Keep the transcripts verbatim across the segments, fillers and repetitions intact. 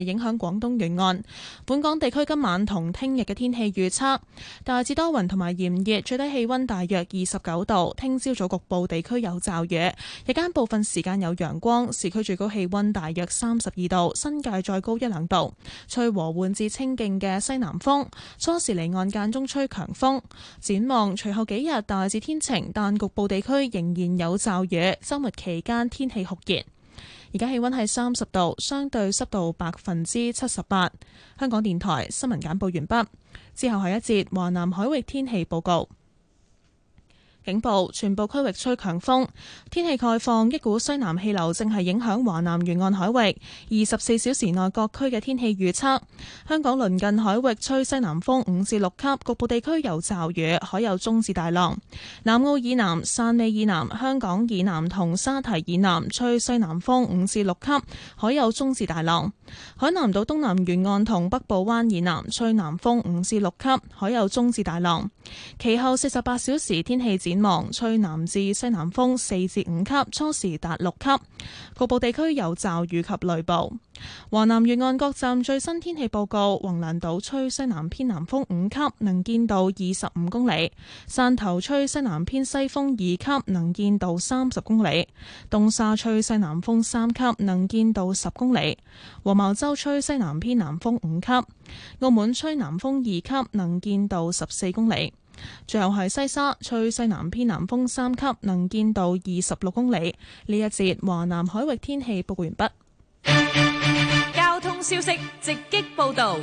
影響廣東沿岸。本港地區今晚同聽日嘅天氣預測，大致多雲同埋炎熱，最低氣溫大約二十九度。聽朝早局部地區有驟雨，日間部分時間有陽光。市區最高氣溫大約三十二度，新界再高一兩度。吹和緩至清勁嘅西南風，初時離岸間中吹強風。展望隨後幾日大致天晴，但局部地區仍然有驟雨。週末期間天氣酷熱。而家氣溫係三十度，相對濕度百分之七十八。香港電台新聞簡報完畢，之後係一節華南海域天氣報告。警報，全部區域吹強風，天氣概況，一股西南氣流正係影響華南沿岸海域。二十四小時內各區嘅天氣預測，香港鄰近海域吹西南風五至六級，局部地區有驟雨，海有中至大浪。南澳以南、汕尾以南、香港以南同沙堤以南吹西南風五至六級，海有中至大浪。海南島東南沿岸同北部灣以南吹南風五至六級，海有中至大浪。其後四十八小時天氣展望，吹南至西南風四至五級，初時達六級，局部地區有驟雨及雷暴。華南沿岸各站最新天氣報告：橫瀾島吹西南偏南風五級，能見度二十五公里；汕頭吹西南偏西風二級，能見度三十公里；東沙吹西南風三級，能見度十公里；黃茅洲吹西南偏南風五級；澳門吹南風二級，能見度十四公里。最後係西沙吹西南偏南風三級，能見度二十六公里。呢一節華南海域天氣報告完畢。 交通消息直擊報道。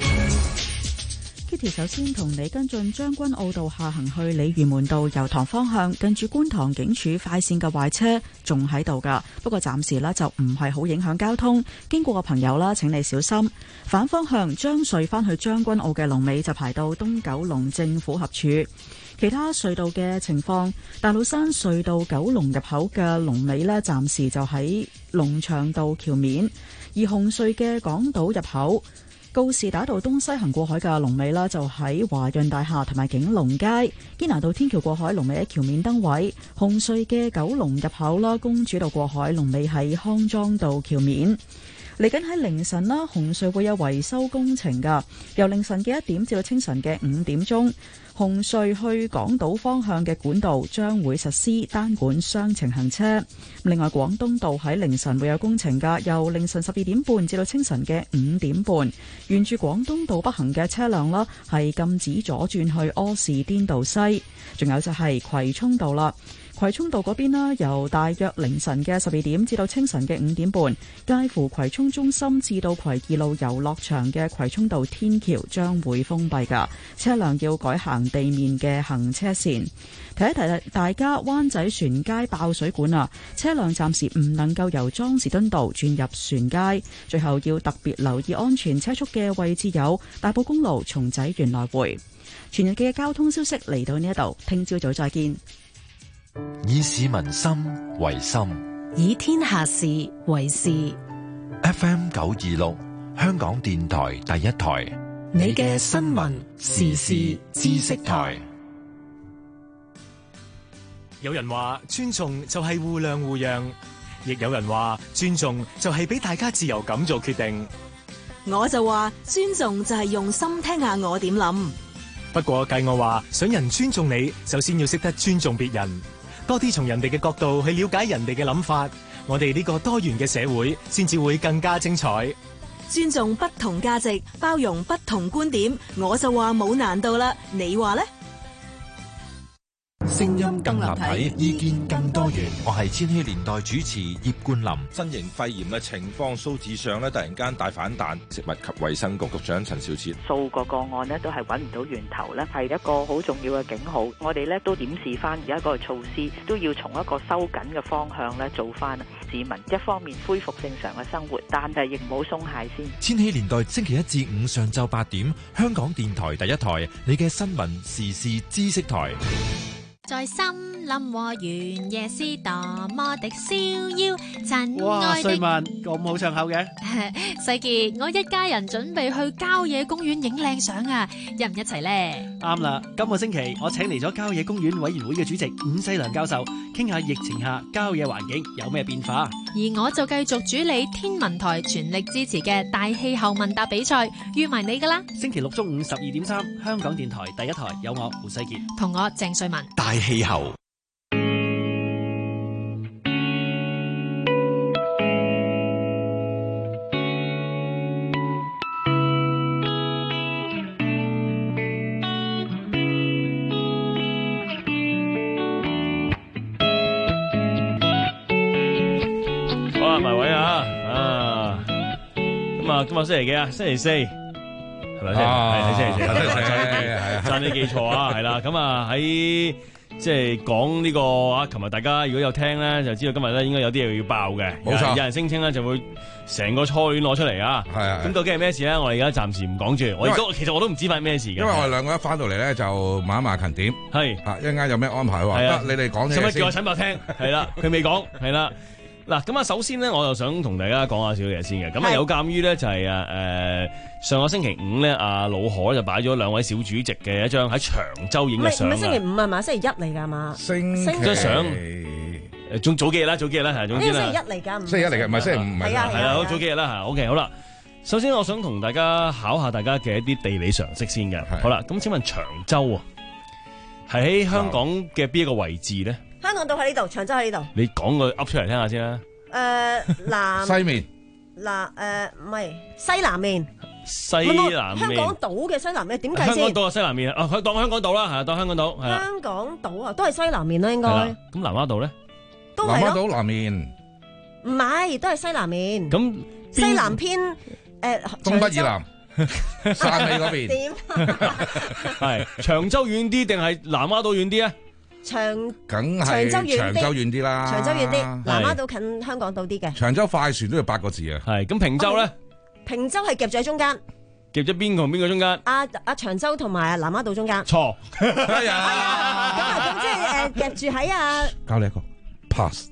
Kitty 首先同你跟進將軍澳道下行去鯉魚門道油塘方向，近住觀塘警署快線嘅壞車仲喺度噶，不過暫時呢就唔係好影響交通，經過嘅朋友啦，請你小心。反方向將隧返去將軍澳嘅龍尾就排到東九龍政府合署。其他隧道嘅情況，大老山隧道九龍入口嘅龍尾呢，暫時就喺龍翔道橋面，而紅隧嘅港島入口告士打道東西行過海嘅龍尾啦，就喺華潤大廈同埋景隆街；堅拿道天橋過海龍尾喺橋面燈位。紅隧嘅九龍入口啦，公主道過海龍尾喺康莊道橋面。嚟緊喺凌晨啦，紅隧會有維修工程噶，由凌晨嘅一點至到清晨嘅五點鐘，紅隧去港島方向嘅管道將會實施單管雙程行車。另外，廣東道喺凌晨會有工程噶，由凌晨十二點半至到清晨嘅五點半，沿住廣東道北行嘅車輛啦，係禁止左轉去柯士甸道西。仲有就係葵涌道啦。葵涌道嗰邊啦，由大約凌晨嘅十二點至到清晨嘅五點半，介乎葵涌中心至到葵二路遊樂場嘅葵涌道天橋將會封閉噶，車輛要改行地面嘅行車線。提一提大家，灣仔船街爆水管啊，車輛暫時唔能夠由莊士敦道轉入船街。最後要特別留意安全車速嘅位置有大埔公路松仔園來回。全日嘅交通消息嚟到呢一度，聽朝早再見。 以市民心為心， 以天下事為事。 F M 九二六，香港電台第一台， 你嘅新聞時事知識台。 有人話尊重就係互諒互讓，亦有人話尊重就係俾大家自由咁做決定。 我就話尊重就係用心聽下我點諗。 不過計我話，想人尊重你，首先要識得尊重別人。多啲從人哋嘅角度去了解人哋嘅諗法，我哋呢個多元嘅社會先至會更加精彩。 尊重不同價值，包容不同觀點，我就話冇難度啦。你話呢？ 聲音更立體，意見更多元。我係千禧年代主持葉冠霖。 新型肺炎嘅情況數字上咧，突然間大反彈。食物及衛生局局長陳肇始， 數個個案咧都係揾唔到源頭咧，係一個好重要嘅警號。我哋咧都檢視翻而家個措施，都要從一個收緊嘅方向咧做翻。市民一方面恢復正常嘅生活，但係亦唔好鬆懈先。 千禧年代星期一至五上晝八點，香港電台第一台，你嘅新聞時事知識台。 在森林和原野是多麼的逍遙，親哇！ 愛的瑞文咁好唱口嘅， 世傑，我一家人準備去郊野公園影靚相啊，一唔一齊呢？ 啱啦，今個星期我請嚟咗郊野公園委員會嘅主席伍世良教授，傾下疫情下郊野環境有咩變化。 而我就繼續主理天文台全力支持嘅大氣候問答比賽，預埋你噶啦。 星期六中午十二點三，香港電台第一台有我胡世傑同我鄭瑞文。 大氣候。 今日星期幾啊？星期四係咪先？係係星期四，係爭啲記錯啊！係啦，咁啊喺即係講呢個啊，琴日大家如果有聽咧，就知道今日咧應該有啲嘢要爆嘅。冇錯，有人聲稱咧就會成個初戀攞出嚟啊！係啊，咁究竟係咩事咧？我哋而家暫時唔講住，我亦都其實我都唔知發生咩事嘅。因為我哋兩個一翻到嚟咧就馬馬勤點，係啊，一陣間有咩安排話得你哋講嘢先。使乜叫我陳伯聽？係啦，佢未講，係啦。嗱，咁啊，首先咧，我就想同大家講下少少嘢先嘅。咁啊，有鑑於咧就係啊誒上個星期五咧，阿老海就擺咗兩位小主席嘅一張喺長洲影嘅相。唔係星期五係嘛？星期一嚟㗎嘛？星期張相誒，仲早幾日啦，早幾日啦，係總之啦。星期一嚟㗎，星期一嚟嘅，唔係星期五，唔係。係啊，係啊，好早幾日啦，嚇。OK，好啦。首先，我想同大家考下大家嘅一啲地理常識先嘅。好啦，咁請問長洲啊，係喺香港嘅邊一個位置咧？ 香港島喺呢度，長洲喺呢度。你講個噏出嚟聽下先啦。 誒，南西面。 嗱，誒，唔係西南面。 西南面。香港島嘅西南面點計先？ 香港島嘅西南面啊，當香港島啦，係啊，當香港島係啊。 香港島啊，都係西南面啦，應該。 咁南丫島咧？ 都係咯。南丫島南面。 唔係，都係西南面。 咁西南偏誒。 東北以南。汕尾嗰邊。 點？ 係長洲遠啲定係南丫島遠啲啊？ 長梗係長洲遠啲啦， 長洲遠啲，南丫島近香港島啲嘅。 長洲快船都要八個字啊，係咁平洲咧？ 平洲係夾咗喺中間， 夾咗邊個同邊個中間？ 阿阿長洲同埋南丫島中間。錯， 係啊，咁啊咁即係誒夾住喺啊。教你一個 pass，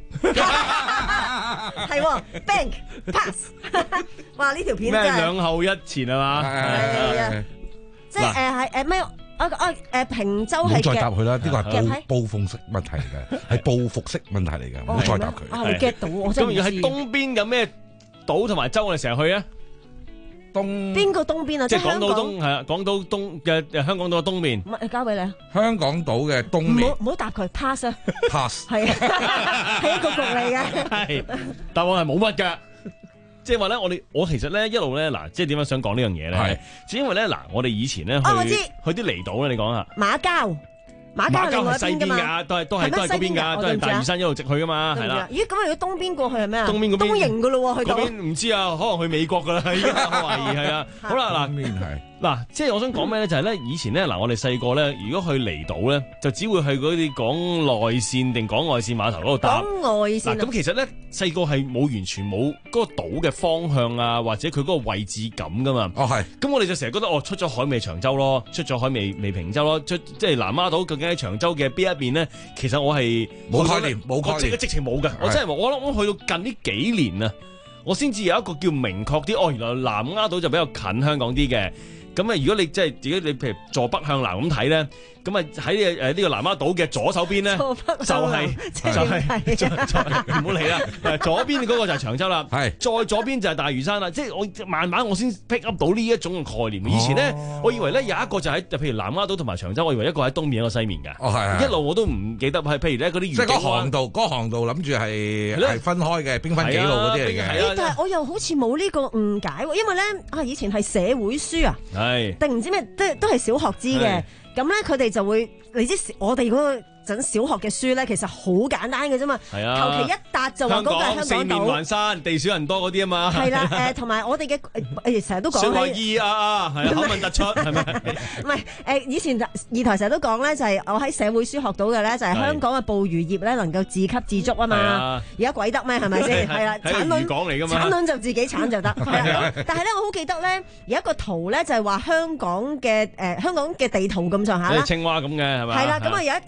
係 bank pass， 哇呢條片真係咩兩後一前係嘛？ 係啊，即係誒係誒咩？啊啊誒平洲係嘅，唔好再答佢啦，呢個係報報復式問題嚟嘅，係報復式問題嚟嘅，唔好再答佢。啊，你 get 到我真係唔知。咁而喺東邊有咩島同埋洲我哋成日去啊？東邊個東邊啊？ 即係港島東係啊，港島東嘅香港島嘅東面。 唔係，交俾你啊。 香港島嘅東面。唔好唔好答佢 pass 啊 pass 係啊，係一個局嚟嘅。 係答案係冇乜㗎。即係話咧，我哋我其實咧一路咧嗱，即係點樣想講呢樣嘢咧？係，只因為咧嗱，我哋以前咧去、哦、去啲離島咧，你講下馬交。馬交係西邊噶， 都係都係都係嗰邊噶，都係大嶼山一路直去噶嘛，係啦。 咦，咁如果東邊過去係咩啊？ 東邊嗰邊東營噶咯喎，去到。 嗰邊唔知啊，可能去美國噶啦，已經我懷疑係啊。好啦，嗱，嗱，即係我想講咩咧？就係咧，以前咧嗱，我哋細個咧，如果去離島咧，就只會去嗰啲港內線定港外線碼頭嗰度搭。 港外線。嗱， 咁其實咧，細個係冇完全冇嗰個島嘅方向啊，或者佢嗰個位置感噶嘛。哦，係。咁我哋就成日覺得，哦，出咗海未長洲咯，出咗海未未平洲咯，出即係南丫島究竟喺長洲嘅邊一邊咧？其實我係冇概念，冇概念，我直情冇㗎。我真係我諗我去到近呢幾年啊，我先至有一個叫明確啲。哦，原來南丫島就比較近香港啲嘅。咁啊，如果你即係自己你譬如坐北向南咁睇咧，咁啊喺誒呢個南丫島嘅左手邊咧，就係就係唔好理啦。左邊嗰個就係長洲啦，係再左邊就係大嶼山啦。即係我慢慢我先 pick up 到呢一種嘅概念。以前咧，我以為咧有一個就喺譬如南丫島同埋長洲，我以為一個喺東面一個西面㗎。哦，係一路我都唔記得係譬如咧嗰啲即係嗰航道，嗰個航道諗住係係分開嘅，兵分幾路嗰啲嚟嘅。 但係我又好似冇呢個誤解喎，因為咧啊以前係社會書啊。係，定唔知咩，都都係小學知嘅，咁咧佢哋就會，你知我哋嗰個陣小學嘅書咧，其實好簡單嘅啫嘛，係啊，求其一笪就話嗰個係香港島，四面環山，地少人多嗰啲啊嘛，係啦，誒同埋我哋嘅誒成日都講，小學二啊，係口問突出係咪？唔係誒，以前二台成日都講咧，就係我喺社會書學到嘅咧，就係香港嘅捕魚業咧能夠自給自足啊嘛，而家鬼得咩？係咪先？係啦，產卵講嚟㗎嘛，產卵就自己產就得，係啊，但係咧我好記得咧有一個圖咧就係話香港嘅誒香港嘅地圖咁上下啦，青蛙咁嘅係咪？係啦，咁啊有一有一一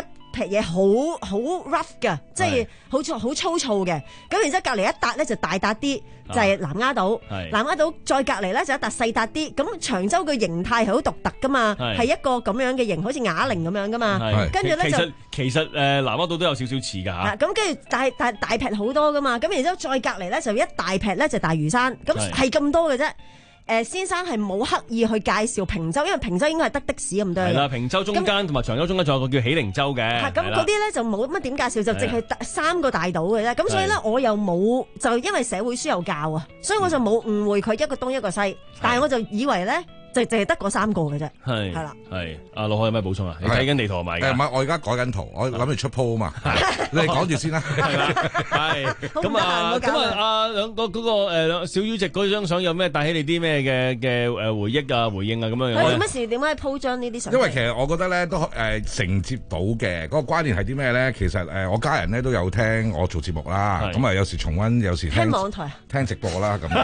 劈嘢好好 rough 嘅，即係好粗好粗糙嘅。咁然之後隔離一笪咧就大笪啲，就係南丫島。南丫島再隔離咧就一笪細笪啲。咁長洲嘅形態係好獨特噶嘛，係一個咁樣嘅形，好似啞鈴咁樣噶嘛。跟住咧就其實其實誒南丫島都有少少似㗎嚇。咁跟住大大大劈好多噶嘛。咁然之後再隔離咧就一大劈咧就大嶼山。咁係咁多嘅啫。誒先生係冇刻意去介紹坪洲，因為坪洲應該係得的士咁多。係啦，坪洲中間同埋長洲中間仲有個叫喜靈洲嘅。 咁嗰啲咧就冇乜點介紹，就淨係三個大島嘅啫。咁所以咧我又冇就因為社會書有教啊，所以我就冇誤會佢一個東一個西，但係我就以為咧。就淨係得嗰三個嘅啫，係係啦， 係阿陸海有咩補充啊？你睇緊地圖係咪？ 誒唔係，我而家改緊圖，我諗住出鋪啊嘛，你哋講住先啦。 係咁啊，咁啊，阿兩個嗰個誒小魚席嗰張相有咩帶起你啲咩嘅嘅誒回憶啊、回應啊咁樣樣？ 係乜事？點解鋪張呢啲相？ 因為其實我覺得咧都誒承接到嘅嗰個關鍵係啲咩咧？其實誒我家人咧都有聽我做節目啦，咁啊有時重溫，有時聽網台、 聽直播啦咁。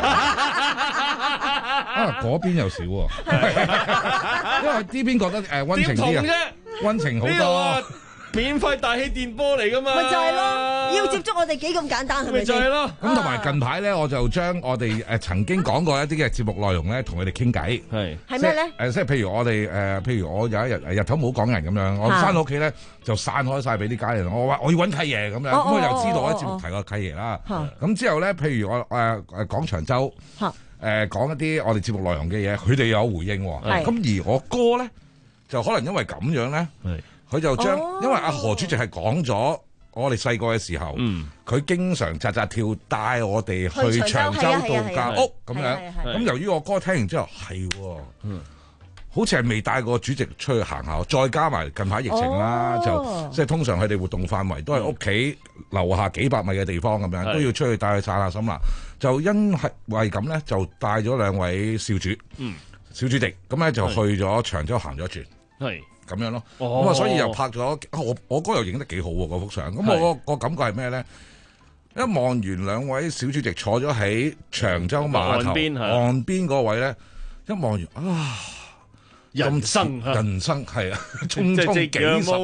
啊嗰邊又少喎。因為呢邊覺得誒溫情啲啊，溫情好多。 免費大氣電波嚟噶嘛？ 咪就係咯，要接觸我哋幾咁簡單係咪？ 咪就係咯。 咁同埋近排咧，我就將我哋誒曾經講過一啲嘅節目內容咧，同佢哋傾偈。 係係咩咧？ 誒即係譬如我哋誒，譬如我有一日誒日頭冇講人咁樣，我翻到屋企咧就散開晒俾啲家人。我話我要揾契爺咁樣，咁我又知道喺節目提過契爺啦。咁之後咧，譬如我誒誒講長洲，誒講一啲我哋節目內容嘅嘢，佢哋有回應。咁而我哥咧，就可能因為咁樣咧。佢就將，因為阿何主席係講咗，我哋細個嘅時候，佢、嗯、經常扎扎跳帶我哋去長洲度假屋咁樣。咁由於我哥聽完之後係，好似係未帶過主席出去行下，再加埋近排疫情啦，哦、就即係通常佢哋活動範圍都係屋企樓下幾百米嘅地方咁樣，都要出去帶去散下心啦。就因係為咁咧，就帶咗兩位少主，嗯、小主席，咁咧就去咗長洲行咗一轉。係。咁樣咯，咁啊、哦，所以又拍咗，我我哥又影得幾好喎嗰幅相。咁我個感覺係咩咧？一望完兩位小主席坐咗喺長洲碼頭岸邊嗰位咧，一望完啊， 人生人生係啊，匆匆幾十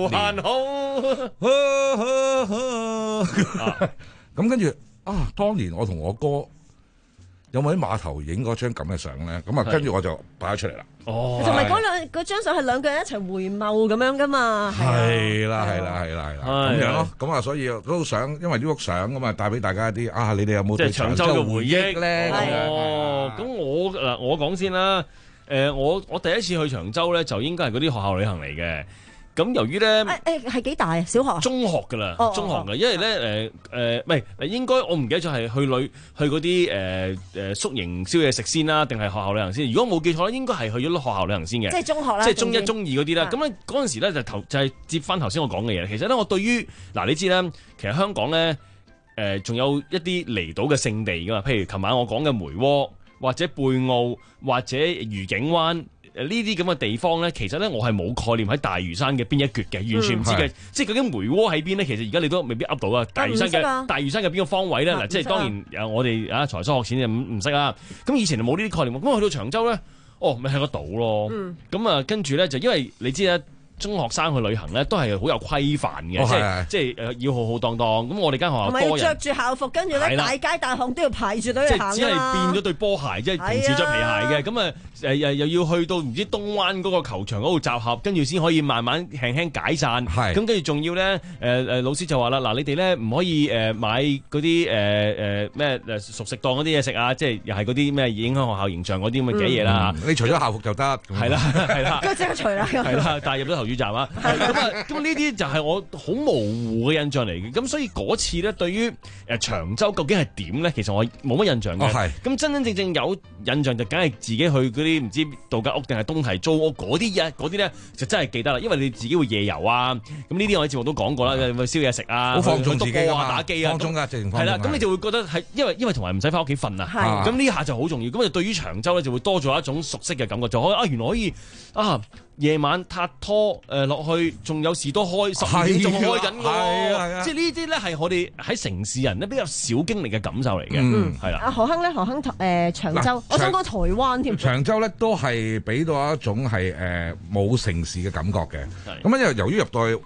年。咁跟住啊，當年我同我哥有冇喺碼頭影嗰張咁嘅相咧？咁啊，跟住我就擺咗出嚟啦。 哦，同埋嗰兩嗰張相係兩個人一齊回眸咁樣噶嘛？ 係啦，係啦，係啦，係啦，咁樣咯。咁啊，所以都想，因為呢幅相咁啊，帶俾大家一啲啊，你哋有冇對長洲嘅回憶咧？ 哦，咁我嗱，我講先啦。誒，我我第一次去長洲咧，就應該係嗰啲學校旅行嚟嘅。咁由於咧， 誒誒係幾大啊？小學啊？ 中學噶啦，中學噶，因為咧誒誒，唔係應該我唔記得咗係去旅去嗰啲誒誒宿營宵夜食先啦，定係學校旅行先？如果冇記錯咧，應該係去咗學校旅行先嘅。 即係中學啦， 即係中一、中二嗰啲啦。咁咧嗰陣時咧就頭就係接翻頭先我講嘅嘢。其實咧，我對於嗱你知咧，其實香港咧誒仲有一啲離島嘅勝地噶嘛，譬如琴晚我講嘅梅窩或者貝澳或者愉景灣。呢啲咁嘅地方咧，其實咧我係冇概念喺大嶼山嘅邊一橛嘅，完全唔知嘅。嗯、即係究竟梅窩喺邊咧？其實而家你都未必噏到啊！大嶼山嘅大嶼山嘅邊個方位咧？嗱，即係當然有我哋啊財疏學淺就唔唔識啦。咁以前就冇呢啲概念。咁去到長洲咧，哦，咪係個島咯。咁啊、嗯，跟住咧就因為你知咧。中學生去旅行咧，都係好有規範嘅，即係即係誒要浩浩蕩蕩。咁我哋間學校多人， 着住校服，跟住咧大街大巷都要排住隊行。 即係只係變咗對波鞋，即係平時着皮鞋嘅。咁啊誒又又要去到唔知東灣嗰個球場嗰度集合，跟住先可以慢慢輕輕解散。咁跟住仲要咧誒誒老師就話啦，嗱你哋咧唔可以誒買嗰啲誒誒咩誒熟食檔嗰啲嘢食啊，即係又係嗰啲咩影響學校形象嗰啲咁嘅嘢啦。 你除咗校服就得。係啦係啦。 即刻除啦。 係啦，但係入咗頭。站啊，咁啊，咁呢啲就係我好模糊嘅印象嚟嘅，咁所以嗰次咧，對於誒長洲究竟係點咧，其實我冇乜印象嘅。係、哦，咁真真正正有印象就梗係自己去嗰啲唔知度假屋定係東堤租屋嗰啲嘢，嗰啲咧就真係記得啦，因為你自己會夜遊啊，咁呢啲我喺節目都講過啦，去燒嘢食啊， 好放縱自己啊，打機啊， 放縱㗎，直情放縱。 係啦，咁你就會覺得係，因為因為同埋唔使翻屋企瞓啊，咁呢下就好重要，咁就對於長洲咧就會多咗一種熟悉嘅感覺，就可以啊原來可以啊。夜晚撻拖誒落去，仲有士多開十二點仲開緊㗎，即係呢啲咧係我哋喺城市人咧比較少經歷嘅感受嚟嘅。嗯，係啦。阿何亨咧，何亨誒長洲，我想講台灣添。 長洲咧都係俾到一種係誒冇城市嘅感覺嘅。咁因為由於入到去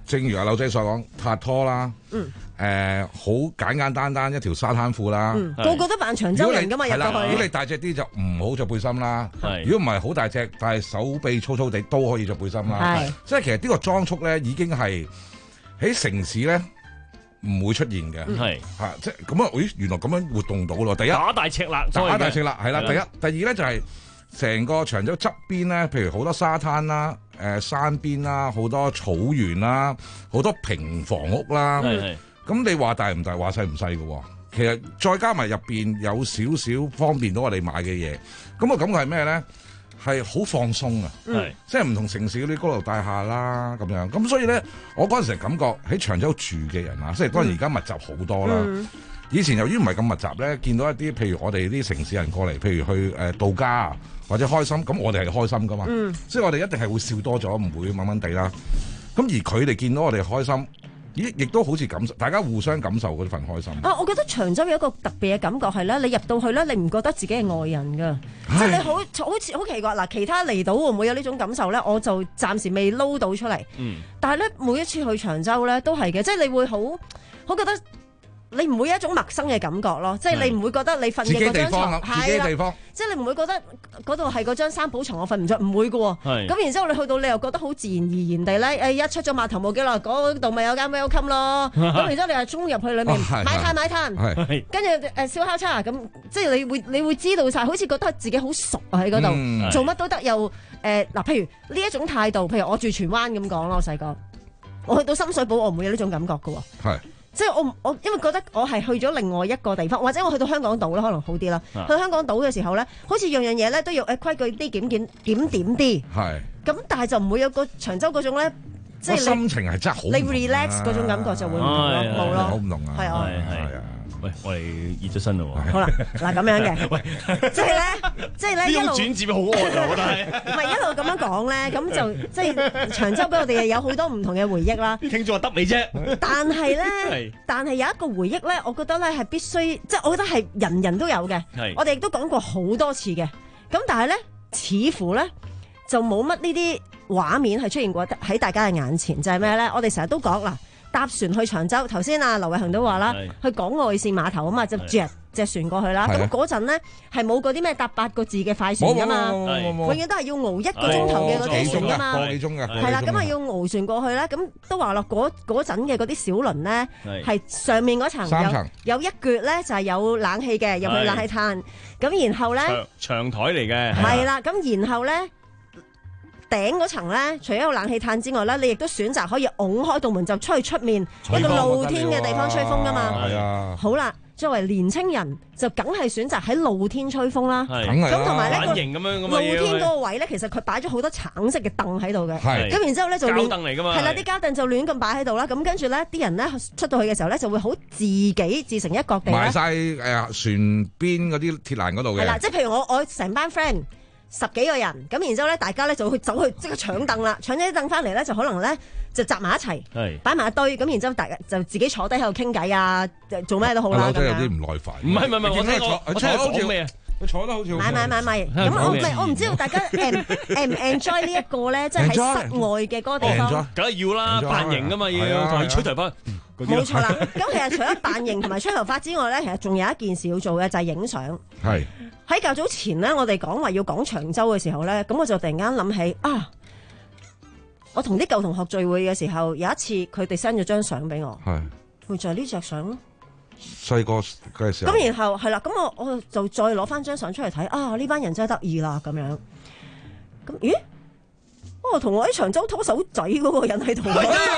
正如阿柳仔所講，拍拖啦， 嗯， 誒好簡簡單單一條沙灘褲啦， 嗯，個個都扮長洲人噶嘛，入到去。 如果你大隻啲就唔好着背心啦， 係。 如果唔係好大隻，但係手臂粗粗地都可以着背心啦。係。即係其實呢個裝束咧已經係喺城市咧唔會出現嘅， 係嚇，即係咁啊！咦，原來咁樣活動到咯。第一打大赤啦， 打大赤啦，係啦。第一，第二咧就係成個長洲側邊咧，譬如好多沙灘啦、誒、呃、山邊啦、好多草原啦、好多平房屋啦。 係係。 咁你話大唔大？話細唔細嘅喎？其實再加埋入邊有少少方便到我哋買嘅嘢，咁個感覺係咩咧？係好放鬆啊！ 係即係唔同城市嗰啲高樓大廈啦咁樣，咁所以咧，我嗰陣時感覺喺長洲住嘅人啊，即係當然而家密集好多啦。嗯、以前由於唔係咁密集咧，見到一啲譬如我哋啲城市人過嚟，譬如去誒度假啊或者開心，咁我哋係開心噶嘛。嗯、即係我哋一定係會笑多咗，唔會掹掹地啦。咁而佢哋見到我哋開心。咦，亦都好似感受，大家互相感受嗰份開心。 啊，我覺得長洲有一個特別嘅感覺係咧，你入到去咧，你唔覺得自己係外人㗎，即係你好好似好奇怪。嗱，其他離島會唔會有呢種感受咧？我就暫時未撈到出嚟。嗯。但係咧，每一次去長洲咧，都係嘅，即係你會好好覺得。你唔會有一種陌生嘅感覺咯，即係你唔會覺得你瞓嘅嗰張床係啦，即係你唔會覺得嗰度係嗰張三寶床我瞓唔着，唔會嘅喎。咁然之後你去到你又覺得好自然而然地咧，誒一出咗碼頭冇幾耐，嗰度咪有間 welcome 咯。咁然之後你又衝入去裏面買炭買炭，跟住誒燒烤叉咁，即係你會你會知道晒，好似覺得自己好熟啊喺嗰度，做乜都得。又誒嗱，譬如呢一種態度，譬如我住荃灣咁講咯，我細個我去到深水埗，我唔會有呢種感覺嘅喎。係。即係我我因為覺得我係去咗另外一個地方，或者我去到香港島啦，可能好啲啦。啊、去香港島嘅時候咧，好似樣樣嘢咧都要誒規矩啲、檢檢檢點啲。係。咁但係就唔會有個長洲嗰種咧，即係心情係真係好。你 relax 嗰種感覺就會唔同咯，冇咯。好唔同啊！係啊，係啊。 喂，我哋熱咗身咯喎。 好啦，嗱咁樣嘅，喂，即係咧，即係咧一路轉接好惡啊！我覺得係。 唔係一路咁樣講咧，咁就即係長洲俾我哋有好多唔同嘅回憶啦。 聽咗話得你啫。 但係咧，但係有一個回憶咧，我覺得咧係必須，即係我覺得係人人都有嘅。係。我哋亦都講過好多次嘅，咁但係咧，似乎咧就冇乜呢啲畫面係出現過喺大家嘅眼前，就係咩咧？我哋成日都講啦。搭船去長洲，頭先啊劉偉恒都話啦，去港外線碼頭啊嘛，就隻隻船過去啦。咁嗰陣咧係冇嗰啲咩搭八個字嘅快船噶嘛，永遠都係要熬一個鐘頭嘅嗰啲船噶嘛， 個幾鐘嘅， 係啦，咁啊要熬船過去啦。咁都話咯，嗰嗰陣嘅嗰啲小輪咧係上面嗰層有有一橛咧就係有冷氣嘅，入去冷氣嘆。咁然後咧長台嚟嘅， 係啦，咁然後咧。頂嗰層咧，除咗有冷氣嘆之外咧，你亦都選擇可以拱開道門就出去出面一個露天嘅地方吹風噶嘛。係啊。好啦，作為年青人就梗係選擇喺露天吹風啦。係。咁同埋呢個露天嗰個位咧，其實佢擺咗好多橙色嘅凳喺度嘅。係。咁然之後咧就膠凳嚟噶嘛。 係啦，啲膠凳就亂咁擺喺度啦。咁跟住咧，啲人咧出到去嘅時候咧，就會好自己自成一角地。 埋晒誒船邊嗰啲鐵欄嗰度嘅。 係啦，即係譬如我我成班 friend。十幾個人咁，然之後咧，大家咧就去走去即刻搶凳啦，搶咗啲凳翻嚟咧，就可能咧就集埋一齊，擺埋一堆，咁然之後大家就自己坐低喺度傾偈啊，做咩都好啦。 我真係有啲唔耐煩。 唔係唔係，我聽我我坐得好咩啊？ 佢坐得好似。 買買買買，咁我唔係我唔知道大家誒誒唔 enjoy 呢一個咧，即係喺室外嘅嗰個地方。 梗係要啦，扮型噶嘛要，同埋吹頭髮。 冇錯啦，咁其實除咗扮型同埋吹頭髮之外咧，其實仲有一件事要做嘅就係影相。係。喺較早前咧，我哋講話要講長洲嘅時候咧，咁我就突然間諗起啊，我同啲舊同學聚會嘅時候，有一次佢哋 send 咗張相俾我，係，咪就係呢隻相咯。 細個嗰陣時候。 咁然後係啦，咁我我就再攞翻張相出嚟睇，啊呢班人真係得意啦咁樣。咁咦？我同我喺長洲拖手仔嗰個人喺度。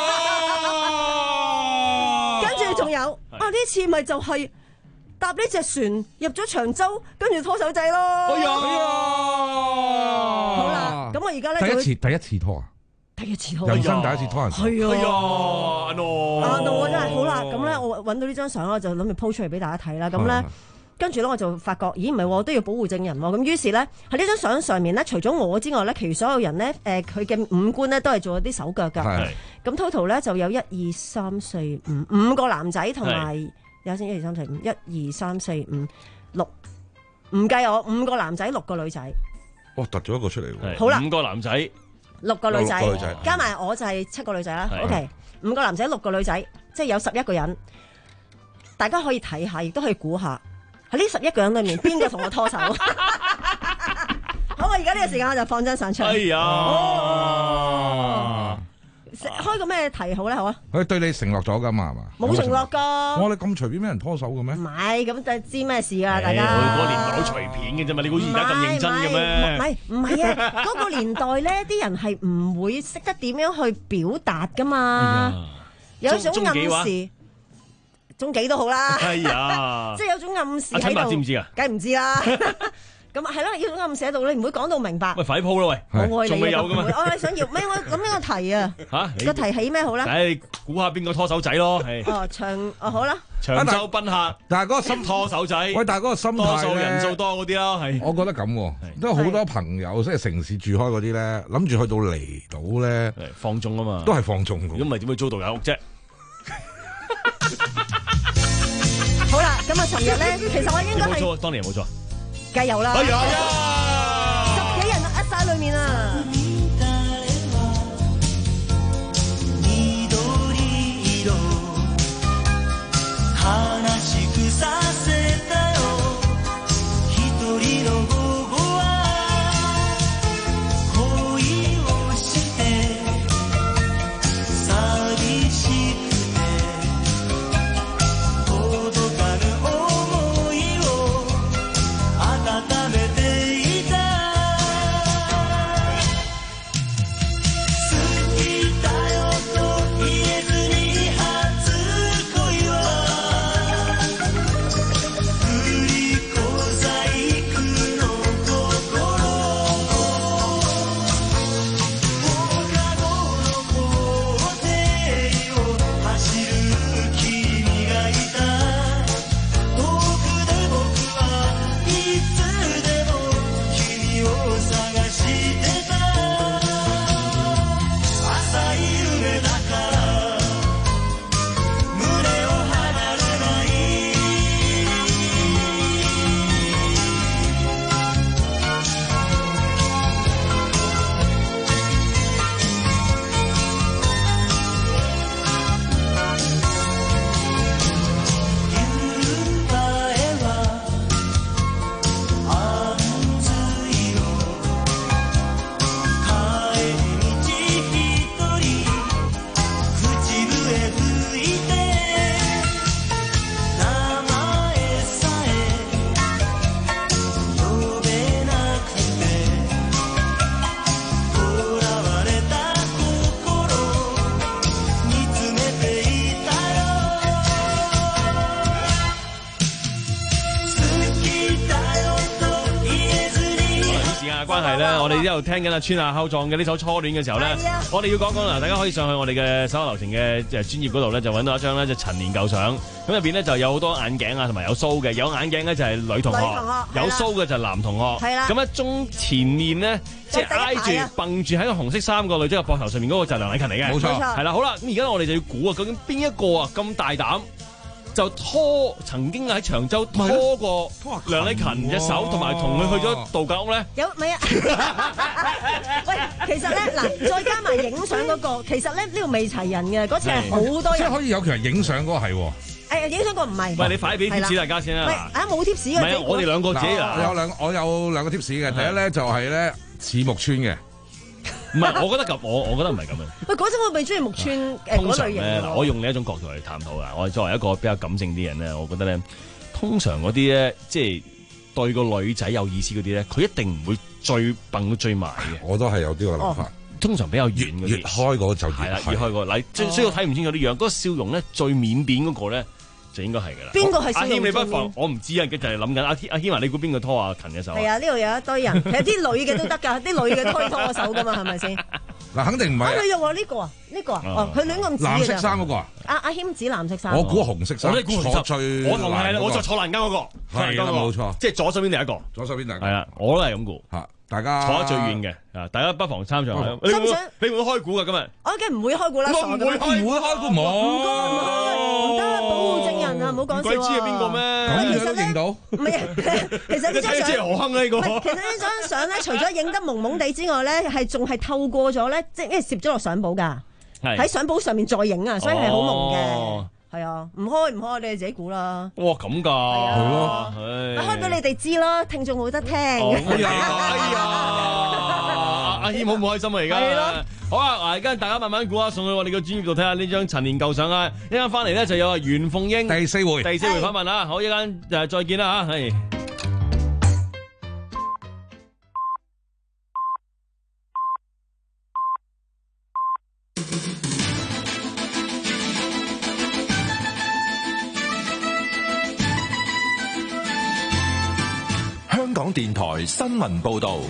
跟住仲有啊呢次咪就係、是。搭呢隻船入咗長洲，跟住拖手仔咯。哎呀！好啦，咁我而家咧第一次第一次拖啊！ 第一次拖， 人生第一次拖人。 係啊！ 阿諾， 阿諾我真係好啦。咁咧，我揾到呢張相，我就諗住 po 出嚟俾大家睇啦。咁咧，跟住咧我就發覺，咦唔係喎，都要保護證人喎。咁於是咧喺呢張相上面咧，除咗我之外咧，其餘所有人咧，誒佢嘅五官咧都係做咗啲手腳㗎。係。咁 total 咧就有一二三四五五個男仔同埋。有先，一二三四五，一二三四五六，唔計我五個男仔，六個女仔。 哇，突咗一個出嚟喎！ 好啦， 五個男仔， 六個女仔六個女仔， 加埋我就係七個女仔啦。 係 OK，五個男仔，六個女仔，即係有十一個人。大家可以睇下，亦都可以估下喺呢十一個人裏面邊個同我拖手。好，我而家呢個時間我就放張相出嚟。 哎呀！ 哦開個咩題好咧？好啊！ 佢對你承諾咗噶嘛？係嘛？ 冇承諾噶。 我哋咁隨便俾人拖手嘅咩？ 唔係，咁就知咩事啊！大家我嗰個年代好隨便嘅啫嘛，你估而家咁認真嘅咩？ 唔係唔係啊！嗰個年代咧，啲人係唔會識得點樣去表達噶嘛。有一種暗示，中幾都好啦。 哎呀！ 即係有種暗示喺度。 阿陳伯知唔知啊？ 梗係唔知啦。咁係咯，呢種暗示喺度，你唔會講到明白。 喂，快啲鋪啦喂！ 我愛你， 仲未有噶嘛？ 我你想要咩？我諗呢個題啊。 嚇！ 個題起咩好咧？ 誒，你估下邊個拖手仔咯？係。 哦，長哦好啦。 長洲賓客， 但係嗰個心拖手仔。 喂，但係嗰個心態多數人數多嗰啲咯，係。 我覺得咁，都好多朋友即係城市住開嗰啲咧，諗住去到離島咧， 放縱啊嘛， 都係放縱。 如果唔係點會租到有屋啫？ 好啦，咁啊，尋日咧，其實我應該係冇錯，當年冇錯。 梗有啦， 哎呀， 十幾人呃晒裏面啊！ 關係咧，我哋之後聽緊阿川亞厚壯嘅呢首初戀嘅時候咧，我哋要講講啦，大家可以上去我哋嘅手下留情嘅誒專頁嗰度咧，就揾到一張咧就陳年舊相，咁入邊咧就有好多眼鏡啊，同埋有鬚嘅，有眼鏡咧就係女同學，有鬚嘅就係男同學，係啦，咁咧中前面咧即係挨住蹦住喺個紅色衫個女仔嘅膊頭上面嗰個就係梁禮勤嚟嘅，冇錯，係啦，好啦，咁而家我哋就要估啊，究竟邊一個啊咁大膽？就拖曾經喺長洲拖過梁禮勤隻手，同埋同佢去咗度假屋咧。 有咪啊？喂，其實咧嗱，再加埋影相嗰個，其實咧呢度未齊人嘅，嗰次係好多人。 即係可以有其人影相嗰個係喎。 誒，影相個唔係。 喂，你快啲俾貼士大家先啦。 喂，啊冇貼士嘅。 唔係，我哋兩個自己嗱，有兩我有兩個貼士嘅。第一咧就係咧似木村嘅。 唔係，我覺得咁，我我覺得唔係咁樣。 喂，嗰陣我未中意木村誒嗰類型嘅。 嗱，我用另一種角度嚟探討啊。我作為一個比較感性啲人咧，我覺得咧，通常嗰啲咧，即係對個女仔有意思嗰啲咧，佢一定唔會最蹦到最埋嘅。 我都係有啲個諗法。 通常比較遠嗰啲， 越開嗰個就係啦，越開個嗱，最需要睇唔清楚啲樣，嗰個笑容咧最面扁嗰個咧。就應該係㗎啦。 邊個係笑容？ 阿謙你不妨，我唔知啊，就係諗緊阿阿謙話你估邊個拖阿勤嘅手？ 係啊，呢度有一堆人，其實啲女嘅都得㗎，啲女嘅拖拖我手㗎嘛，係咪先？ 嗱，肯定唔係。 啊，佢用我呢個啊，呢個啊，哦，佢亂咁指嘅。 藍色衫嗰個啊？ 阿阿謙指藍色衫。 我估紅色衫。 我估坐最。 我同係啦，我就坐欄間嗰個。 係啦，冇錯。 即係左手邊第一個。 左手邊第一個。 係啦，我都係咁估。 嚇，大家坐得最遠嘅啊！大家不妨參詳下。你會你會開估㗎今日？ 我梗唔會開估啦， 唔會開，唔會開估，冇。 唔該唔開，唔得，保護證人啊！ 好講笑喎。 鬼知係邊個咩？ 咁樣都認到？ 唔係，其實呢張相， 即係何亨呢個。 其實呢張相咧，除咗影得蒙蒙地之外咧，係仲係透過咗咧，即係因為攝咗落相簿㗎，喺相簿上面再影啊，所以係好蒙嘅。係啊，唔開唔開，你哋自己估啦。 哇，咁㗎， 係咯， 開俾你哋知咯，聽眾冇得聽。 哎呀，哎呀，阿謙好唔開心啊！而家係咯，好啊，嗱，而家大家慢慢估下，送去我哋嘅專業度睇下呢張陳年舊相啊！一陣翻嚟咧就有袁鳳英第四回， 第四回訪問啊！好，一陣誒再見啦嚇，係。 香港電台新聞報道，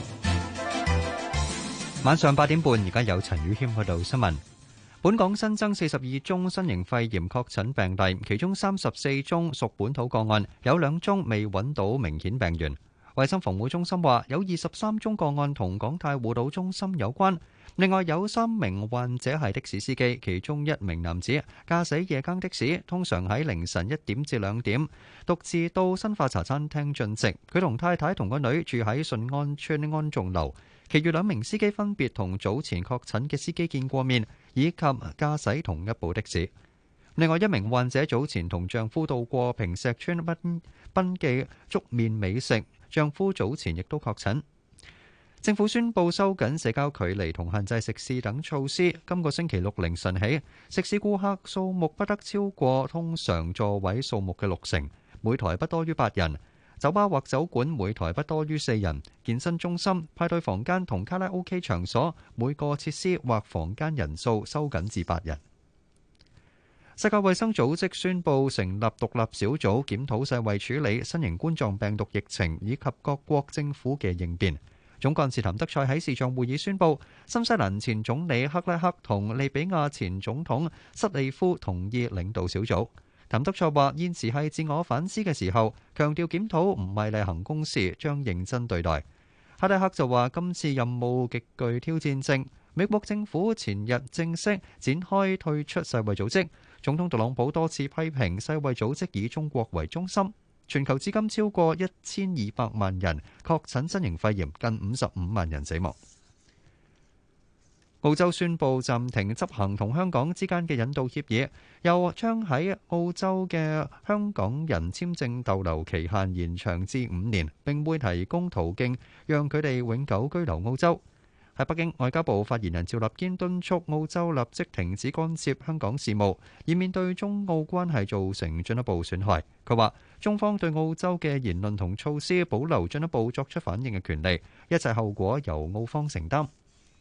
晚上八點半，而家有陳宇謙去到新聞。本港新增四十二宗新型肺炎確診病例，其中三十四宗屬本土個案，有兩宗未揾到明顯病源。衛生防護中心話，有二十三宗個案同港泰護老中心有關。另外有三名患者係的士司機，其中一名男子駕駛夜間的士，通常喺凌晨一點至兩點獨自到新化茶餐廳進食。佢同太太同個女住喺順安邨安眾樓。其餘兩名司機分別同早前確診嘅司機見過面，以及駕駛同一部的士。另外一名患者早前同丈夫到過坪石邨賓賓記粥麵美食，丈夫早前亦都確診。政府宣布收緊社交距離同限制食肆等措施，今個星期六凌晨起，食肆顧客數目不得超過通常座位數目嘅六成，每台不多於八人；酒吧或酒館每台不多於四人；健身中心、派對房間同卡拉 OK 場所每個設施或房間人數收緊至八人。世界衛生組織宣布成立獨立小組檢討世衛處理新型冠狀病毒疫情以及各國政府嘅應變。總幹事譚德塞喺視像會議宣布，新西蘭前總理克拉克同利比亞前總統塞利夫同意領導小組。譚德塞話：現時係自我反思嘅時候，強調檢討唔係例行公事，將認真對待。克拉克就話：今次任務極具挑戰性。美國政府前日正式展開退出世衛組織，總統特朗普多次批評世衛組織以中國為中心。全球至今超過一千二百萬人確診新型肺炎，近五十五萬人死亡。澳洲宣布暫停執行同香港之間嘅引渡協議，又將喺澳洲嘅香港人簽證逗留期限延長至五年，並會提供途徑讓佢哋永久居留澳洲。喺北京，外交部發言人趙立堅敦促澳洲立即停止干涉香港事務，以免對中澳關係造成進一步損害。佢話：中方對澳洲嘅言論同措施保留進一步作出反應嘅權利，一切後果由澳方承擔。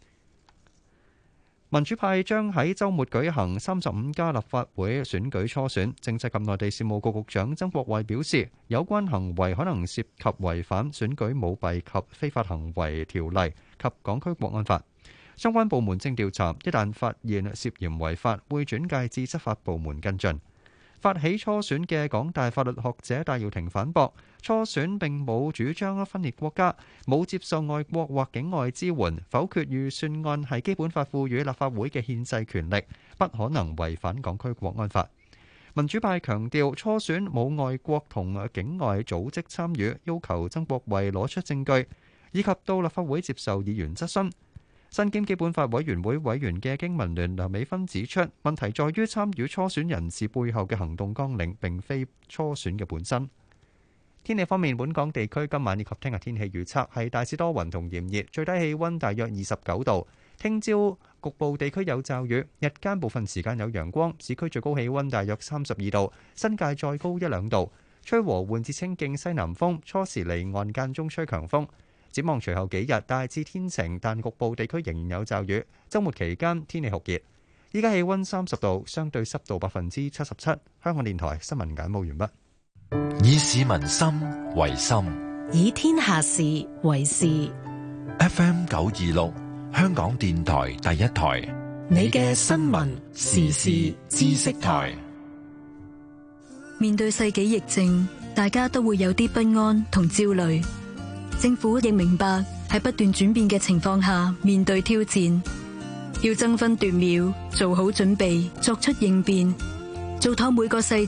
民主派將喺週末舉行三十五家立法會選舉初選。政制及內地事務局局長曾國衛表示，有關行為可能涉及違反選舉舞弊及非法行為條例及港區國安法，相關部門正調查，一旦發現涉嫌違法，會轉介至執法部門跟進。發起初選嘅港大法律學者戴耀廷反駁，初選並冇主張分裂國家，冇接受外國或境外支援，否決預算案係基本法賦予立法會嘅憲制權力，不可能違反港區國安法。民主派強調初選冇外國同境外組織參與，要求曾國衛攞出證據，以及到立法會接受議員質詢。身兼基本法委員會委員嘅經民聯梁美芬指出，問題在於參與初選人士背後嘅行動綱領，並非初選嘅本身。天氣方面，本港地區今晚以及聽日天氣預測係大致多雲同炎熱，最低氣溫大約二十九度。聽朝局部地區有驟雨，日間部分時間有陽光，市區最高氣溫大約三十二度，新界再高一兩度。吹和緩至清勁西南風，初時離岸間中吹強風。展望隨後幾日大致天晴，但局部地區仍然有驟雨。週末期間天氣酷熱，依家氣溫三十度，相對濕度百分之七十七。香港電台新聞簡報完畢。 以市民心為心， 以天下事為事。 F M 九二六，香港電台第一台， 你嘅新聞時事知識台。 面對世紀疫症，大家都會有啲不安同焦慮。政府亦明白喺不斷轉變嘅情況下面對挑戰，要爭分奪秒做好準備，作出應變，做妥每個細節，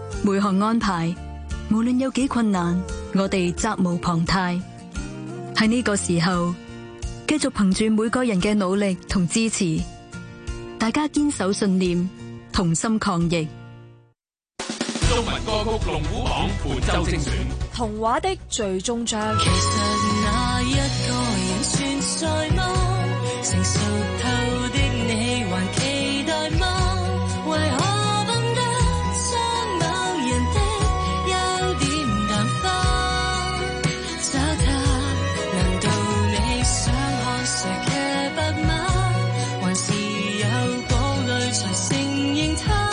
每項安排，無論有幾困難，我哋責無旁貸。喺呢個時候，繼續憑住每個人嘅努力同支持，大家堅守信念，同心抗疫。 中文歌曲龍虎榜本周精選， 童話的最終章。 其實那一個人算在嗎？成熟透的你還期待嗎？為何笨得將某人的優點淡化？找他，難道你想看誰嘅不嗎？還是有堡壘才承認他？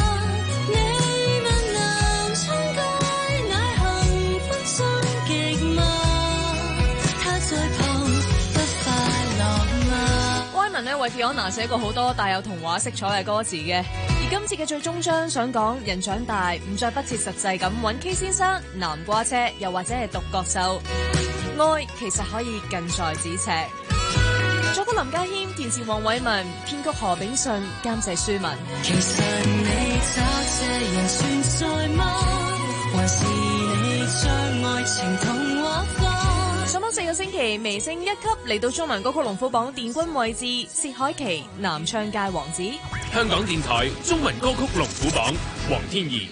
咧為 Fiona 寫過好多帶有童話色彩嘅歌詞嘅，而今次嘅最終章想講人長大唔再不切實際咁揾 K 先生、南瓜車，又或者係獨角獸，愛其實可以近在咫尺。作曲林家謙，填詞黃偉文，編曲何炳順，監製舒文。 其實你找這人算在嗎？還是你將愛情童話化？ 上榜四個星期，微升一級嚟到中文歌曲龍虎榜殿軍位置，薛凱琪男唱界王子。 香港電台中文歌曲龍虎榜，黃天怡。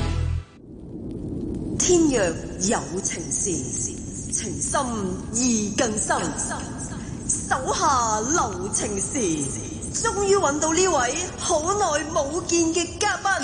天若有情時，情深意更深。手下留情時，終於揾到呢位好耐冇見嘅嘉賓。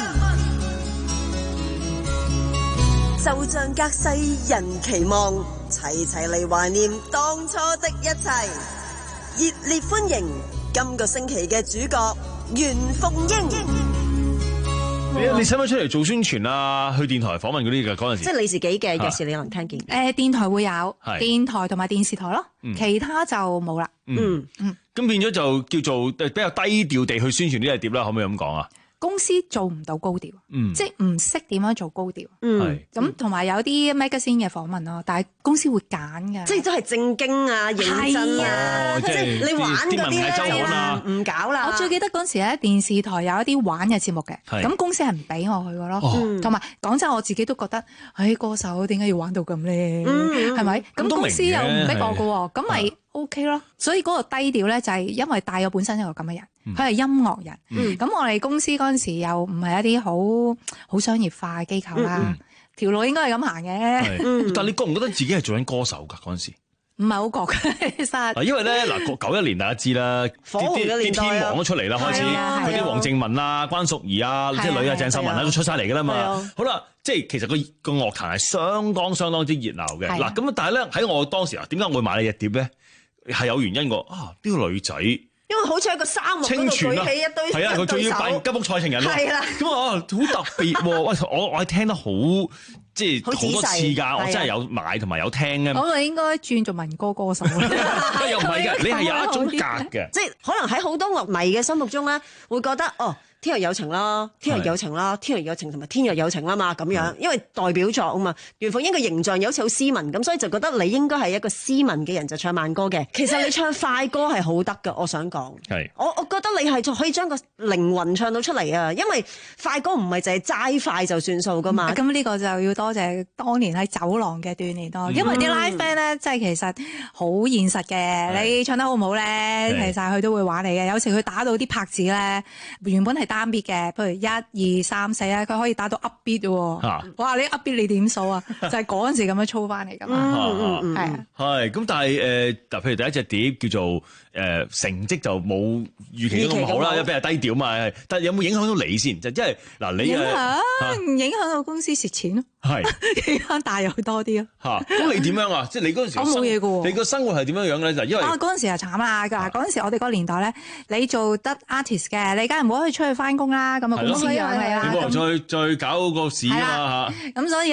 就像隔世人期望，齊齊嚟懷念當初的一切。熱烈歡迎今個星期嘅主角袁鳳英。 你你使唔使出嚟做宣傳啊？去電台訪問嗰啲嘅嗰陣時， 即係你自己嘅嘅事，你可能聽見。 誒，電台會有， 係電台同埋電視台咯， 嗯其他就冇啦。 嗯嗯，咁變咗就叫做比較低調地去宣傳呢隻碟啦，可唔可以咁講啊？ 公司做唔到高調， 嗯即係唔識點樣做高調。 嗯， 咁同埋有啲 magazine 嘅訪問咯，但係公司會揀嘅， 即係都係正經啊、認真啊， 哦即係你玩嗰啲咧， 啲文藝週刊啊唔搞啦。 我最記得嗰陣時咧，電視台有一啲玩嘅節目嘅， 係咁公司係唔俾我去嘅咯哦。 同埋講真，我自己都覺得，唉，歌手點解要玩到咁咧？ 嗯係咪？咁咁都明嘅公司又唔逼我嘅喎，咁咪 OK 咯。所以嗰個低調咧，就係因為帶咗本身一個咁嘅人，佢係音樂人。 嗯咁我哋公司嗰陣時又唔係一啲好好商業化嘅機構啦，條路應該係咁行嘅。 係但係你覺唔覺得自己係做緊歌手㗎嗰陣時？ 唔係好覺嘅，其實。 啊，因為咧嗱，九一年大家知啦， 火紅嘅啲啲年代啊天王都出嚟啦，開始係啊係啊佢啲黃靜文啊、關淑怡啊，即係女啊鄭秀文啊都出晒嚟㗎啦係嘛啊。 好啦，即係其實個個樂壇係相當相當之熱鬧嘅。 係啊嗱咁啊，但係咧喺我當時啊，點解我會買你隻碟咧？係有原因㗎。啊，呢個女仔。 因為好似喺個沙漠嗰度清泉啊， 舉起一堆係啊，佢仲要扮吉卜賽情人喎， 係啦， 咁啊好特別喎，喂，我我係聽得好即係好仔細好多次㗎， 係啊我真係有買同埋有聽嘅， 我哋應該轉做民歌歌手。 又唔係嘅，你係有一種格嘅， 即係可能喺好多樂迷嘅心目中咧，會覺得哦。天若有情啦，天若有情啦，天若有情同埋天若有情啦嘛，咁樣，因為代表作啊嘛。袁鳳英嘅形象有好似好斯文，咁所以就覺得你應該係一個斯文嘅人就唱慢歌嘅。其實你唱快歌係好得㗎，我想講。 係。 我我覺得你係可以將個靈魂唱到出嚟啊，因為快歌唔係淨係齋快就算數噶嘛。 咁呢個就要多謝當年喺走廊嘅鍛鍊咯，因為啲 live band 咧，即係其實好現實嘅。你唱得好唔好咧，其實佢都會玩你嘅。有時佢打到啲拍子咧，原本係單 beat 嘅，譬如一二三四咧，佢可以打到 up beat 喎。 啊、 哇！你 up beat 你點數啊？就係嗰陣時咁樣操翻嚟噶嘛。係啊。 係咁，但係誒嗱，譬如第一隻碟叫做誒、呃、成績就冇預期到咁好啦，因為比較低調嘛。但係有冇影響到你先？就即係嗱，你影響、 啊、 影響到公司蝕錢咯。 係影響大又多啲咯。 嚇！咁你點樣啊？即係你嗰陣時我冇嘢嘅喎。 你個生活係點樣樣咧？就因為啊嗰陣時就慘啦。嗱嗰陣時我哋嗰個年代咧，你做得 artist 嘅，你梗係唔可以出去翻工啦。咁啊公司養你啦。 你冇人再再搞個市啊嘛嚇。 咁所以咧，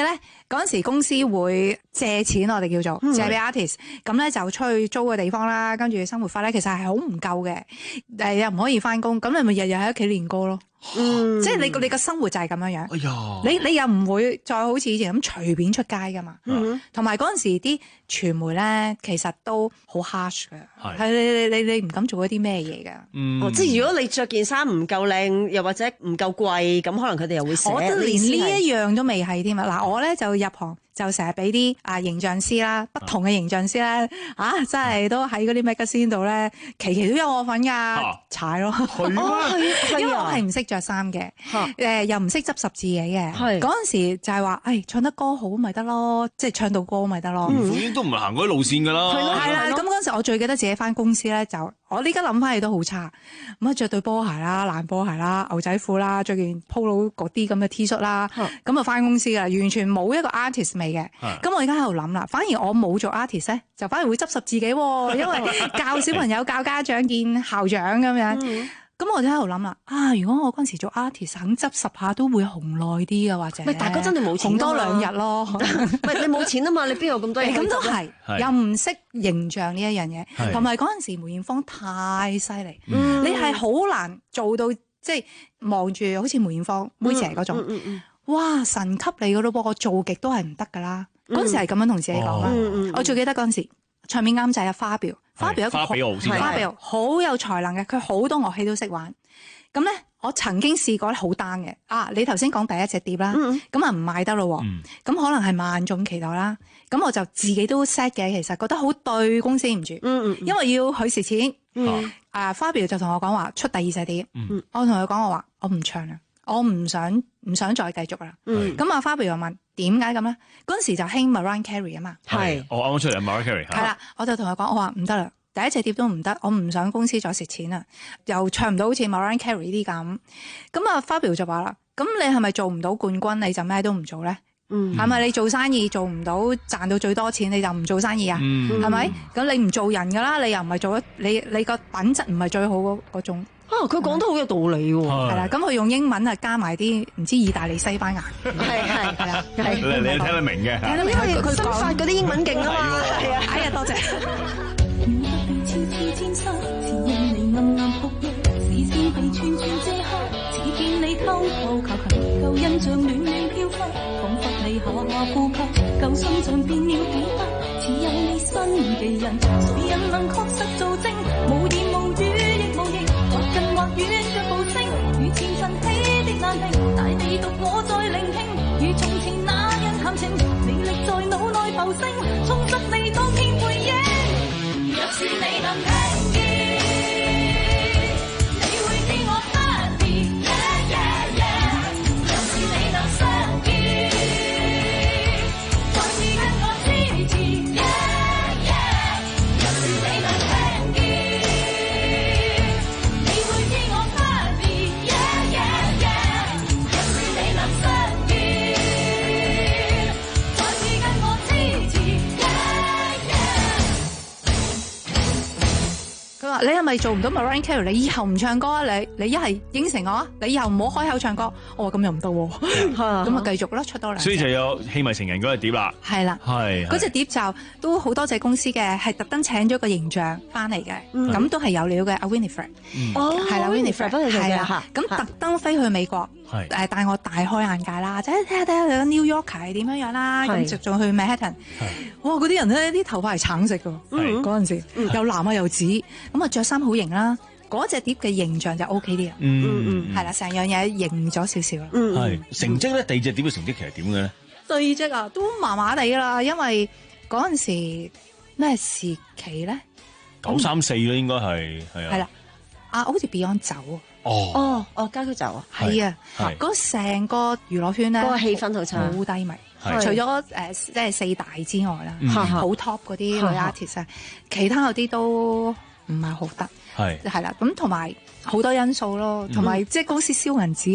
嗰陣時公司會借錢，我哋叫做借俾 artist，咁咧就出去租個地方啦，跟住生活費咧其實係好唔夠嘅，誒又唔可以翻工，咁你咪日日喺屋企練歌咯。嗯，即係你個你個生活就係咁樣樣。哎呀，你你又唔會再好似以前咁隨便出街噶嘛。嗯，同埋嗰陣時啲傳媒咧，其實都好 harsh 嘅，係你你你你唔敢做一啲咩嘢㗎。 嗯，哦，即係如果你着件衫唔夠靚，又或者唔夠貴，咁可能佢哋又會寫。 我都連呢一樣都未係添啊！嗱，我咧就入行。就成日俾啲啊形象師啦，不同嘅形象師咧，啊真係都喺嗰啲 magazine 度咧，期期都有我份㗎，踩咯。係咩？因為我係唔識着衫嘅，誒又唔識執十字嘢嘅。嗰陣時就係話，誒唱得歌好咪得咯，即係唱到歌咪得咯。 已經都唔係行嗰啲路線㗎啦。 係啦，咁嗰陣時我最記得自己翻公司咧，就我呢家諗翻嚟都好差。咁啊着對波鞋啦、爛波鞋啦、牛仔褲啦，着件 polo 嗰啲咁嘅 T 恤啦，咁啊翻公司㗎，完全冇一個 artist 味嘅。咁我而家喺度諗啦，反而我冇做 artist 咧，就反而會執拾自己，因為教小朋友、教家長、見校長咁樣。咁我就喺度諗啦，啊，如果我嗰陣時做 artist 肯執拾下，都會紅耐啲嘅，或者。 喂，大哥真係冇錢， 紅多兩日咯。 喂，你冇錢啊嘛，你邊有咁多嘢？ 咁都係，又唔識形象呢一樣嘢，同埋嗰陣時梅艷芳太犀利，你係好難做到，即係望住好似梅艷芳妹姐嗰種。哇！神級嚟噶咯噃，我做極都係唔得噶啦。嗰陣時係咁樣同自己講啦。哦、我最記得嗰陣時唱片監製阿花表，花表一個好花表好有才能嘅，佢好多樂器都識玩。咁咧，我曾經試過咧好 down 嘅。啊，你頭先講第一隻碟啦，咁啊唔賣得咯。咁、嗯、可能係萬眾期待啦。咁我就自己都 set 嘅，其實覺得好對公司唔住，嗯嗯、因為要佢蝕錢。嗯、啊，花表就同我講話出第二隻碟，嗯、我同佢講我話我唔唱啦。我唔想唔想再繼續啦。咁阿花譬又問點解咁咧？嗰陣時就興 Mariah Carey 啊嘛。係，我啱啱出嚟 Mariah Carey。係啦，我就同佢講，我話唔得啦，第一隻碟都唔得，我唔想公司再蝕錢啊，又唱唔到好似 Mariah Carey 啲咁。咁啊，花譬就話啦，咁你係咪做唔到冠軍你就咩都唔做咧？嗯，係咪你做生意做唔到賺到最多錢你就唔做生意啊？係咪、嗯？咁你唔做人噶啦，你又唔係做咗你你個品質唔係最好嗰嗰種。 啊！佢講得好有道理喎。 係啦，咁佢用英文啊，加埋啲唔知意大利、西班牙。係係係啦。 你你聽得明嘅？ 係啦，因為佢新發嗰啲英文勁啊嘛。係啊， 哎呀，多謝。 近或遠腳步聲，如前塵起的難平，大地獨我在聆聽，如從前那樣談情，魅力在腦內浮升，充實你當天回憶。若是你能聽見，你會知我不變。Yeah, yeah, yeah. 若是你能相見，再次跟我支持。Yeah, yeah. 若是你能聽見。 你係咪做唔到 Mariah Carey？ 你以後唔唱歌啊！你你一係應承我啊！你以後唔好開口唱歌。我話咁又唔得喎，咁啊繼續啦，出多兩。 所以就有《戲迷情人》嗰隻碟啦。係啦，係嗰隻碟就都好多謝公司嘅，係特登請咗個形象翻嚟嘅，咁都係有料嘅。阿 Winifred，哦，係啦 ，Winifred 係啦，咁特登飛去美國，誒帶我大開眼界啦，即係睇下睇下佢 New York 係點樣樣啦，咁直仲去 Manhattan，哇！嗰啲人咧啲頭髮係橙色㗎，嗰陣時又藍啊又紫，咁啊着衫好型啦。嗰隻碟嘅形象就 O K 啲啊，嗯嗯，係啦，成樣嘢型咗少少啦。 係成績咧，第二隻碟嘅成績其實點嘅咧？ 第二隻啊，都麻麻地啦，因為嗰陣時咩時期咧？ 九三四啦，應該係係啊。係啦， 啊，好似 Beyond 走啊。 哦哦哦，家駒走啊。 係啊，嗰成個娛樂圈咧， 嗰個氣氛好差， 好低迷。除咗誒即係四大之外啦，好 top 嗰啲女 artist 啊，其他嗰啲都唔係好得。係係啦，咁同埋好多因素咯，同埋即係公司燒銀紙啊，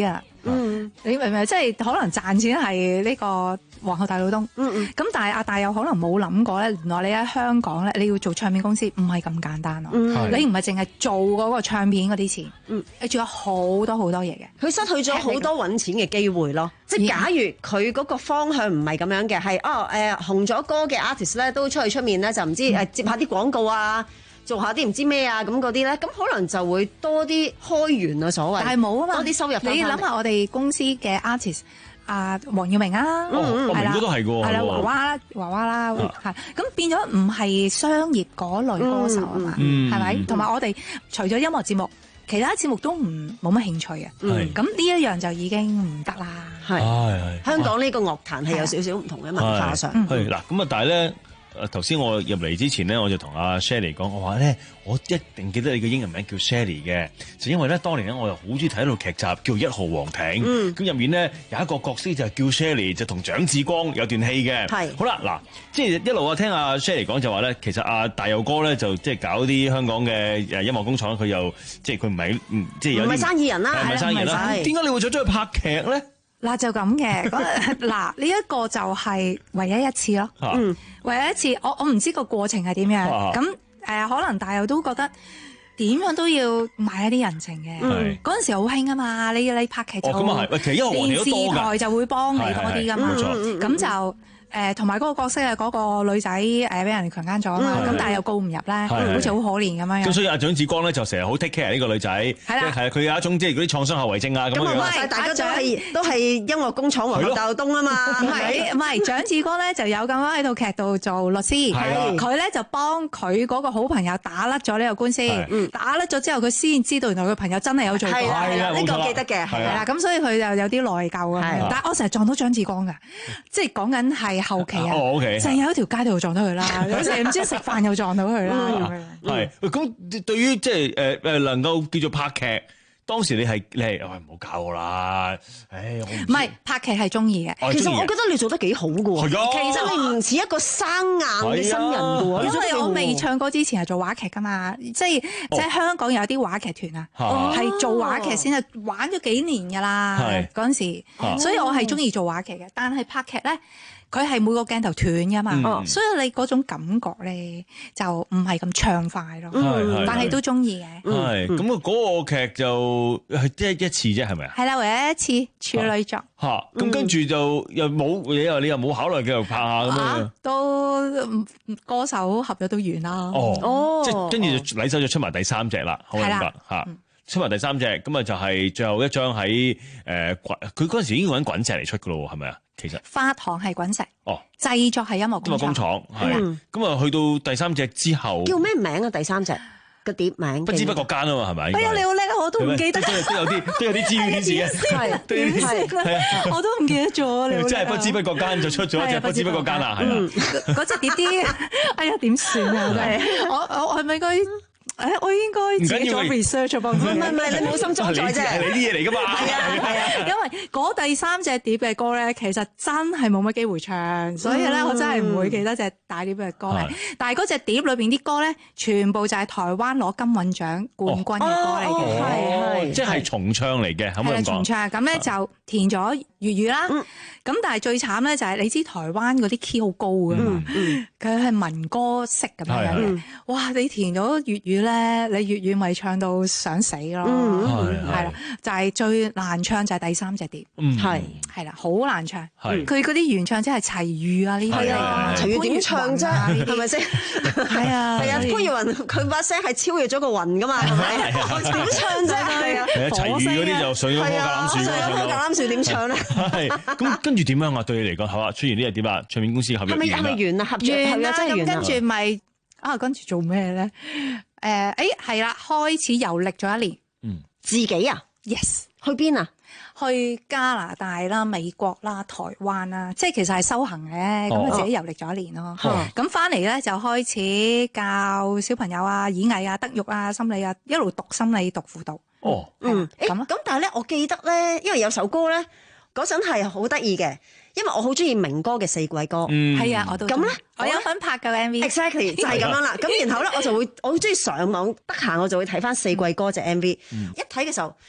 嗯， 你明唔明？即係可能賺錢係呢個皇后大老東。 嗯嗯。 咁但係阿大有可能冇諗過咧，原來你喺香港咧，你要做唱片公司唔係咁簡單咯。 嗯你唔係淨係做嗰個唱片嗰啲錢， 嗯， 你仲有好多好多嘢嘅。 佢失去咗好多揾錢嘅機會咯。即係假如佢嗰個方向唔係咁樣嘅，係哦誒、呃、紅咗歌嘅 artist 咧，都出去出面咧就唔知誒、嗯、接下啲廣告啊。做下啲唔知咩啊咁嗰啲咧，咁可能就會多啲開源啊所謂。但係冇啊嘛， 多啲收入。 你諗下我哋公司嘅 artist 啊，黃耀明啊， 哦， 係啦， 都係㗎， 係啦，娃娃娃娃啦，係咁變咗唔係商業嗰類歌手啊嘛，係咪？同埋我哋除咗音樂節目，其他節目都唔冇乜興趣嘅。咁呢一樣就已經唔得啦。 係香港呢個樂壇係有少少唔同嘅文化上。 係嗱，咁啊，但係咧。誒頭先我入嚟之前咧，我就同阿 Shelly 講，我話咧，我一定記得你嘅英文名叫 Shelly 嘅，就因為咧，當年咧，我又好中意睇一套劇集叫《一號皇庭》，咁入、嗯、面咧有一個角色就係叫 Shelly，就同蔣志光有段戲嘅。係好啦，嗱，即係一路我聽阿 Shelly 講就話咧，其實阿大佑哥咧就即係搞啲香港嘅誒音樂工廠，佢又即係佢唔係嗯即係有啲唔係生意人啦， 唔係生意人啦，點解你會再出去拍劇咧？ 嗱就咁嘅，嗱呢一個就係唯一一次咯，嗯，唯一一次，我我唔知個過程係點樣，咁誒、呃、可能大友都覺得點樣都要買一啲人情嘅，嗰陣、嗯、時好興啊嘛，你你拍劇就、哦、電視台就會幫你多啲噶嘛，咁就。誒同埋嗰個角色啊，嗰個女仔誒俾人強姦咗啊嘛，咁但係又告唔入咧，好似好可憐咁樣。咁所以阿蔣志光咧就成日好 take care 呢個女仔，係啦，係佢有一種即係嗰啲創傷後遺症啊咁樣。 咁啊，大家都係都係音樂工廠皇后大道東啊嘛， 唔係唔係，蔣志光咧就有咁樣喺套劇度做律師，佢咧就幫佢嗰個好朋友打甩咗呢個官司，打甩咗之後佢先知道原來佢朋友真係有做過， 係啦，呢個記得嘅，係啦，咁所以佢就有啲內疚啊。但係我成日撞到蔣志光㗎，即係講緊係。後期啊，成日喺條街度撞到佢啦，有時唔知食飯又撞到佢啦。 係咁，對於即係誒誒能夠叫做拍劇，當時你係你係唔好搞我啦，唉，我唔係拍劇係中意嘅。 其實我覺得你做得幾好㗎喎，其實你唔似一個生硬嘅新人㗎喎， 因為我未唱歌之前係做話劇㗎嘛，即係即係香港有啲話劇團啊，係做話劇先係玩咗幾年㗎啦，嗰陣時，所以我係中意做話劇嘅，但係拍劇咧。佢係每個鏡頭斷噶嘛，嗯、所以你嗰種感覺咧就唔係咁暢快咯。嗯、但係都中意嘅。 係咁啊，嗰個劇就即係一次啫，係咪啊？ 係啦，唯一一次處女作。 嚇、啊！咁跟住就又冇你又你又冇考慮繼續拍下咁樣、啊。 都歌手合約都完啦。 哦，哦即係跟住就禮手就出埋第三隻啦，好明白嚇。嗯出埋第三隻，咁啊就係最後一張喺誒滾，佢嗰陣時已經揾滾石嚟出噶咯，係咪啊？其實花堂係滾石， 哦， 製作係音樂工廠，係咁啊，去到第三隻之後， 叫咩名啊？第三隻個碟名不知不覺間啊嘛，係咪？ 哎呀，你好叻啊！我都唔記得， 都有啲都有啲資料顯示嘅， 係點先我都唔記得咗，你真係不知不覺間就出咗一隻不知不覺間啦，係啦， 嗰隻碟啲，哎呀點算啊？我我係咪應該？誒，我應該自己做 research 幫佢。 唔係唔係，你冇心裝載啫。 係你啲嘢嚟噶嘛？ 係啊係啊，因為嗰第三隻碟嘅歌咧，其實真係冇乜機會唱，所以咧我真係唔會記得隻大碟嘅歌嚟。但係嗰隻碟裏邊啲歌咧，全部就係台灣攞金韻獎冠軍嘅歌嚟嘅， 係係，即係重唱嚟嘅，可唔可以咁講？係重唱，咁咧就填咗粵語啦。咁但係最慘咧就係你知台灣嗰啲 key 好高噶嘛，佢係民歌式咁樣嘅。哇！你填咗粵語咧，你粵語咪唱到想死咯，係啦，就係最難唱就係第三隻碟，係係啦，好難唱。佢嗰啲原唱即係齊豫啊呢啲啊， 齊豫點唱啫？係咪先？ 係啊係啊，潘越雲佢把聲係超越咗個雲噶嘛，係咪？點唱啫？係啊， 齊豫嗰啲就上咗棵橄欖樹， 上咗棵橄欖樹點唱咧？ 係咁跟住點樣啊？對你嚟講，好啊，出現呢個點啊？唱片公司合約係咪係咪完啦？合約完啦，咁跟住咪啊？跟住做咩咧？誒，誒係啦，開始遊歷咗一年。 嗯，自己啊 ？Yes， 去邊啊？ 去加拿大啦、美國啦、台灣啦，即係其實係修行嘅，咁啊、哦、自己遊歷咗一年咯。咁翻嚟咧就開始教小朋友啊、演藝啊、德育啊、心理啊，一路讀心理、讀輔導。 哦， 嗯，咁咁但係咧，我記得咧，因為有首歌咧，嗰陣係好得意嘅。因為我好中意明哥嘅四季歌，係、 嗯、啊，我都咁咧， 我有份拍嘅 M V，exactly 就係咁樣啦。咁然後咧，我就會我好中意上網，得閒我就會睇翻四季歌隻 M V、嗯。一睇嘅時候，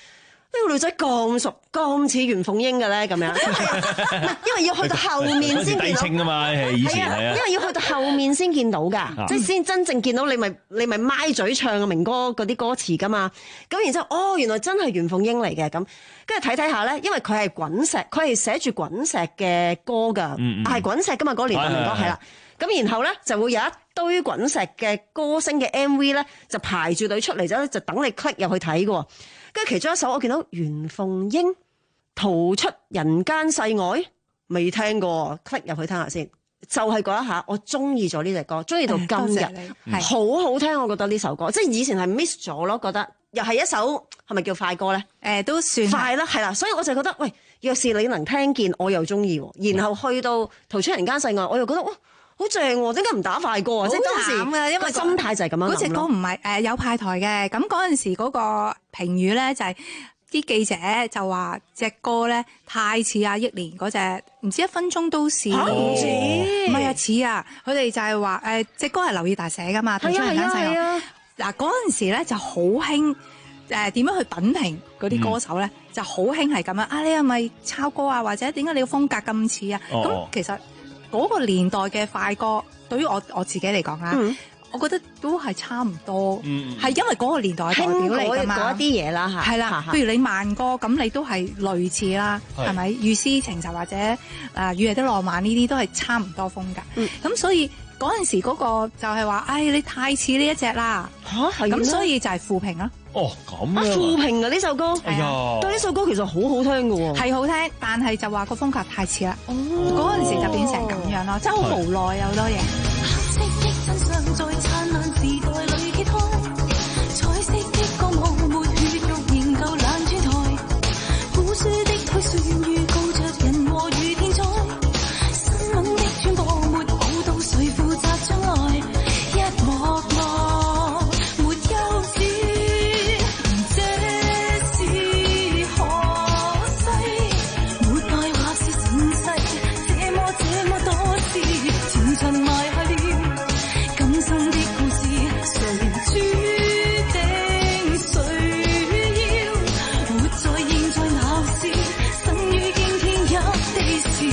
呢個女仔咁熟，咁似袁鳳英嘅咧，咁樣，因為要去到後面先見到。 低清啊嘛，係以前係啊。 因為要去到後面先見到㗎，即係先真正見到你咪你咪咪嘴唱啊明哥嗰啲歌詞㗎嘛。咁然之後，哦，原來真係袁鳳英嚟嘅咁，跟住睇睇下咧，因為佢係滾石，佢係寫住滾石嘅歌㗎，係滾石㗎嘛嗰個年代明哥係啦。咁然後咧就會有一堆滾石嘅歌星嘅 M V 咧，就排住隊出嚟咗，就等你 click 入去睇嘅。跟住其中一首我見到袁鳳英逃出人間世外，未聽過 click 入去聽下先。就係嗰一下，我中意咗呢隻歌，中意到今日，好好聽。我覺得呢首歌，即係以前係 miss 咗咯，覺得又係一首係咪叫快歌咧？ 誒，都算快啦，係啦。所以我就覺得，喂，若是你能聽見，我又中意。然後去到逃出人間世外，我又覺得哇，好正喎！點解唔打快歌啊？即係當時嘅，因為心態就係咁樣諗咯。 嗰隻歌唔係誒有派台嘅，咁嗰陣時嗰個評語咧就係、是。啲記者就話隻歌咧太似阿憶蓮嗰隻，唔知一分鐘都似，唔似，唔係啊似啊！佢哋就係話誒隻歌係劉以達寫噶嘛，逃出人間世外。嗱嗰陣時咧就好興誒點樣去品評嗰啲歌手咧，嗯、就好興係咁樣啊！你係咪抄歌啊？或者點解你個風格咁似啊？咁、哦、其實嗰個年代嘅快歌，對於我我自己嚟講啊。嗯我覺得都係差唔多，係、嗯、因為嗰個年代代表嚟㗎嘛， 嗰一啲嘢啦嚇， 係啦，譬如你慢歌咁，你都係類似啦，係咪？雨絲情愁或者啊雨夜的浪漫呢啲都係差唔多風格，咁、嗯、所以嗰陣時嗰個就係話，唉、哎，你太似呢一隻啦嚇，咁所以就係負評啦。 哦，咁啊，負評啊呢首歌， 哎呀， 但呢首歌其實好好聽㗎喎， 係好聽，但係就話個風格太似啦，嗰、哦、陣時就變成咁樣咯，真係好無奈有好多嘢。 真相在燦爛時代裏揭開，彩色的光芒沒血肉仍舊冷轉台，古書的推算預告着人禍與天災，新聞的傳播沒報道誰負責將來，一幕幕沒休止，這是可惜，沒愛或是盛世，這麼這麼多事，前塵埋下了。生的故事，誰注定誰要活在現在鬧市，生於驚天泣地時，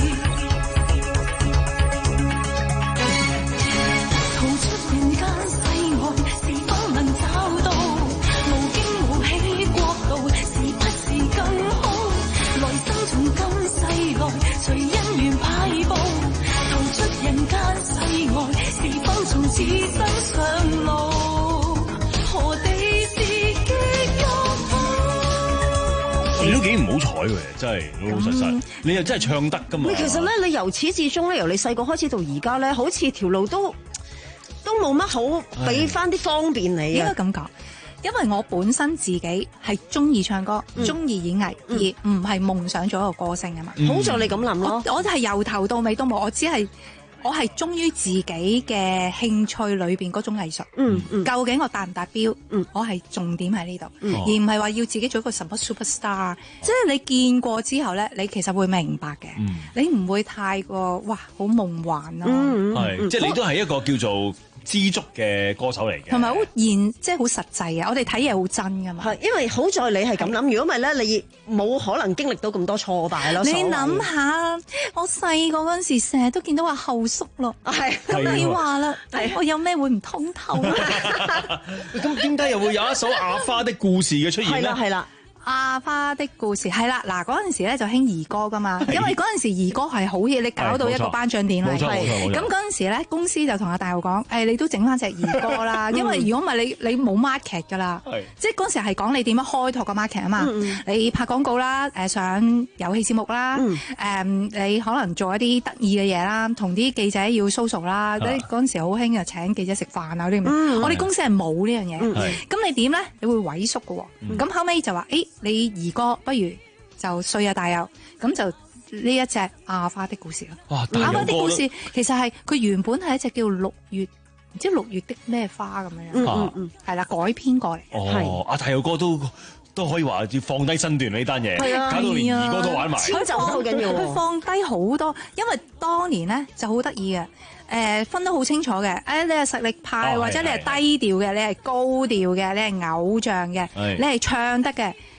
逃出人間世外，是否能找到無驚無喜國度，是不是更好？來生從今世來，隨因緣派佈，逃出人間世外，是否從此生上路，何地是極樂府？ 你都幾唔好彩嘅，真係老老實實。嗯、你又真係唱得㗎嘛？ 其實咧，你由始至終咧，由你細個開始到而家咧，好似條路都都冇乜好俾翻啲方便你。 應該咁講，因為我本身自己係中意唱歌、中意、嗯、演藝，嗯、而唔係夢想做一個歌星啊嘛。 嗯、好在你咁諗咯， 我係由頭到尾都冇，我只係。我係忠於自己嘅興趣裏邊嗰種藝術，嗯嗯，究竟我達唔達標？嗯，我係重點喺呢度，嗯、而唔係話要自己做一個什麼 superstar。即係你見過之後咧，你其實會明白嘅，嗯、你唔會太過哇好夢幻咯、啊。 嗯係，即係你都係一個叫做知足嘅歌手嚟嘅， 同埋好現，即係好實際嘅。我哋睇嘢好真噶嘛。 係，因為好在你係咁諗，如果唔係咧，你冇可能經歷到咁多挫敗咯。 你諗下，我細個嗰陣時成日都見到話後叔咯，係咁你話啦，我有咩會唔通透咧？ 咁點解又會有一首《阿花的故事》嘅出現咧？ 係啦，係啦。 阿花的故事係啦，嗱嗰陣時咧就興兒歌噶嘛，因為嗰陣時兒歌係好嘢，你搞到一個頒獎典禮，咁嗰陣時咧公司就同阿大號講，誒、哎、你都整翻隻兒歌啦，因為如果唔係你你冇 market 噶啦，即係嗰陣時係講你點樣開拓個 market 啊嘛，嗯、你拍廣告啦，誒上遊戲節目啦，誒、嗯、你可能做一啲得意嘅嘢啦，同啲記者要 social 啦，嗰嗰陣時好興啊請記者食飯啊啲咁，嗯、我哋公司係冇呢樣嘢，咁、嗯、你點咧？你會萎縮噶喎，咁、嗯、後尾就話誒。欸你兒歌不如就碎啊大友，咁就呢一隻阿花的故事咯。阿花的故事其實係佢原本係一隻叫六月，唔知六月的咩花咁樣樣。嗯嗯嗯，係啦，改編過嚟。 哦，阿大友哥都都可以話要放低身段呢單嘢，搞到連兒歌都玩埋。 佢就好緊要， 佢放低好多，因為當年咧就好得意嘅。誒、呃、分得好清楚嘅，誒、哎、你係實力派、哦、或者你係低調嘅，你係高調嘅，你係偶像嘅，你係唱得嘅。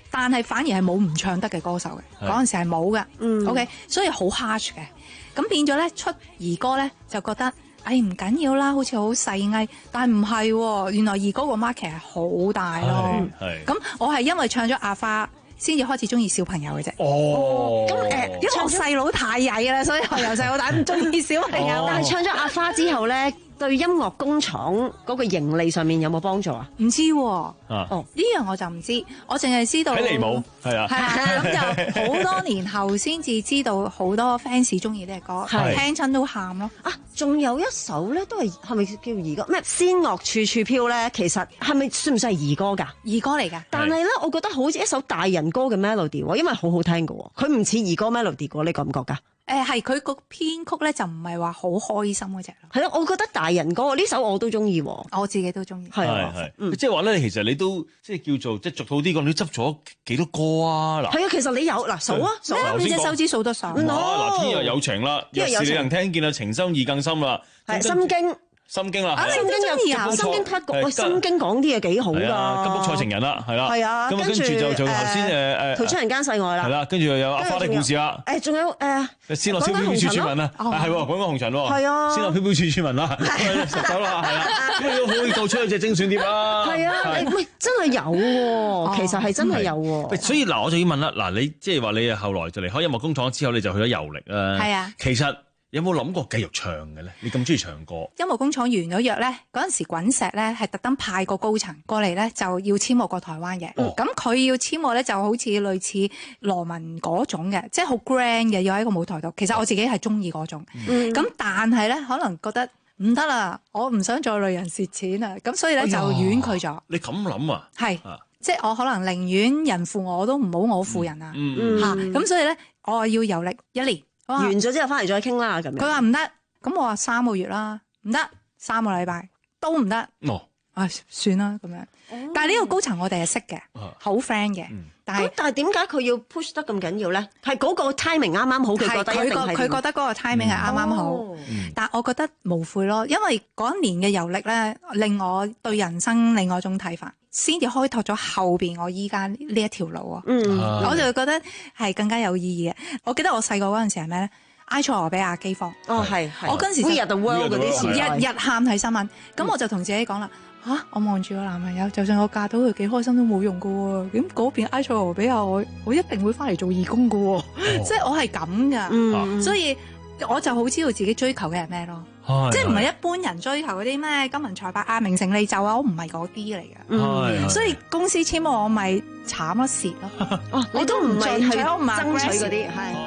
但係反而係冇唔唱得嘅歌手嘅，嗰陣時係冇嘅。嗯，OK，所以好 harsh 嘅。咁變咗咧出兒歌咧就覺得，哎唔緊要啦，好似好細藝，但係唔係喎，原來兒歌個 market 係好大咯。係。咁我係因為唱咗阿花，先至開始中意小朋友嘅啫。 哦。 咁誒， 因為我細佬太曳啦，所以我由細到大唔中意小朋友。 但係唱咗阿花之後咧，對音樂工廠嗰個盈利上面有冇幫助啊？ 唔知喎。 啊。 哦，呢樣我就唔知，我淨係知道。 睇嚟冇，係啊。 係啊，咁就好多年後先至知道好多 fans 中意呢個歌，聽親都喊咯。 啊，仲有一首咧，都係係咪叫兒歌？咩仙樂處處飄咧？其實係咪算唔算係兒歌㗎？ 兒歌嚟㗎。 但係咧，我覺得好似一首大人歌嘅 melody 喎，因為好好聽㗎喎。佢唔似兒歌 melody 㗎，你覺唔覺㗎？ 誒係佢個編曲咧就唔係話好開心嗰隻咯。 係咯，我覺得大人歌呢首我都中意喎， 我自己都中意。 係係，即係話咧，其實你都即係叫做即係俗套啲講，你執咗幾多歌啊？嗱， 係啊，其實你有嗱數啊，數啊， 你隻手指數得上。 嗱，天若有情啦，若是你能聽見啊，情深意更深啦。 係心經。 心經啦， 啊，心經有心經 cut 過，喂，心經講啲嘢幾好㗎。 吉卜賽情人啦，係啦。 係啊， 咁跟住就就頭先誒誒， 逃出人間世外啦。 係啦，跟住又有阿花的故事啦。 誒，仲有誒， 仙樂飄飄處處聞啊，係喎，講緊紅塵喎。 係啊， 仙樂飄飄處處聞啦，實走啦，係啦，咁都可以導出一隻精選碟啦。 係啊，喂，真係有喎，其實係真係有喎。 所以嗱，我就要問啦，嗱，你即係話你後來就離開音樂工廠之後，你就去咗遊歷啦。 係啊， 其實。有冇諗過繼續唱嘅咧？你咁中意唱歌？ 音樂工廠完咗約咧，嗰陣時滾石咧係特登派個高層過嚟咧，就要簽我過台灣嘅。咁佢、哦、要簽我咧，就好似類似羅文嗰種嘅，即係好 grand 嘅，要喺個舞台度。其實我自己係中意嗰種。咁、嗯、但係咧，可能覺得唔得啦，我唔想再累人蝕錢啊。咁所以咧就婉拒咗。 你咁諗啊？係， 即係我可能寧願人負我都唔好我負人啊。嚇、嗯，咁、嗯、所以咧，我要遊歷一年。 完咗之後翻嚟再傾啦，咁樣。 佢話唔得，咁我話三個月啦，唔得，三個禮拜都唔得。 哦， 唉，算啦咁樣。哦、但係呢個高層我哋係識嘅，好 friend 嘅。嗯、但係但係點解佢要 push 得咁緊要咧？係嗰個 timing 啱啱好，佢覺得一定係。 佢覺得嗰個 timing 係啱啱好。 哦、 但係我覺得無悔咯，因為嗰一年嘅遊歷咧，令我對人生另外一種睇法，先至開拓咗後邊我依家呢一條路啊！嗯，我就覺得係更加有意義嘅。我記得我細個嗰陣時係咩咧？埃塞俄比亞饑荒。哦，係係。我嗰陣時就日日喊睇新聞，咁我就同自己講啦嚇，我望住個男朋友，就算我嫁到佢幾開心都冇用噶喎。咁嗰邊埃塞俄比亞我我一定會翻嚟做義工噶喎，即係我係咁噶，所以我就好知道自己追求嘅係咩咯。即係唔係一般人追求嗰啲咩金銀財帛啊、名成利就啊，我唔係嗰啲嚟嘅。嗯，所以公司簽我，我咪慘咯蝕咯。哦，你都唔係去爭取嗰啲係。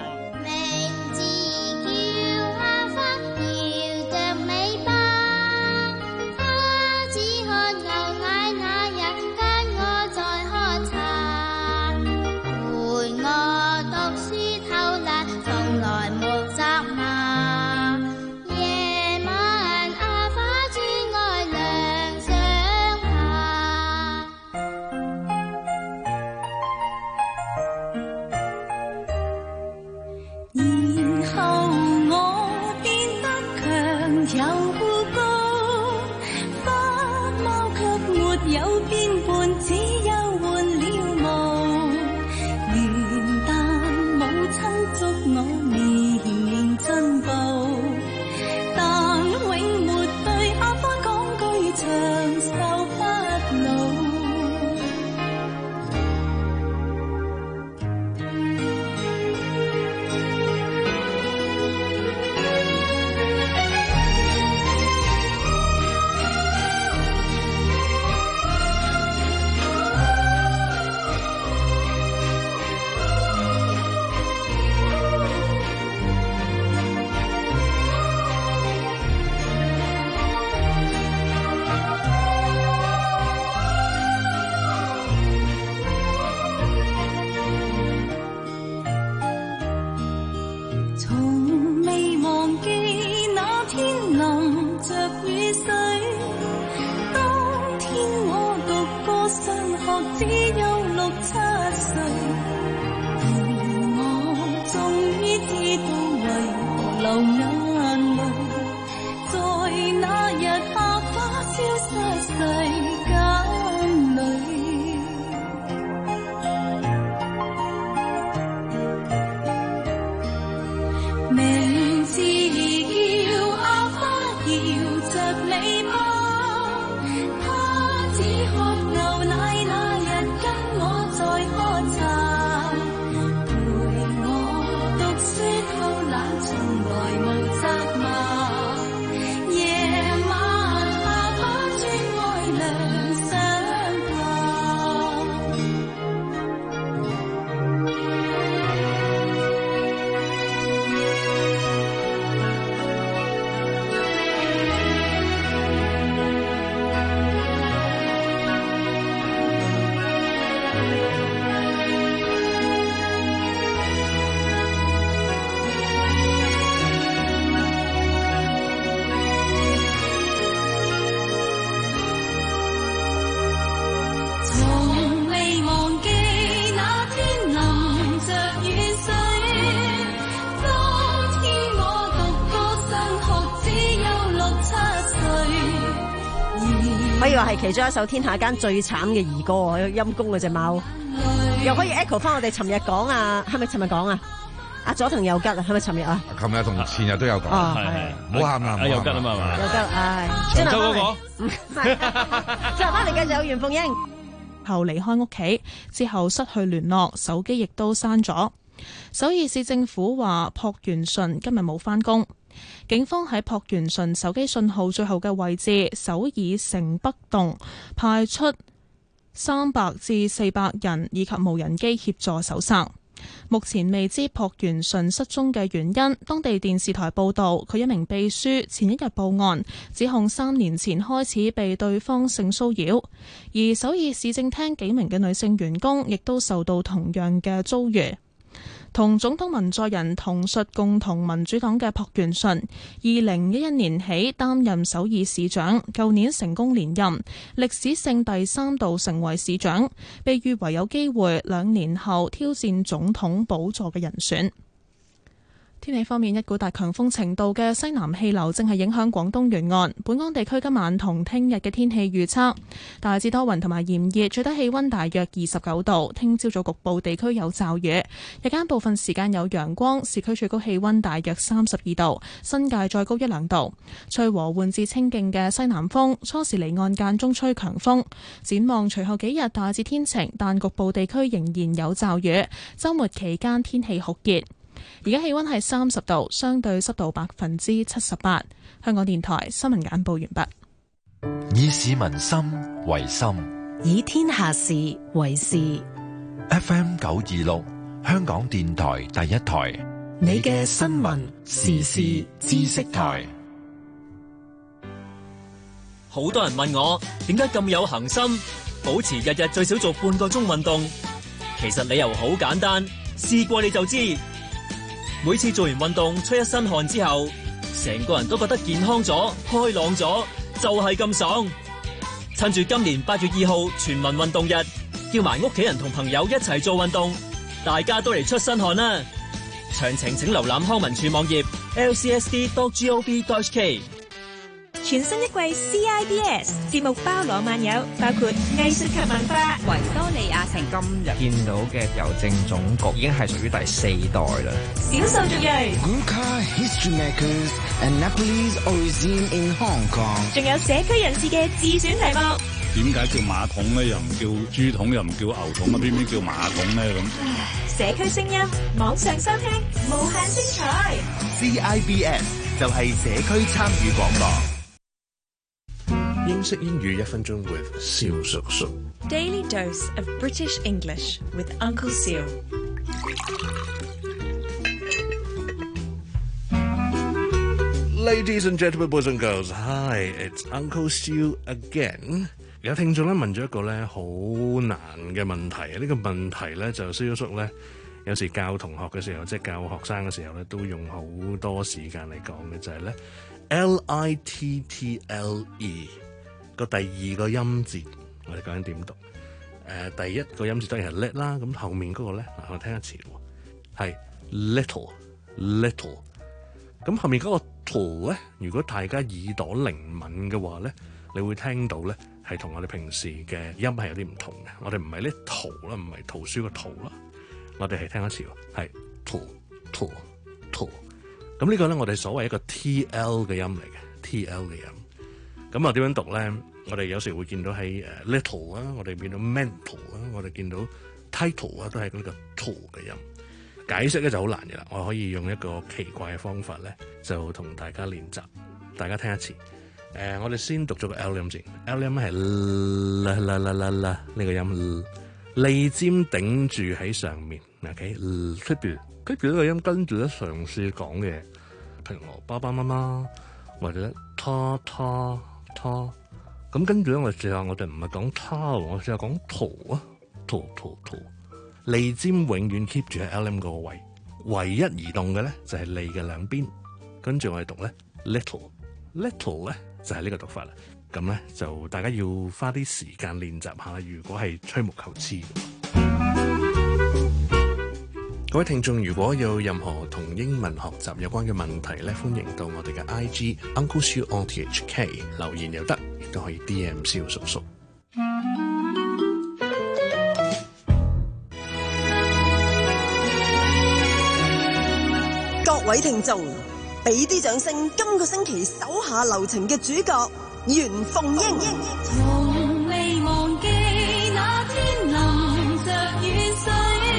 以話係其中一首天下間最慘嘅兒歌啊！陰公嗰隻貓，又可以 echo 翻我哋尋日講啊，係咪尋日講啊？阿佐藤佑吉啊，係咪尋日啊？ 琴日同前日都有講， 哦係， 唔好喊啦， 阿佑吉啊嘛嘛， 佑吉，唉， 長洲嗰個， 之後翻嚟繼續有袁鳳英， 後離開屋企之後失去聯絡，手機亦都刪咗。首爾市政府話朴元淳今日冇返工。警方喺朴元淳手機信號最後嘅位置首爾城北洞派出三百至四百人以及無人機協助搜查。目前未知朴元淳失蹤嘅原因。當地電視台報道，佢一名秘書前一日報案，指控三年前開始被對方性騷擾，而首爾市政廳幾名嘅女性員工亦都受到同樣嘅遭遇。同總統文在寅同屬共同民主黨嘅朴元淳，二零一一年起擔任首爾市長，舊年成功連任，歷史性第三度成為市長，被譽為有機會兩年後挑戰總統寶座嘅人選。天氣方面，一股達強風程度嘅西南氣流正係影響廣東沿岸。本港地區今晚同聽日嘅天氣預測，大致多雲同埋炎熱，最低氣溫大約二十九度。聽朝早局部地區有驟雨，日間部分時間有陽光，市區最高氣溫大約三十二度，新界再高一兩度。吹和緩至清勁嘅西南風，初時離岸間中吹強風。展望隨後幾日大致天晴，但局部地區仍然有驟雨。週末期間天氣酷熱。而家氣溫係三十度，相對濕度百分之七十八。香港電台新聞簡報完畢。 以市民心為心， 以天下事為事。 F M 九二六，香港電台第一台， 你嘅新聞時事知識台。 好多人問我點解咁有恒心，保持日日最少做半個鐘運動。其實理由好簡單，試過你就知。每次做完運動出一身汗之後，成個人都覺得健康咗、開朗咗，就係咁爽。趁住今年八月二號全民運動日，叫埋屋企人同朋友一齊做運動，大家都嚟出身汗啦。詳情請瀏覽康文署網頁 l c s d dot gov dot h k。 全新一季 C I B S 節目包羅萬有，包括藝術及文化、維多利亞城。 今日見到嘅郵政總局已經係屬於第四代啦。 少數族裔。 Gurkha history makers and Nepalese origin in Hong Kong。 仲有社區人士嘅自選題目。 點解叫馬桶咧？又唔叫豬桶，又唔叫牛桶啊？偏偏叫馬桶咧咁？ 社區聲音，網上收聽，無限精彩。 C I B S 就係社區參與廣播。 英式英語一分鐘 with 蕭叔叔。 Daily dose of British English with Uncle Seal。 Ladies and gentlemen, boys and girls, hi, it's Uncle Seal again。有聽眾咧問咗一個咧好難嘅問題，呢、這個問題咧就蕭叔咧有時教同學嘅時候，即係教學生嘅時候咧，都用好多時間嚟講嘅就係、是、咧 L I T T L E。個第二個音節，我哋究竟點讀？誒、呃，第一個音節當然係 let 啦，咁後面嗰個咧，嗱，我聽一次喎，係 little little。咁後面嗰個 to 咧，如果大家耳朵靈敏嘅話咧，你會聽到咧係同我哋平時嘅音係有啲唔同嘅。我哋唔係呢圖啦，唔係圖書個圖啦，我哋係聽一次喎，係 to to to。咁呢個咧，我哋所謂一個 T L 嘅音嚟嘅 ，T L 嘅音。咁啊，點樣讀咧？我哋有時會見到喺誒 little 啊，我哋見到 mental 啊，我哋見到 title 啊，都係呢個 to 嘅音。解釋咧就好難嘅啦，我可以用一個奇怪嘅方法咧，就同大家練習。大家聽一次。誒、呃，我哋先讀咗個 L 音先 ，L 音係啦啦啦啦啦呢個音，脷尖頂住喺上面。OK，keep 住 keep 住呢個音，跟住咧嘗試講嘅，譬如我爸爸媽媽或者他他。他咁跟住咧，我哋試下，我哋唔係講他，我試下講圖啊，圖圖圖，脷尖永遠 keep 住喺 L M 嗰個位，唯一移動嘅咧就係脷嘅兩邊。跟住我哋讀咧 little，little 咧就係呢個讀法啦。咁咧就大家要花啲時間練習下，如果係吹毛求疵。各位聽眾，如果有任何同英文學習有關嘅問題咧，歡迎到我哋嘅 I G Uncle Siu on T H K 留言又得，亦都可以 D M 蕭叔叔。 各位聽眾，俾啲掌聲！今個星期手下留情嘅主角袁鳳英。 從未忘記那天淋着雨水，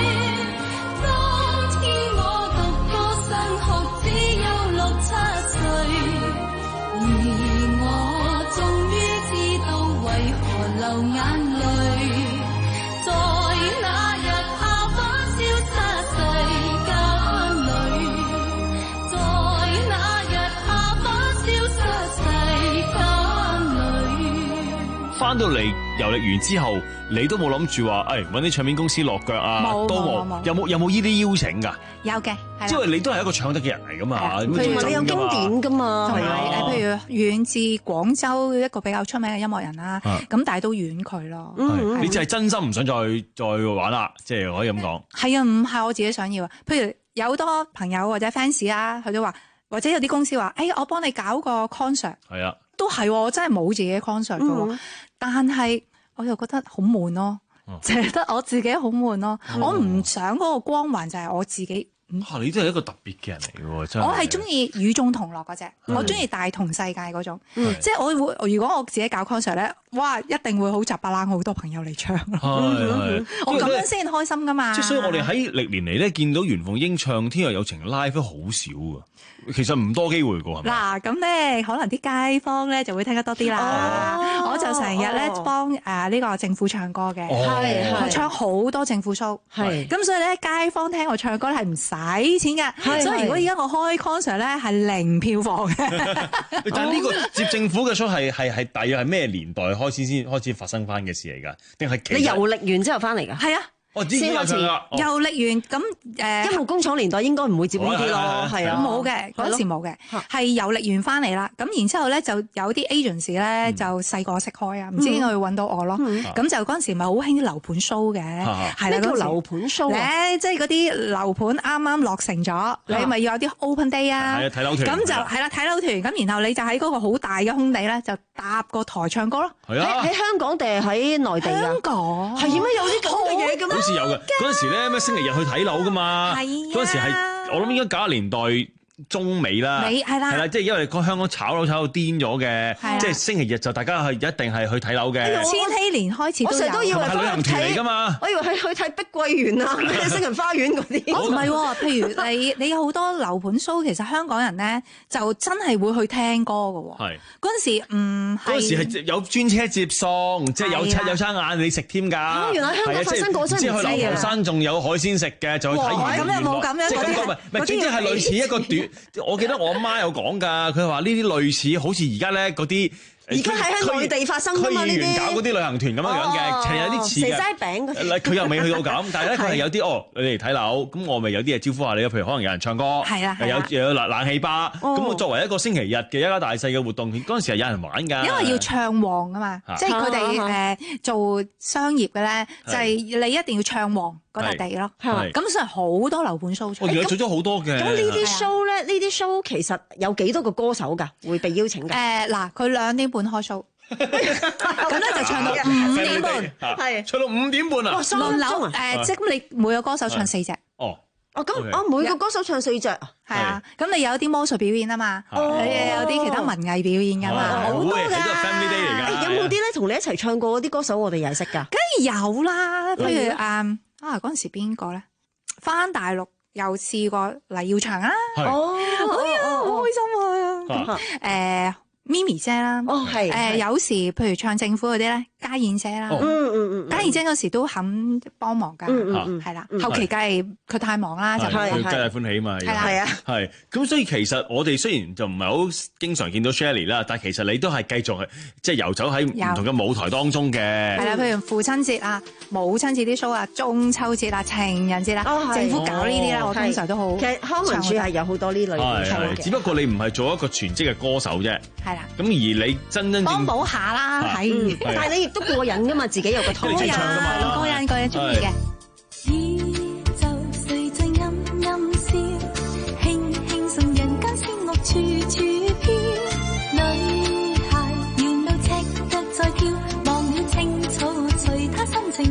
當天我獨個上學只有六七歲，而我終於知道為何流眼淚，在那日下班消失世間裏，在那日下班消失世間裏。 翻到嚟遊歷完之後，你都冇諗住話，誒揾啲唱片公司落腳啊， 冇都冇冇有冇有冇呢啲邀請㗎？ 有嘅，係啦。 因為你都係一個唱得嘅人嚟㗎嘛，咁譬如你有經典㗎嘛， 同埋係啊誒，譬如遠至廣州一個比較出名嘅音樂人啦， 啊咁但係都遠佢咯。 係你就係真心唔想再再玩啦，即係可以咁講。 係啊，唔係我自己想要啊。譬如有好多朋友或者 fans 啊，佢都話，或者有啲公司話，誒、哎，我幫你搞個 concert。 係啊， 都係喎，我真係冇自己 concert 嘅喎， 嗯但係我又覺得好悶咯，淨係得我自己好悶咯。 嗯我唔想嗰個光環就係我自己。 嚇、你真係一個特別嘅人嚟嘅喎，真係。 我係中意與眾同樂嗰只， 嗯我中意大同世界嗰種， 嗯即係我會如果我自己搞 concert 咧，哇，一定會好雜巴冷，好多朋友嚟唱咯。 係我咁樣先開心噶嘛。 即係所以我哋喺歷年嚟咧，見到袁鳳英唱《天若有情》live 都好少㗎，其實唔多機會㗎，係咪？ 嗱，咁咧可能啲街坊咧就會聽得多啲啦。我就成日咧幫誒呢個政府唱歌嘅， 係係我唱好多政府 show， 係咁所以咧街坊聽我唱歌係唔使錢嘅。 係所以如果而家我開 concert 咧係零票房嘅。 但係呢個接政府嘅 show 係係係大約係咩年代開始先開始發生翻嘅事嚟㗎？定係其實你遊歷完之後翻嚟㗎？ 係啊。 哦，之前有唱啦。 遊歷完咁誒， 音樂工廠年代應該唔會接呢啲咯，係啊， 冇嘅嗰時冇嘅，係遊歷完翻嚟啦。咁然之後咧就有啲 agency 咧就細個識開啊，唔知點解會揾到我咯。咁就嗰陣時咪好興啲樓盤 show 嘅，係啦， 咩叫樓盤 show 啊？ 咧即係嗰啲樓盤啱啱落成咗，你咪要有啲 open day 啊。 係啊，睇樓團。 咁就係啦，睇樓團。咁然後你就喺嗰個好大嘅空地咧，就搭個台唱歌咯。 係啊， 喺香港定係喺內地啊？ 香港係點解有啲咁嘅嘢嘅咩？ 好似有嘅，嗰陣時咧咩星期日去睇樓噶嘛，嗰陣時係我諗應該九十年代中尾啦， 尾係啦， 係啦，即係因為個香港炒樓炒到癲咗嘅，即係星期日就大家係一定係去睇樓嘅。 千禧年開始都有， 我成日都以為係旅行團嚟㗎嘛， 我以為係去睇碧桂園啊、星人花園嗰啲。 哦，唔係喎，譬如你你有好多樓盤 show，其實香港人咧就真係會去聽歌㗎喎。 係嗰陣時唔係嗰陣時係有專車接送，即係有餐有餐晏你食添㗎。 原來香港發生過真係唔知啊！ 之後流浮山仲有海鮮食嘅，就去睇完。 咁又冇咁樣， 即係咁講，唔係唔係，總之係類似一個短。我記得我阿媽有講㗎，佢話呢啲類似好似而家咧嗰啲。 而家係喺內地發生㗎嘛？呢啲搞嗰啲旅行團咁樣樣嘅，其實有啲似嘅。 蛇齋餅嗰啲。 佢又未去到咁，但係咧佢係有啲哦，你嚟睇樓，咁我咪有啲嘢招呼下你，譬如可能有人唱歌， 係啦， 有有冷冷氣吧。咁我作為一個星期日嘅一家大細嘅活動，嗰陣時係有人玩㗎。 因為要唱旺啊嘛，即係佢哋誒做商業嘅咧，就係你一定要唱旺嗰笪地咯。咁所以好多樓盤 show 出。 我而家做咗好多嘅。 咁呢啲 show 咧，呢啲 show 其實有幾多個歌手㗎會被邀請㗎？ 誒嗱，佢兩點半開 show。咁咧就唱到五點半， 係唱到五點半啊！ 輪流誒，即係咁，你每個歌手唱四隻。 哦， 哦咁，哦每個歌手唱四隻，係啊。咁你有啲魔術表演啊嘛，你有啲其他文藝表演㗎嘛，好多㗎。 有冇啲咧同你一齊唱過嗰啲歌手，我哋又係識㗎？ 梗係有啦，譬如誒啊嗰陣時邊個咧？返大陸又試過黎耀祥啊！ 哦， 哎呀，好開心啊！誒。咪咪姐啦， 哦係， 誒有時譬如唱政府嗰啲咧，家燕姐啦， 嗯嗯嗯， 家燕姐嗰時都肯幫忙㗎，係啦，後期梗係佢太忙啦，就係皆大歡喜嘛， 係啦，係啊， 係咁，所以其實我哋雖然就唔係好經常見到 Shirley 啦，但係其實你都係繼續係即係遊走喺唔同嘅舞台當中嘅， 係啦，譬如父親節啊、母親節啲 show 啊、中秋節啊、情人節啦，政府搞呢啲咧，我通常都好。 其實康文署係有好多呢類嘅 show 嘅， 只不過你唔係做一個全職嘅歌手啫， 係啦。 咁而你真真正幫補下啦，係， 但係你亦都過癮噶嘛，自己有個台過癮，過癮，過癮，中意嘅。 只就誰在暗暗笑，輕輕送人間仙樂處處飄，女孩沿路赤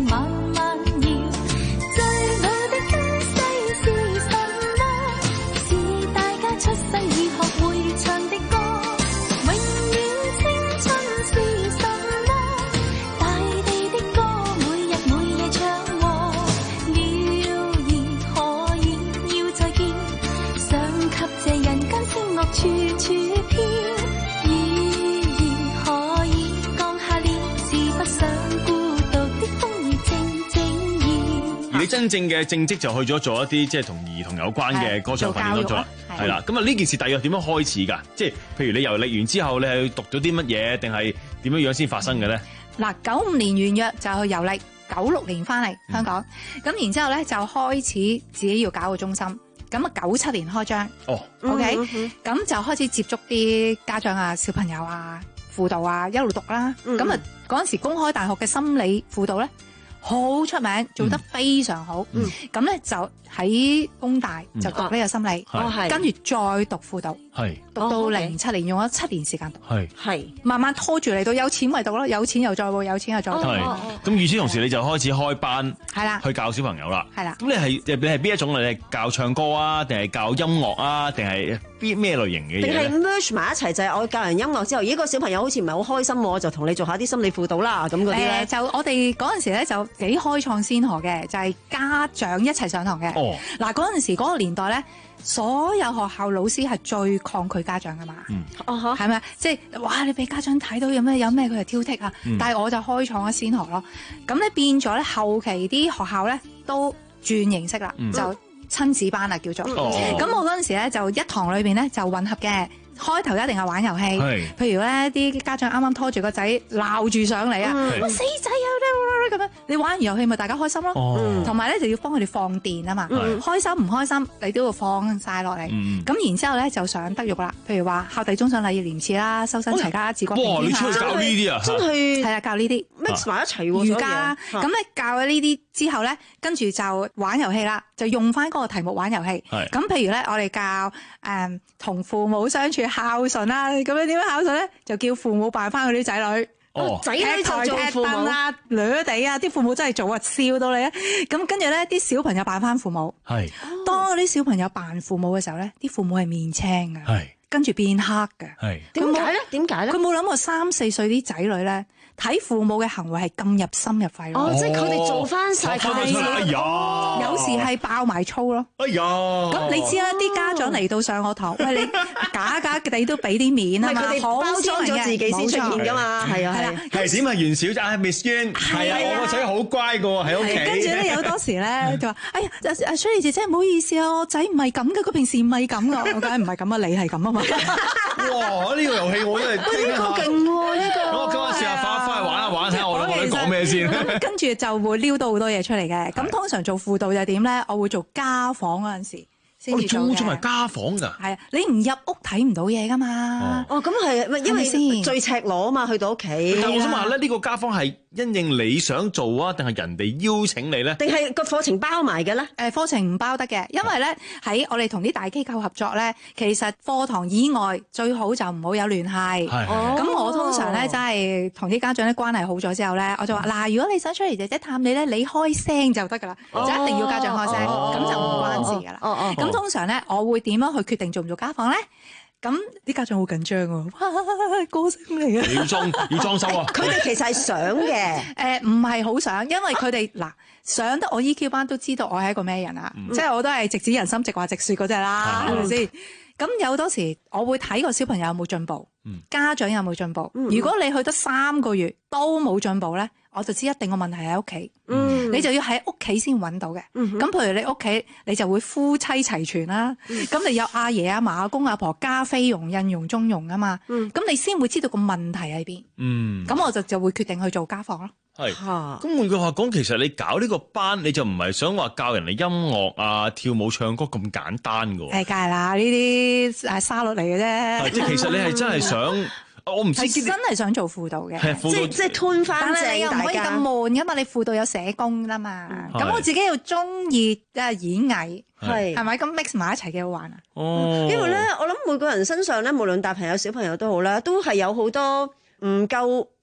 慢慢搖。最老的東西是什麼？是大家出生已學會唱的歌。永遠青春是什麼？大地的歌每日每夜唱和。要兒可以要再見，想給這人間聲樂處處飄。意兒可以降下了，是不想孤獨的風雨靜靜搖。 而你真正嘅正職就去咗做一啲即係同兒童有關嘅歌唱訓練工作啦，係啦。咁啊呢件事大約點樣開始㗎？即係譬如你遊歷完之後，你係讀咗啲乜嘢，定係點樣樣先發生嘅咧？ 嗱，九五年完約就去遊歷，九六年翻嚟香港，咁、嗯、然之後咧就開始自己要搞個中心，咁啊九七年開張，哦 ，OK，咁、嗯嗯、就開始接觸啲家長啊、小朋友啊、輔導啊，一路讀啦，咁啊嗰陣時公開大學嘅心理輔導咧好出名，做得非常好，咁咧、嗯、就喺工大就讀呢個心理， 嗯啊、 跟住再讀輔導。 係讀到零七年，用咗七年時間讀， 係係慢慢拖住嚟到有錢咪讀咯，有錢又再報，有錢又再讀。 係咁，與此同時你就開始開班， 係啦， 去教小朋友啦。 係啦， 咁你係你係邊一種？你係教唱歌啊，定係教音樂啊，定係邊咩類型嘅嘢？ 定係 merge 埋一齊就係我教人音樂之後，咦個小朋友好似唔係好開心，我就同你做下啲心理輔導啦，咁嗰啲咧。 就我哋嗰陣時咧就幾開創先河嘅，就係家長一齊上堂嘅。哦，嗱嗰陣時嗰個年代咧。所有學校老師係最抗拒家長噶嘛，嗯，係咪啊？即係哇！你俾家長睇到有咩有咩佢係挑剔啊，嗯、但係我就開創咗先河咯。咁咧變咗咧後期啲學校咧都轉形式啦，嗯、就親子班啦叫做。咁、哦、我嗰陣時咧就一堂裏邊咧就混合嘅。開頭一定係玩遊戲，譬如咧啲家長啱啱拖住個仔鬧住上嚟啊，我死仔啊咁樣，你玩完遊戲咪大家開心咯，同埋咧就要幫佢哋放電啊嘛，開心唔開心你都要放晒落嚟，咁然之後咧就上德育啦，譬如話孝弟忠信禮義廉恥啦，修身齊家治國平天下， 哇！你出去教呢啲啊， 真係係啊教呢啲 mix 埋一齊喎， 瑜伽咁咧教咗呢啲之後咧，跟住就玩遊戲啦，就用翻嗰個題目玩遊戲，咁譬如咧我哋教誒同父母相處。孝順啦，咁樣點樣孝順咧？就叫父母扮翻佢啲仔女，仔女就做父母啊，掠地啊，啲父母真係做啊，笑到你啊！咁跟住咧，啲小朋友扮翻父母，係當啲小朋友扮父母嘅時候咧，啲父母係面青嘅，係跟住變黑嘅，係點解咧？點解咧？佢冇諗過三四歲啲仔女咧。睇父母嘅行為係咁入心入肺咯， 哦，即係佢哋做翻晒佢哋， 哎呀， 有時係爆埋粗咯， 哎呀， 咁你知啦，啲家長嚟到上我堂，喂你假假地都俾啲面啊嘛， 佢哋包裝咗自己先出現噶嘛，係啊係啊， 係點啊袁小姐 Miss Yuen，係啊，我個仔好乖噶喎，喺屋企， 跟住咧有多時咧就話，哎呀阿 Shirley 姐姐唔好意思啊，我仔唔係咁嘅，佢平時唔係咁噶，我梗係唔係咁啊，你係咁啊嘛， 哇！呢個遊戲我真係呢個勁喎呢個， 我今日試下翻翻去玩下玩睇下我我哋講咩先， 跟住就會撩到好多嘢出嚟嘅。咁通常做輔導就點咧？我會做家訪嗰陣時先至做嘅。我做埋家訪㗎。 係啊，你唔入屋睇唔到嘢㗎嘛。 哦，咁係，因為先最赤裸啊嘛，去到屋企。 但我想問咧，呢個家訪係因應你想做啊，定係人哋邀請你咧？ 定係個課程包埋嘅咧？ 誒，課程唔包得嘅，因為咧喺我哋同啲大機構合作咧，其實課堂以外最好就唔好有聯繫。係。咁我通常咧真係同啲家長咧關係好咗之後咧，我就話嗱，如果你想出嚟姐姐探你咧，你開聲就得㗎啦，就一定要家長開聲，咁就唔關事㗎啦。哦哦。咁通常咧，我會點樣去決定做唔做家訪咧？咁啲家長好緊張喎，哇！歌星嚟嘅， 要裝要裝修啊！ 佢哋其實係想嘅， 誒唔係好想，因為佢哋嗱上得我 E Q 班都知道我係一個咩人啊，嗯、即係我都係直指人心、直話直説嗰隻啦，係咪先？咁有多時我會睇個小朋友有冇進步，嗯、家長有冇進步。嗯、如果你去得三個月都冇進步咧，我就知一定個問題喺屋企。嗯、你就要喺屋企先揾到嘅。咁、嗯、哼譬如你屋企，你就會夫妻齊全啦。咁、嗯、你有阿爺阿嫲阿公阿婆加菲傭印傭中傭啊嘛。咁、嗯、你先會知道個問題喺邊。咁、嗯、我就就會決定去做家訪咯。 係，咁換句話講，其實你搞呢個班，你就唔係想話教人哋音樂啊、跳舞、唱歌咁簡單噶。 係，梗係啦，呢啲係沙律嚟嘅啫。 即係其實你係真係想，我唔知係真係想做輔導嘅， 即係即係吞翻正大家。 但係你又唔可以咁悶噶嘛？你輔導有社工啦嘛。咁我自己又中意即係演藝，係係咪咁 mix 埋一齊幾好玩啊？ 哦，因為咧，我諗每個人身上咧，無論大朋友小朋友都好啦，都係有好多唔夠。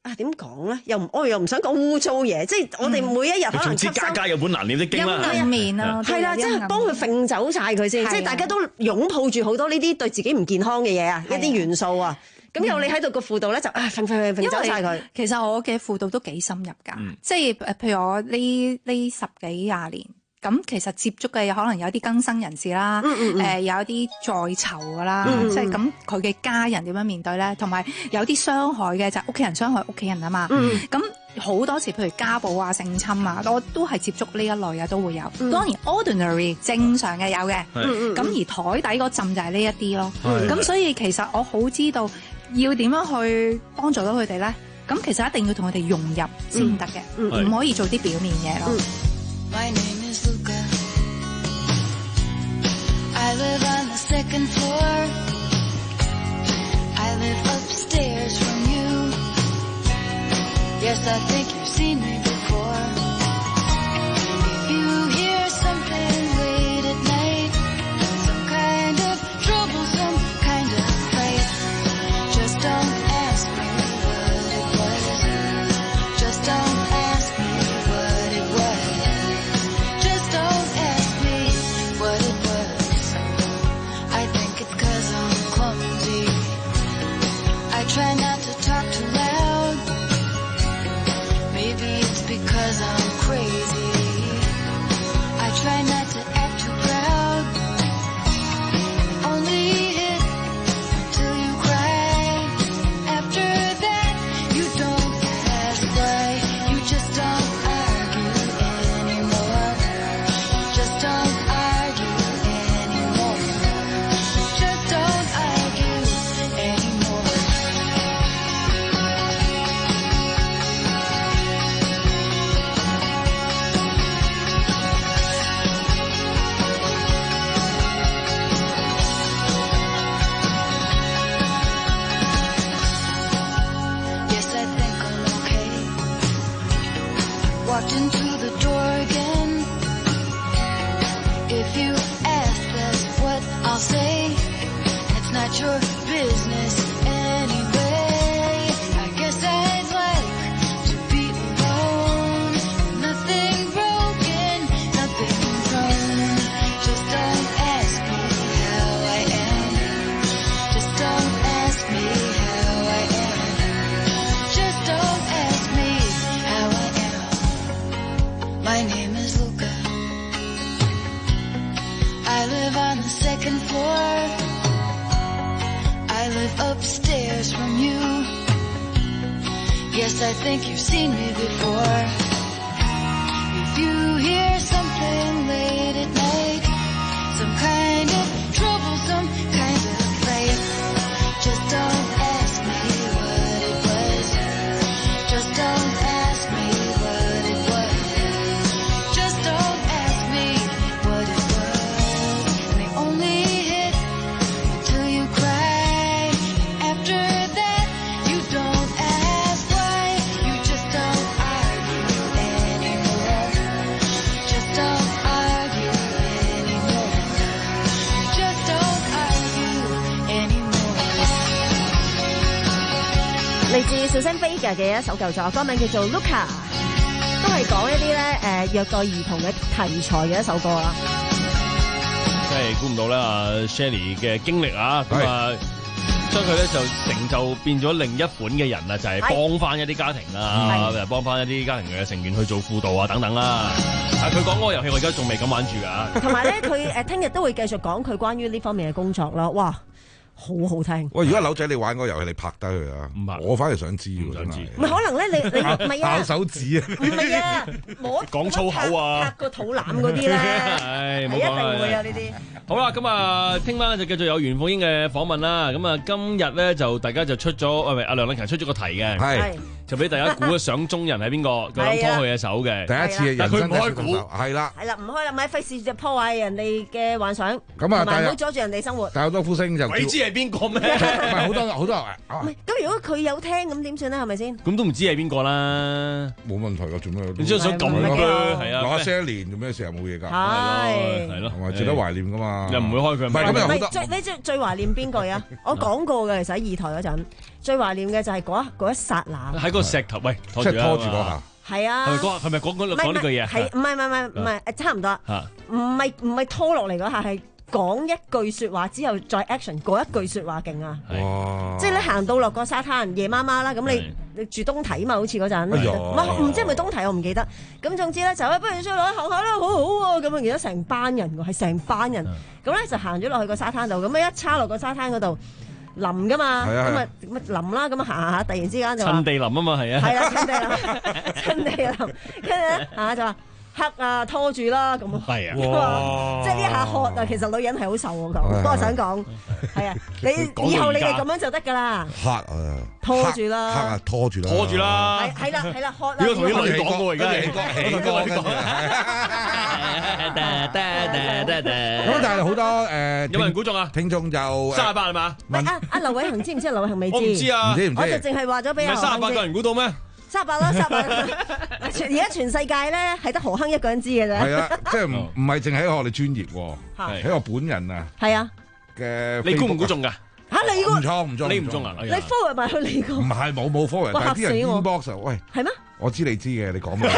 啊點講咧？又唔我又唔想講污糟嘢，即係我哋每一日可能總之家家有本難念的經啦， 陰暗面啊， 係啦，即係幫佢揈走晒佢先，即係大家都擁抱住好多呢啲對自己唔健康嘅嘢啊，一啲元素啊。咁有你喺度個輔導咧，就啊揈揈揈走晒佢。 其實我嘅輔導都幾深入㗎，嗯、即係誒，譬如我呢呢十幾廿年，咁其實接觸嘅可能有啲更生人士啦，誒、嗯嗯嗯呃、有啲在囚㗎啦，嗯嗯即係咁佢嘅家人點樣面對咧，同埋有啲傷害嘅就係屋企人傷害屋企人啊嘛，咁好、嗯、多時譬如家暴啊、性侵啊，我都係接觸呢一類啊，都會有。嗯、當然 ordinary 正常嘅有嘅，咁、嗯嗯、而台底嗰陣就係呢一啲咯。咁、嗯、所以其實我好知道。要點樣去幫助到佢哋咧？咁其實一定要同佢哋融入先得嘅，唔、嗯、可以做啲表面嘢咯。My name is Luca. I live on the second floor. I live upstairs from you. Yes, I think you've seen me before. If you hear something late at night, some kind of trouble, some kind of fight, just don't ask me what it was. Just don't ask me what it was. Just don't ask me what it was. I think it's 'cause I'm clumsy. I try not to talk too loud. Maybe it's because I'm crazy. I try not to act too proud. Only hit till you cry. After that, you don't ask why. You just don't argue anymore. Just don't argue anymore. Just don't argue anymore. Yes, I think I'm okay. Walked into the door again. If you ask, that's what I'll say. It's not your business anyway. I guess I'd like to be alone. Nothing broken, nothing wrong. Just don't ask me how I am. Just don't ask me how I am. Just don't ask me how I am. My name is Luca. I live on the second floor. I live upstairs from you. Yes, I think you've seen me before. If you hear something late at night, some kind of trouble, some kind of fight, just don't ask me what it was. Just don't ask me what it was. Just don't ask me what it was. And they only hit till you cry. After that, you don't ask why. You just don't argue anymore. Just don't argue anymore. Just don't argue anymore. 嚟自小聲 Vega 嘅一首舊作，歌名叫做 Luca， 都係講一啲咧誒虐待兒童嘅題材嘅一首歌啦。 真係估唔到咧，阿 Shelly 嘅經歷啊，咁啊，將佢咧就成就變咗另一款嘅人啊，就係幫翻一啲家庭啦，誒幫翻一啲家庭嘅成員去做輔導啊等等啦。啊，佢講嗰個遊戲我而家仲未敢玩住㗎。 同埋咧，佢誒聽日都會繼續講佢關於呢方面嘅工作啦。哇！好好聽。 喂，如果柳仔你玩嗰個遊戲，你拍低佢啊？唔係，我反而想知喎，真係。 唔係可能咧，你你唔係啊？ 咬手指啊？ 唔係啊，摸講粗口啊， 拍個肚腩嗰啲咧， 係冇講啦。 一定會有呢啲。 好啦，咁啊，聽晚咧就繼續有袁鳳英嘅訪問啦。咁啊，今日咧就大家就出咗，喂喂，阿梁禮勤出咗個題嘅，係就俾大家估想中人係邊個，佢諗拖佢嘅手嘅， 第一次， 但佢唔開估， 係啦， 係啦，唔開啦，咪費事就破壞人哋嘅幻想， 咁啊， 同埋唔好阻住人哋生活。 但係好多呼聲就鬼知係邊個咩？ 唔係好多好多人。 唔係咁，如果佢有聽咁點算咧？係咪先？ 咁都唔知係邊個啦。 冇問題㗎，做咩？ 你真係想咁嘅？係啊， 攞些年做咩？成日冇嘢㗎。 係係咯， 同埋值得懷念㗎嘛。 嘛， 又唔會開佢。 唔係咁又好得。 最你最最懷念邊個啊？我講過嘅，其實喺二台嗰陣，最懷念嘅就係嗰一嗰一剎那。 喺個石頭，喂， 即係拖住嗰下。 係啊。 係咪講係咪講講講呢句嘢？ 係唔係唔係唔係誒？差唔多。唔係唔係拖落嚟嗰下係。講一句説話之後再 action，嗰一句説話勁啊！即係你行到落個沙灘，夜媽媽啦，咁你你住東堤嘛？好似嗰陣，唔知係咪東堤我唔記得。咁總之咧就不如出去落去行下啦，好好喎！咁啊，見到成班人喎，係成班人。咁咧就行咗落去個沙灘度，咁啊一叉落個沙灘嗰度淋噶嘛，咁啊咁啊淋啦，咁啊行下，突然之間就趁地淋啊嘛，係啊， 係啦，趁地淋，趁地淋，跟住咧行下就話。黑啊，拖住啦，咁係啊，即係呢下喝啊，其實女人係好受喎咁，不過我想講係啊，你以後你哋咁樣就得㗎啦， 黑啊， 拖住啦， 黑啊，拖住啦， 拖住啦， 係係啦係啦，喝啦， 呢個同啲女講過而家係， 起歌起歌，咁但係好多誒， 有冇人估中啊？ 聽眾就三十八係嘛？ 唔係啊啊！劉偉恒知唔知？劉偉恒未知， 我唔知啊， 唔知唔知， 我就淨係話咗俾阿三十八個人估到咩？ 三百啦，三百啦！而家全世界咧係得何鏗一個人知嘅啫。 係啊，即係唔唔係淨喺我哋專業喎，喺我本人啊。 係啊。 嘅你估唔估中㗎？ 嚇你個唔錯唔錯， 你唔中啊？ 你 forward 埋去你個。 唔係冇冇 forward，但係啲人 inbox 喂。 係咩？ 我知你知嘅，你講咩？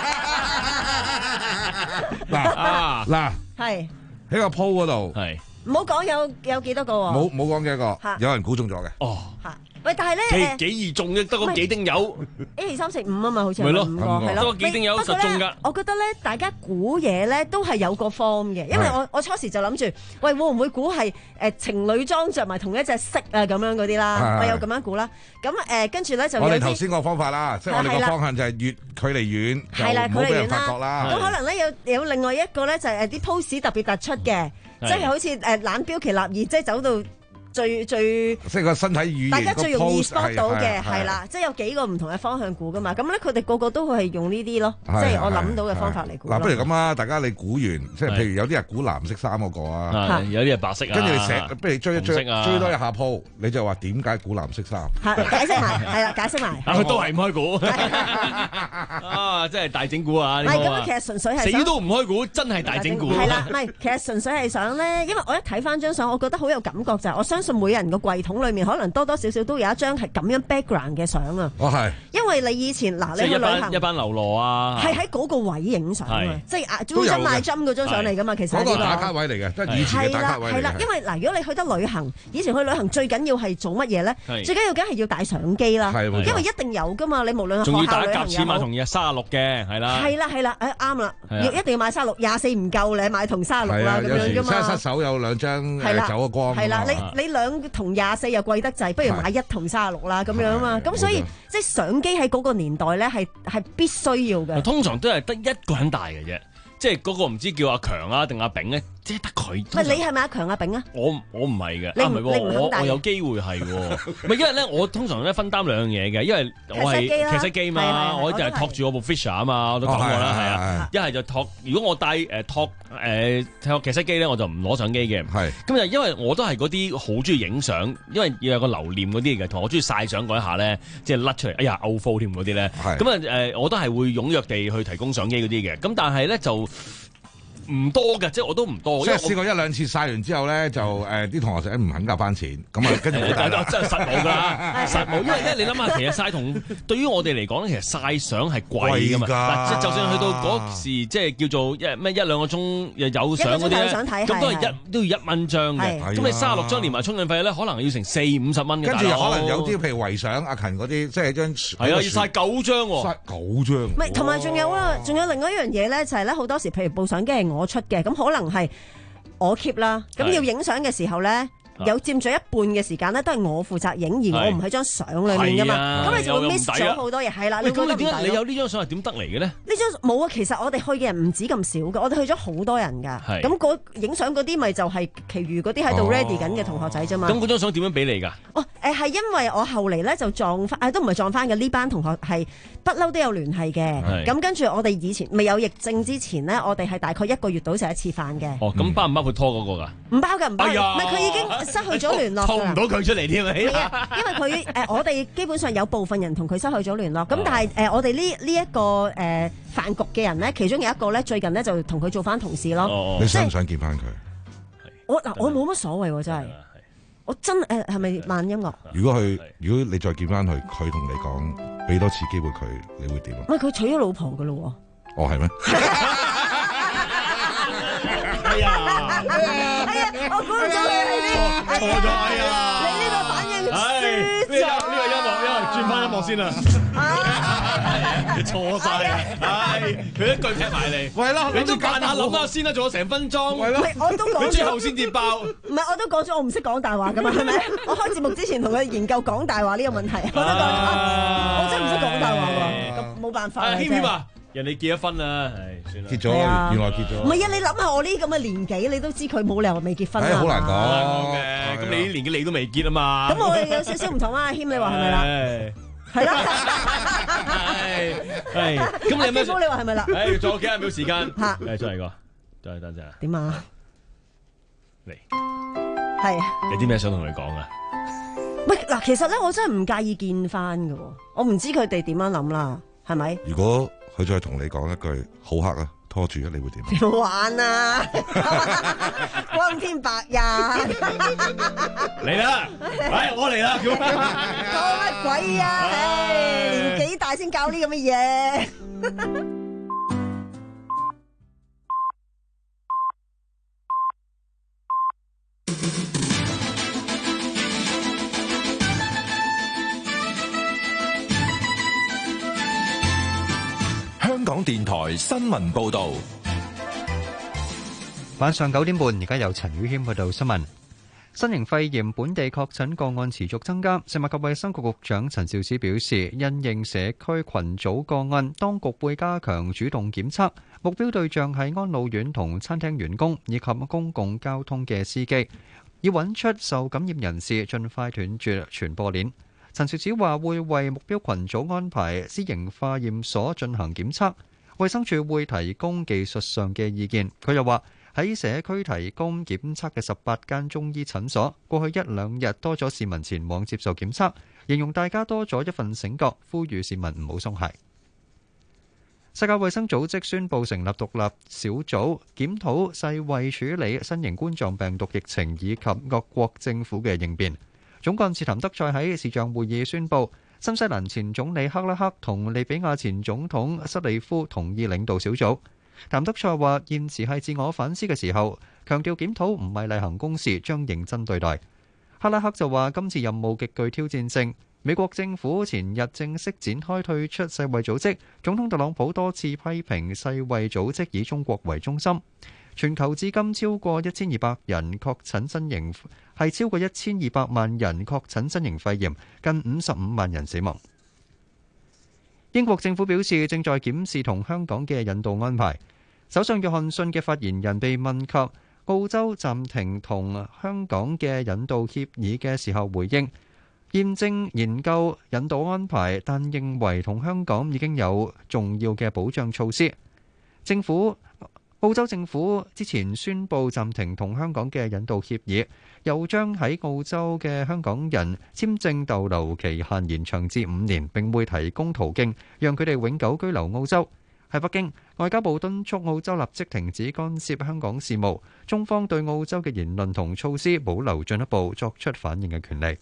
嗱嗱係喺個 po 嗰度係。 唔好講有有幾多個喎？ 冇冇講幾多個？有人估中咗嘅。 哦。 嚇！喂，但係咧幾幾易中嘅，得嗰幾丁友。 一二三四五啊嘛，好似係咪咯， 五個係咯。 得嗰幾丁友實中㗎。 我覺得咧，大家估嘢咧都係有個 form 嘅，因為我我初時就諗住，喂會唔會估係誒情侶裝着埋同一隻色啊咁樣嗰啲啦？我有咁樣估啦。咁誒跟住咧就我哋頭先個方法啦，即係我哋個方向就係越距離遠就唔好俾人發覺啦。 咁可能咧有有另外一個咧就係誒啲 pose 特別突出嘅，即係好似誒懶標奇立異，即係走到。最最即係個身體語言， 大家最容易 spot 到嘅係啦，即係有幾個唔同嘅方向估噶嘛。咁咧佢哋個個都係用呢啲咯，即係我諗到嘅方法嚟估。 嗱，不如咁啊，大家你估完，即係譬如有啲人估藍色衫嗰個啊， 有啲係白色啊， 跟住你成，不如追一追追多一下鋪，你就話點解估藍色衫？ 解釋埋，係啦，解釋埋。 佢都係唔開估啊！真係大整蠱啊！ 唔係咁，其實純粹係死都唔開估，真係大整蠱。 係啦，唔係，其實純粹係想咧，因為我一睇翻張相，我覺得好有感覺就係，我相信每人個櫃桶裏面可能多多少少都有一張係咁樣 background 嘅相啊！ 哦，係， 因為你以前嗱，你去旅行一班流羅啊， 係喺嗰個位影相啊，即係啊 Zoom 賣針嗰張相嚟㗎嘛，其實嗰個打卡位嚟嘅，都係以前嘅打卡位嚟嘅。係啦， 因為嗱，如果你去得旅行，以前去旅行最緊要係做乜嘢咧？最緊要梗係要帶相機啦，因為一定有㗎嘛。你無論學校旅行又好，仲要打夾尺碼同三十六嘅，係啦。 係啦係啦，誒啱啦，要一定要買三十六，廿四唔夠你買同三十六啦咁樣㗎嘛。 失失手有兩張誒走咗光。 係啦，你你兩同廿四又貴得滯，不如買一同三十六啦咁樣啊嘛。咁所以即係相機喺嗰個年代咧係係必須要嘅。 通常都係得一個人帶嘅啫，即係嗰個唔知叫阿強啊定阿炳咧，即係得佢。 唔係你係咪阿強阿炳啊？ 我我唔係嘅， 你唔係喎，我我有機會係喎。唔係因為咧，我通常咧分擔兩樣嘢嘅，因為我係騎色機嘛，我就係托住我部 Fisher 啊嘛，我都講過啦，係啊。一係就托，如果我帶誒托誒托騎色機咧，我就唔攞相機嘅。 係。 咁就因為我都係嗰啲好中意影相，因為要有個留念嗰啲嘅，同我中意曬相嗰一下咧，即係甩出嚟，哎呀 out photo 添嗰啲咧。係。咁啊誒，我都係會踴躍地去提供相機嗰啲嘅。咁但係咧就。唔多嘅，即係我都唔多。 即係試過一兩次曬完之後咧，就誒啲同學仔唔肯夾翻錢，咁啊跟住真係實冇㗎啦，實冇。因為咧，你諗下，其實曬同對於我哋嚟講咧，其實曬相係貴㗎嘛。嗱，就算去到嗰時，即係叫做一咩一兩個鐘有相嗰啲咧，咁都係一都要一蚊張嘅。咁你三十六張連埋充電費咧，可能要成四五十蚊嘅。 跟住可能有啲譬如圍相阿勤嗰啲，即係張係啊，要曬九張喎， 曬九張。 唔係，同埋仲有啊，仲有另外一樣嘢咧，就係咧好多時，譬如部相機係我出嘅，咁可能係我 keep 啦，咁要影相嘅時候咧。有佔咗一半嘅時間咧，都係我負責影，而我唔喺張相裏面噶嘛，咁你就會 miss 咗好多嘢，係啦。 喂，咁你點解你有呢張相係點得嚟嘅咧？ 呢張冇啊，其實我哋去嘅人唔止咁少㗎，我哋去咗好多人㗎。咁嗰影相嗰啲咪就係其餘嗰啲喺度 ready 緊嘅同學仔啫嘛。 咁嗰張相點樣俾你㗎？ 哦，誒係因為我後嚟咧就撞翻，誒都唔係撞翻嘅，呢班同學係不嬲都有聯繫嘅。咁跟住我哋以前未有疫症之前咧，我哋係大概一個月到食一次飯嘅。 哦，咁包唔包括拖嗰個㗎？ 唔包㗎，唔包。唔係佢已經失去咗聯絡。 湊唔到佢出嚟添啊！ 因為佢誒、呃，我哋基本上有部分人同佢失去咗聯絡，咁、哦、但係誒、呃，我哋呢呢一個誒、呃、飯局嘅人咧，其中有一個咧，最近咧就同佢做翻同事咯。 哦、你想唔想見翻佢？ 我嗱我冇乜所謂喎，真係。我真誒係咪慢音樂？ 如果佢如果你再見翻佢，佢同你講俾多次機會佢，你會點啊？ 唔係佢娶咗老婆噶咯喎。 哦係咩？ 哎呀！ 哎呀！我估唔到佢係啲錯咗哎呀！ 你呢個反應輸呢個呢個音樂，因為轉翻音樂先啦。你錯晒啊！唉，佢一句踢埋嚟， 係咯， 你都扮下諗下先啦，仲有成分鐘，係咯，我都講咗， 佢最後先至爆。 唔係，我都講咗，我唔識講大話噶嘛，係咪？我開節目之前同佢研究講大話呢個問題，我都講咗，我真係唔識講大話喎，咁冇辦法。 謙謙啊，人哋結咗婚啦，唉，算啦， 結咗，原來結咗。 唔係啊，你諗下我呢啲咁嘅年紀，你都知佢冇理由未結婚啦。 好難講， 好難講嘅。咁你啲年紀你都未結啊嘛。 咁我哋有少少唔同啊，謙你話係咪啦？係啦， 係係。咁你有咩？ 你話係咪啦？ 誒，仲有幾廿秒時間。嚇！誒，再嚟個，再嚟等陣。 點啊？ 嚟。 係。 有啲咩想同佢講啊？ 喂，嗱，其實咧，我真係唔介意見翻㗎喎，我唔知佢哋點樣諗啦，係咪？ 如果佢再同你講一句好黑啊，拖住啊，你會點？ 點玩啊？光天白日嚟啦！哎，我嚟啦！ 講乜鬼啊？唉，年紀大先教呢咁嘅嘢。 香港電台新聞報導， 晚上九點半，而家由陳宇謙報道新聞。新型肺炎本地確診個案持續增加，食物及衛生局局長陳肇始表示，因應社區群組個案，當局會加強主動檢測，目標對象係安老院同餐廳員工以及公共交通嘅司機，以揾出受感染人士，盡快斷絕傳播鏈。陳肇始話會為目標群組安排私營化驗所進行檢測，衛生署會提供技術上嘅意見。佢又話喺社區提供檢測嘅十八間中醫診所，過去一兩日多咗市民前往接受檢測，形容大家多咗一份醒覺，呼籲市民唔好鬆懈。世界衛生組織宣布成立獨立小組，檢討世衛處理新型冠狀病毒疫情以及各國政府嘅應變。總幹事譚德塞喺視像會議宣布，新西蘭前總理克拉克同利比亞前總統塞利夫同意領導小組。譚德塞話：現時係自我反思嘅時候，強調檢討唔係例行公事，將認真對待。克拉克就話：今次任務極具挑戰性。美國政府前日正式展開退出世衛組織，總統特朗普多次批評世衛組織以中國為中心。全球至今超過一千二百人確診新型，係超過一千二百萬人確診新型肺炎，近五十五萬人死亡。英國政府表示正在檢視同香港嘅引渡安排。首相約翰遜嘅發言人被問及澳洲暫停同香港嘅引渡協議嘅時候，回應現正研究引渡安排，但認為同香港已經有重要嘅保障措施。政府澳洲政府之前宣布暫停同香港嘅引渡協議，又將喺澳洲嘅香港人簽證逗留期限延長至五年，並會提供途徑讓佢哋永久居留澳洲。喺北京，外交部敦促澳洲立即停止干涉香港事務，中方對澳洲嘅言論同措施保留進一步作出反應嘅權利。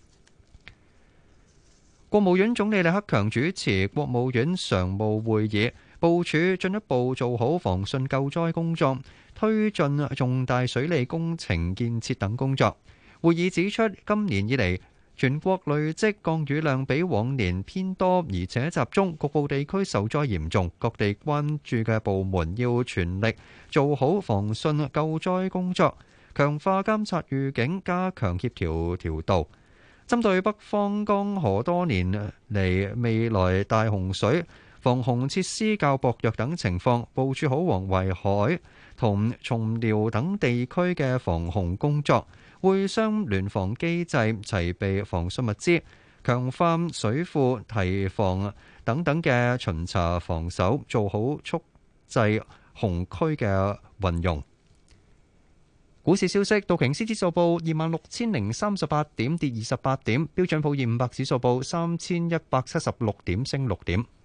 國務院總理李克強主持國務院常務會議，部署進一步做好防汛救災工作，推進重大水利工程建設等工作。會議指出，今年以嚟全國累積降雨量比往年偏多，而且集中，局部地區受災嚴重，各地關注嘅部門要全力做好防汛救災工作，強化監察預警，加強協調調度。針對北方江河多年嚟未來大洪水、防洪設施較薄弱等情況，部署好黃淮海同松遼等地區嘅防洪工作，會商聯防機制，齊備防汛物資，強化水庫堤防等等嘅巡查防守，做好蓄滯洪區嘅運用。股市消息，道瓊斯指數報二萬六千零三十八點，跌二十八點；標準普爾五百指數報三千一百七十六點，升六點。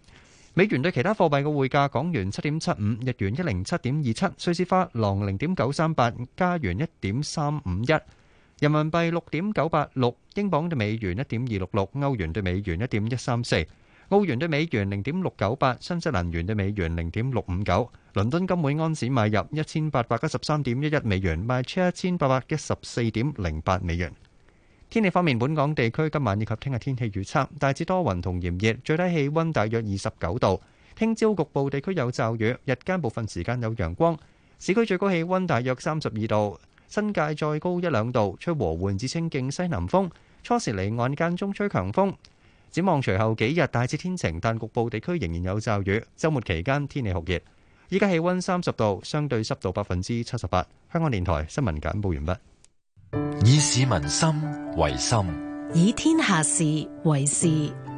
美元對其他貨幣嘅匯價：港元七點七五，日元一零七點二七，瑞士法郎零點九三八，加元一點三五一，人民幣六點九八六，英鎊對美元一點二六六，歐元對美元一點一三四，澳元對美元零點六九八，新西蘭元對美元零點六五九。倫敦金每安士買入一千八百一十三點一一美元，賣出一千八百一十四點零八美元。天氣方面，本港地區今晚以及聽日天氣預測大致多雲同炎熱，最低氣溫大約二十九度。聽朝局部地區有驟雨，日間部分時間有陽光。市區最高氣溫大約三十二度，新界再高一兩度，吹和緩至清勁西南風。初時離岸間中吹強風。展望隨後幾日大致天晴，但局部地區仍然有驟雨。週末期間天氣酷熱。依家氣溫三十度，相對濕度百分之七十八。香港電台新聞簡報完畢。 以市民心為心， 以天下事為事。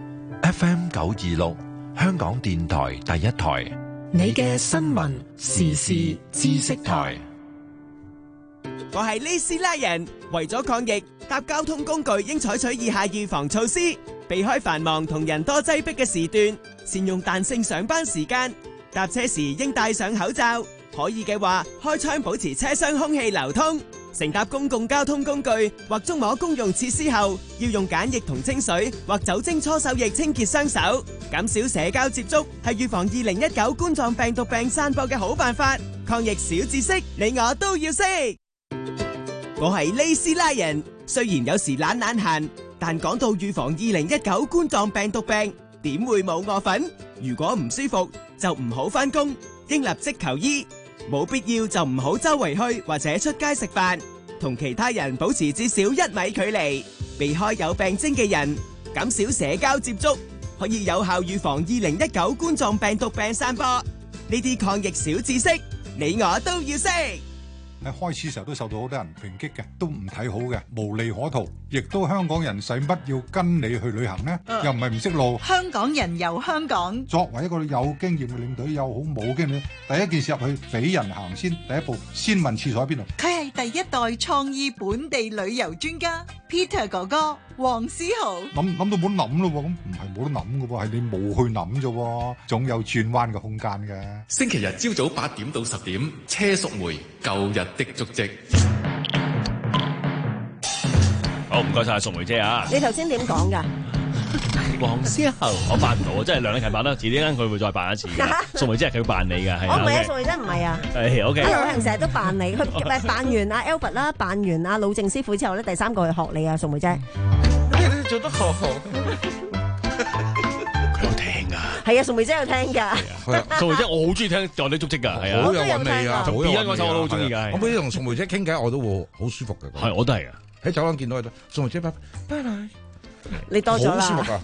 F M 九二六，香港電台第一台， 你嘅新聞時事知識台。 我係呢斯拉人，為咗抗疫，搭交通工具應採取以下預防措施：避開繁忙同人多擠迫嘅時段，善用彈性上班時間，搭車時應戴上口罩，可以嘅話開窗保持車廂空氣流通。乘搭公共交通工具或觸摸公用設施後，要用梘液同清水或酒精搓手液清潔雙手。減少社交接觸係預防二零一九冠狀病毒病散播嘅好辦法。抗疫小知識，你我都要識。我係呢斯拉人，雖然有時懶懶閒，但講到預防二零一九冠狀病毒病，點會冇我份？如果唔舒服就唔好返工，應立即求醫。冇必要就唔好周圍去或者出街食飯，同其他人保持至少一米距離，避開有病徵嘅人，減少社交接觸，可以有效預防二零一九冠狀病毒病散播。呢啲抗疫小知識，你我都要識。 喺開始時候都受到好多人抨擊嘅，都唔睇好嘅，無利可圖，亦都香港人使乜要跟你去旅行呢？ 嗯、 又唔係唔識路。 香港人遊香港， 作為一個有經驗嘅領隊，又好冇經驗，第一件事入去俾人行先，第一步先問廁所喺邊度。 佢係第一代創意本地旅遊專家 Peter 哥哥黃思豪。 諗諗到冇諗咯喎，咁唔係冇得諗嘅喎，係你冇去諗啫喎，總有轉彎嘅空間嘅。 星期日朝早八點到十點，車淑梅舊日的足跡。 好，唔該晒淑梅姐啊！ 你頭先點講㗎？ 黃思豪，我扮唔到啊！真係梁禮勤扮得，遲啲間佢會再扮一次嘅。淑梅姐係佢扮你㗎，係我唔係啊，淑梅姐唔係啊。 係 OK。 阿劉慶成日都扮你，佢唔係扮完阿 Albert 啦，扮完阿老鄭師傅之後咧，第三個去學你啊，淑梅姐。 你做得好好。 佢有聽㗎。 係啊，淑梅姐有聽㗎。 淑梅姐我好中意聽舊日足跡㗎，係啊， 好有韻味啊，好有韻味啊。 嗰首我都好中意㗎。 我每次同淑梅姐傾偈，我都會好舒服嘅。 係，我都係啊。 喺走廊見到佢，淑梅姐拜拜拜。 你多咗啦， 好舒服啊！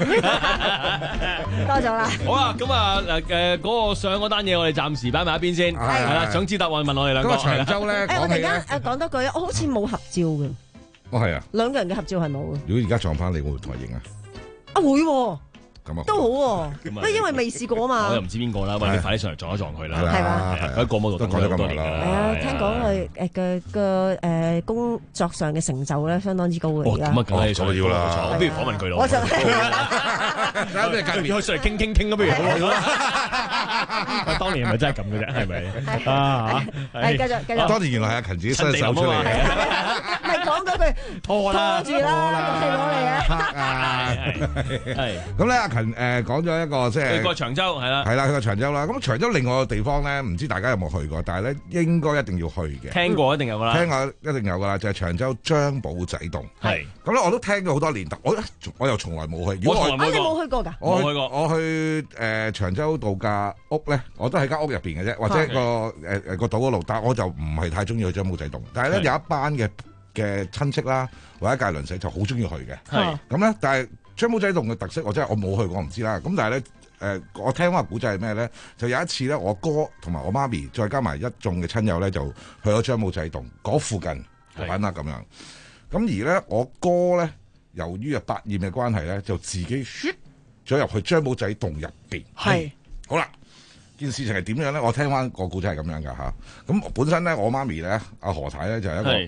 多咗啦。 好啦，咁啊誒誒嗰個上嗰單嘢，我哋暫時擺埋一邊先。係啦，想知答案問我哋兩個。 嗰個長洲咧， 誒我哋而家誒講多句，我好似冇合照嘅。 哦係啊， 兩個人嘅合照係冇嘅。 如果而家撞翻你，會唔會同佢影啊？ 啊會喎。 咁啊， 都好喎，不過因為未試過啊嘛。 我又唔知邊個啦，喂，你快啲上嚟撞一撞佢啦。 係嘛？ 喺過摩度都講咗咁多年啦。 係啊，聽講佢誒嘅嘅誒工作上嘅成就咧，相當之高嘅而家。 咁啊，梗係所要啦。我不如訪問佢咯。 我就睇下咩界別，可以上嚟傾傾傾咁不如。當年係咪真係咁嘅啫？係咪啊？ 係繼續繼續。 當年原來係阿勤自己伸手出嚟。 咪講嗰句拖啦，拖住啦，係攞嚟啊！ 係咁咧，阿勤誒講咗一個即係去過長洲係啦， 係啦，去過長洲啦。咁長洲另外個地方咧，唔知大家有冇去過，但係咧應該一定要去嘅。 聽過一定有噶啦， 聽過一定有噶啦，就係長洲張保仔洞。 係咁咧，我都聽咗好多年，我我又從來冇去。 我從來冇去過。 你冇去過㗎？ 我去過。我去誒長洲度假屋咧，我都喺間屋入邊嘅啫，或者個誒誒個島嗰度，但係我就唔係太中意去張保仔洞。但係咧有一班嘅嘅親戚啦，或者介鄰舍就好中意去嘅。 係咁咧，但係張保仔洞嘅特色，我真係我冇去過，我唔知啦。咁但係咧，誒、呃，我聽翻個古仔係咩咧？就有一次咧，我哥同埋我媽咪，再加埋一眾嘅親友咧，就去咗張保仔洞嗰附近玩啦咁樣。咁而咧，我哥咧，由於啊百厭嘅關係咧，就自己咗入去張保仔洞入邊。 係好啦，件事情係點樣咧？我聽翻個古仔係咁樣㗎吓。咁本身咧，我媽咪咧，阿何太咧就係、是、一個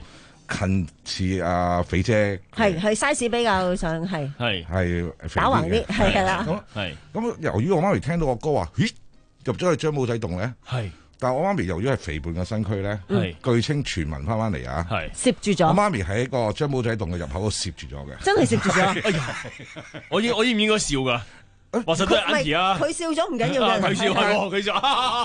近似阿肥姐， 係係 size 比較上係係係打橫啲，係係啦。 咁咁由於我媽咪聽到個歌話，咦入咗去張保仔洞咧， 係。 但係我媽咪由於係肥胖嘅身軀咧，據稱傳聞翻翻嚟啊， 攝住咗。 我媽咪喺個張保仔洞嘅入口度攝住咗嘅， 真係攝住咗。 哎呀，我應我應唔應該笑㗎？話實都係 Auntie 啊！ 佢笑咗唔緊要嘅， 佢笑係喎，佢笑。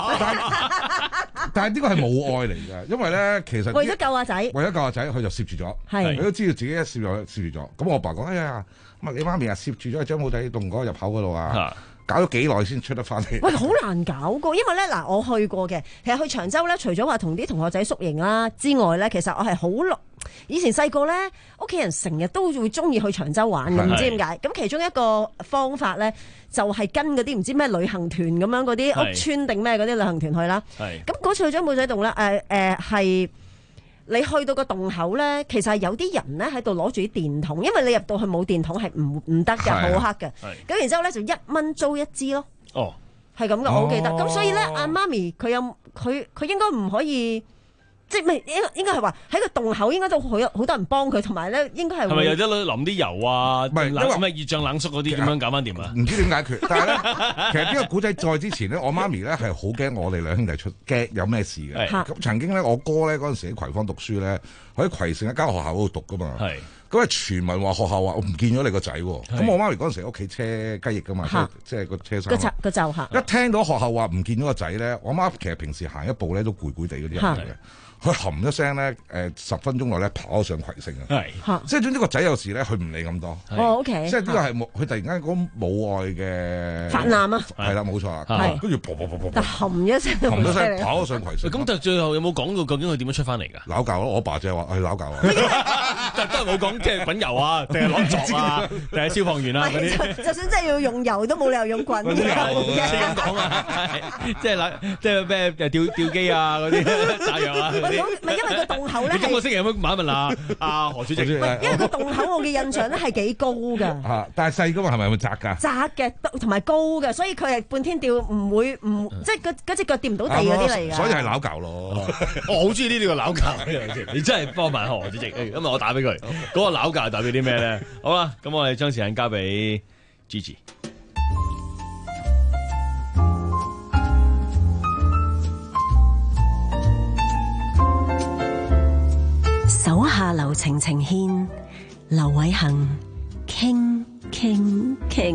但係呢個係母愛嚟㗎，因為咧其實為咗救阿仔， 為咗救阿仔，佢就攝住咗。係，佢都知道自己一攝咗攝住咗。咁我爸講：哎呀，咁啊你媽咪啊攝住咗喺張保仔洞嗰個入口嗰度啊！搞咗幾耐先出得翻嚟？ 喂，好難搞噶，因為咧嗱，我去過嘅，其實去長洲咧，除咗話同啲同學仔宿營啦之外咧，其實我係好樂。以前細個咧，屋企人成日都會中意去長洲玩嘅，唔知點解。咁其中一個方法咧，就係、是、跟嗰啲唔知咩旅行團咁樣嗰啲屋村定咩嗰啲旅行團去啦。咁嗰次去張保仔洞咧，誒誒係。你去到個洞口咧，其實係有啲人咧喺度攞住啲電筒，因為你入到去冇電筒係唔唔得嘅，好黑嘅。咁然之後咧就一蚊租一支咯。哦，係咁嘅，我好記得。咁、哦、所以咧，阿媽咪佢有佢佢應該唔可以。即係咪應應該係話喺個洞口應該都好有好多人幫佢，同埋咧應該係係咪有得淋啲油啊？唔係因為咩熱脹冷縮嗰啲點樣搞翻掂啊？唔知點解決，但係咧其實呢個古仔再之前咧，我媽咪咧係好驚我哋兩兄弟出驚有咩事嘅。咁曾經咧，我哥咧嗰陣時喺葵芳讀書咧，喺葵盛一間學校嗰度讀噶嘛。係咁啊，傳聞話學校話我唔見咗你個仔喎。咁我媽咪嗰陣時喺屋企車雞翼噶嘛，即係即係個車衫。個就個就嚇。一聽到學校話唔見咗個仔咧，我媽其實平時行一步咧都攰攰地嗰啲人嚟嘅。佢含一聲咧，誒十分鐘內咧跑上葵盛啊！係，即係總之個仔有時咧，佢唔理咁多。 哦，OK， 即係呢個係冇，佢突然間講母愛嘅泛濫啊！ 係啦，冇錯啦。 係， 跟住噗噗噗噗， 但含一聲， 含一聲跑上葵盛。 咁但係最後有冇講到究竟佢點樣出翻嚟㗎？ 撈教咯，我爸就係話係撈教啊。 但係都係冇講，即係滾油啊，定係攞作啊，定係消防員啊嗰啲。 就算真係要用油，都冇理由用滾油嘅。 咁講啊，即係嗱，即係咩誒吊吊機啊嗰啲炸藥啊。 唔係因為個洞口咧， 你今個星期有冇問一問啊？阿何主席， 因為個洞口我嘅印象咧係幾高㗎。 嚇！但係細㗎嘛，係咪會窄㗎？ 窄嘅，同埋高嘅，所以佢係半天吊，唔會唔即係嗰嗰隻腳掂唔到地嗰啲嚟㗎。 所以係撈教咯。 我好中意呢啲個撈教，你真係幫埋何主席。今日我打俾佢，嗰個撈教代表啲咩咧？好啦，咁我哋將時間交俾 Gigi。 手下留情情牽，劉偉恒傾傾傾。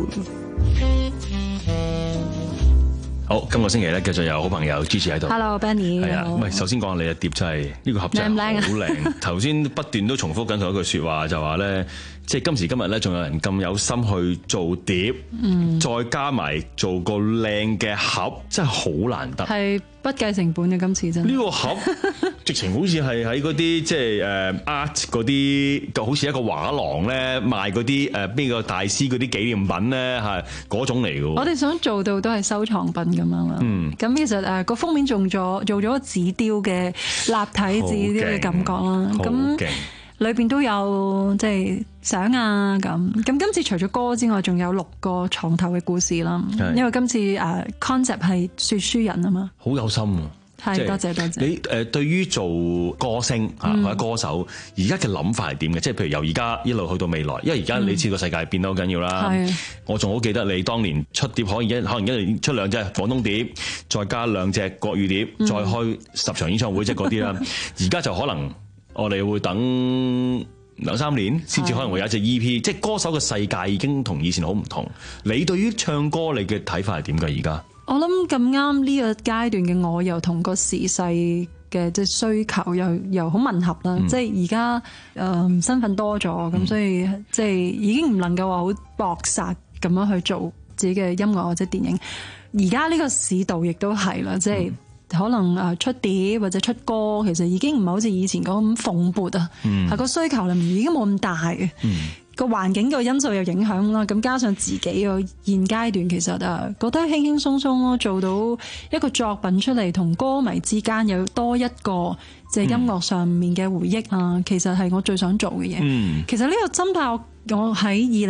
好，今個星期咧繼續有好朋友 Gigi 喺度。 Hello，Benny。 係啊，唔係首先講下你嘅碟真係呢個盒真係好靚。頭先不斷都重複緊同一句説話，就話咧，即係今時今日咧，仲有人咁有心去做碟，嗯、再加埋做個靚嘅盒，真係好難得。 係不計成本嘅今次真。呢個盒直情好似係喺嗰啲即係誒 art 嗰啲，就好似一個畫廊咧賣嗰啲誒邊個大師嗰啲紀念品咧係嗰種嚟嘅。 我哋想做到都係收藏品咁樣啦。嗯，咁其實誒個封面仲做做咗紙雕嘅立體紙雕嘅感覺啦。咁裏邊都有即係相啊咁。咁今次除咗歌之外，仲有六個床頭嘅故事啦。因為今次誒 concept 係說書人啊嘛。好有心啊！係，多謝多謝。 你誒對於做歌星啊或者歌手，而家嘅諗法係點嘅？即係譬如由而家一路去到未來，因為而家你知個世界變得好緊要啦。嗯、我仲好記得你當年出碟可以一可能一年出兩隻廣東碟，再加兩隻國語碟，再開十場演唱會，即係嗰啲啦。而家就可能我哋會等兩三年先至可能會有一隻 E P，即係歌手嘅世界已經同以前好唔同。你對於唱歌你嘅睇法係點㗎？而家？ 我諗咁啱呢個階段嘅我又同個時勢嘅即係需求又又好吻合啦，嗯、即係而家誒身份多咗，咁、嗯、所以即係已經唔能夠話好搏殺咁樣去做自己嘅音樂或者電影。而家呢個市道亦都係啦，即係可能誒出碟或者出歌，其實已經唔係好似以前咁蓬勃啊，係、嗯、個需求量已經冇咁大嘅。嗯個環境個因素有影響啦，咁加上自己個現階段其實誒覺得輕輕鬆鬆咯，做到一個作品出嚟，同歌迷之間有多一個即係音樂上面嘅回憶啊，嗯、其實係我最想做嘅嘢。嗯、其實呢個心態我喺二零一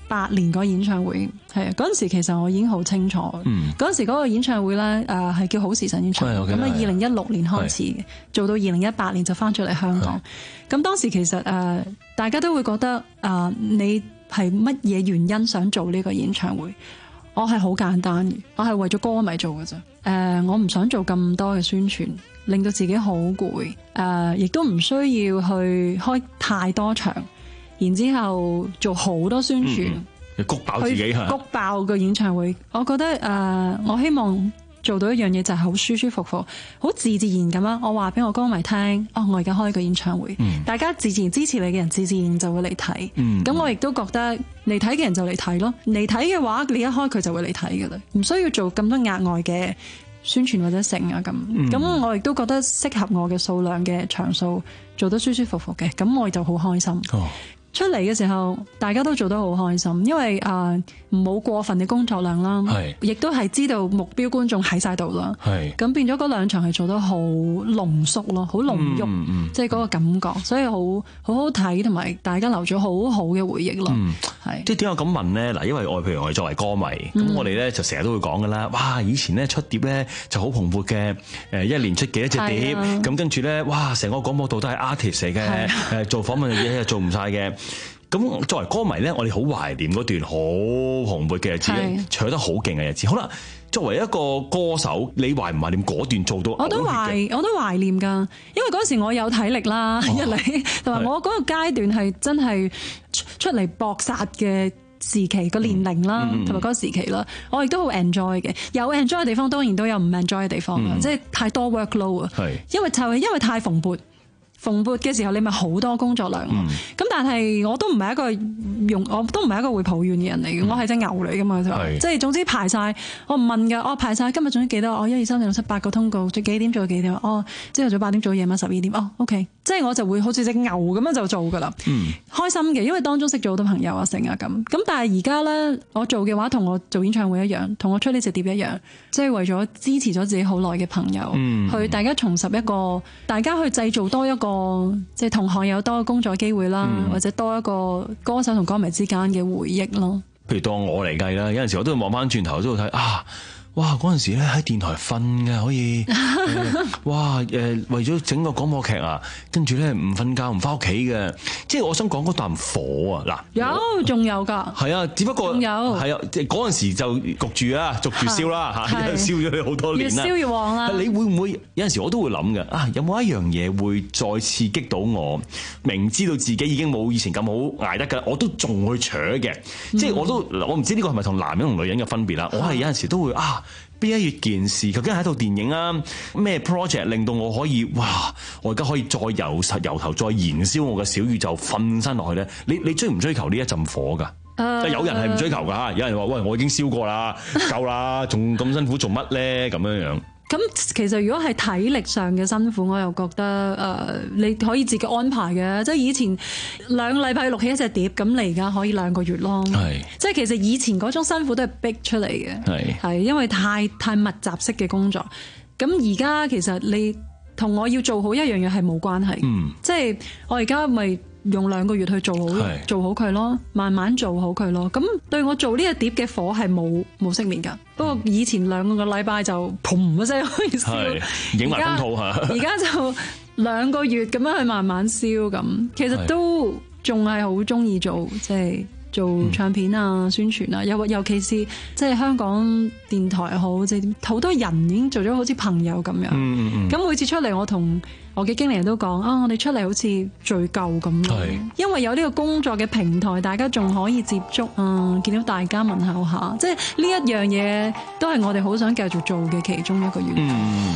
八年個演唱會，係啊，嗰陣時其實我已經好清楚。嗯，嗰陣時嗰個演唱會咧，誒、呃、係叫好時辰演唱會，咁啊二零一六年開始嘅，做到二零一八年就翻咗嚟香港。咁當時其實誒、呃、大家都會覺得啊、呃，你係乜嘢原因想做呢個演唱會？我係好簡單嘅，我係為咗歌迷做嘅啫。誒、呃，我唔想做咁多嘅宣傳，令到自己好攰。誒、呃，亦都唔需要去開太多場。然之後做好多宣傳， 嗯、谷爆自己嚇， 谷爆個演唱會。我覺得誒、呃，我希望做到一樣嘢就係好舒舒服服、好自自然咁樣。我話俾我歌迷聽，哦，我而家開個演唱會，嗯、大家自然支持你嘅人，自自然就會嚟睇。咁、嗯、我亦都覺得嚟睇嘅人就嚟睇咯。嚟睇嘅話，你一開佢就會嚟睇噶啦，唔需要做咁多額外嘅宣傳或者成啊咁。咁、嗯、我亦都覺得適合我嘅數量嘅場數，做得舒舒服服嘅，咁我就好開心。哦，出嚟嘅時候，大家都做得好開心，因為誒冇過分嘅工作量啦，亦都係知道目標觀眾喺晒度啦，咁變咗嗰兩場係做得好濃縮咯，好濃郁，嗯嗯、即係嗰個感覺，所以好好好睇，同埋大家留咗好好嘅回憶咯。係、嗯， 即係點解咁問咧？嗱，因為我譬如我哋作為歌迷，咁、嗯、我哋咧就成日都會講噶啦，哇！以前咧出碟咧就好蓬勃嘅，誒一年出幾多隻碟，咁、啊、跟住咧，哇！成個廣播道都係 artist 嚟嘅，誒、啊、做訪問嘅嘢係做唔晒嘅。咁作為歌迷咧，我哋好懷念嗰段好蓬勃嘅日子，唱得好勁嘅日子。好啦，作為一個歌手，你懷唔懷念嗰段做到？ 我都懷，我都懷念㗎，因為嗰時我有體力啦，哦、一嚟同埋我嗰個階段係真係出嚟搏殺嘅時期個年齡啦，同埋嗰個時期啦，我亦都好 enjoy 嘅。有 enjoy 嘅地方，當然都有唔 enjoy 嘅地方啦，嗯、即係太多 workload 啊，因為就係因為太蓬勃。蓬勃嘅時候，你咪好多工作量。咁、嗯、但係我都唔係一個用，我都唔係一個會抱怨嘅人嚟嘅。嗯、我係隻牛嚟噶嘛，就即係總之排晒，我唔問㗎。我排晒今日總之幾多？我一二三四五六七八個通告，最幾點做到幾點？哦，朝頭早八點做，夜晚十二點。哦 ，OK， 即係我就會好似隻牛咁樣就做㗎啦。嗯，開心嘅，因為當中識咗好多朋友啊，成啊咁。咁但係而家咧，我做嘅話同我做演唱會一樣，同我出呢隻碟一樣，即係為咗支持咗自己好耐嘅朋友，嗯、去大家重拾一個，大家去製造多一個。即係同行有多個工作機會啦，嗯、或者多一個歌手同歌迷之間嘅回憶咯。 譬如當我嚟計啦，有陣時我都會望翻轉頭都會睇啊。哇！嗰陣時咧喺電台瞓嘅可以，呃、哇！誒、呃、為咗整個廣播劇啊，跟住咧唔瞓覺唔翻屋企嘅，即係我想講嗰啖火啊！嗱， 有仲有㗎， 係啊，只不過仲有係啊，即係嗰陣時就焗住啊，逐住燒啦嚇，燒咗你好多年啦， 越燒越旺啦。 你會唔會有陣時我都會諗嘅啊？有冇一樣嘢會再刺激到我？明知道自己已經冇以前咁好捱得㗎，我都仲去扯嘅，嗯、即係我都我唔知呢個係咪同男人同女人嘅分別啦？我係有陣時都會啊。邊一件事究竟係一套電影啊？咩 project 令到我可以哇！我而家可以再由實由頭再燃燒我嘅小宇宙瞓身落去咧？你你追唔追求呢一陣火㗎？Uh, 有人係唔追求㗎，有人話喂，我已經燒過啦，夠啦，仲咁辛苦做乜咧？咁樣樣。 咁其實如果係體力上嘅辛苦，我又覺得誒、呃、你可以自己安排嘅，即係以前兩個禮拜錄起一隻碟，咁你而家可以兩個月咯。係，即係其實以前嗰種辛苦都係逼出嚟嘅，係係因為太太密集式嘅工作。咁而家其實你同我要做好一樣嘢係冇關係，嗯，即係我而家咪用兩個月去做好做好佢咯，慢慢做好佢咯。咁對我做呢一碟嘅火係冇冇熄滅㗎。不過以前兩個禮拜就嘭一聲可以燒， 影埋風套嚇。 而家就兩個月咁樣去慢慢燒咁，其實都仲係好中意做即係。做唱片啊、宣傳啊，尤尤其是即係香港電台好，即係好多人已經做咗好似朋友咁樣。咁、嗯嗯、每次出嚟，我同我嘅經理人都講啊，我哋出嚟好似聚舊咁咯。因為有呢個工作嘅平台，大家仲可以接觸啊，見到大家問候下，即係呢一樣嘢都係我哋好想繼續做嘅其中一個原因。嗯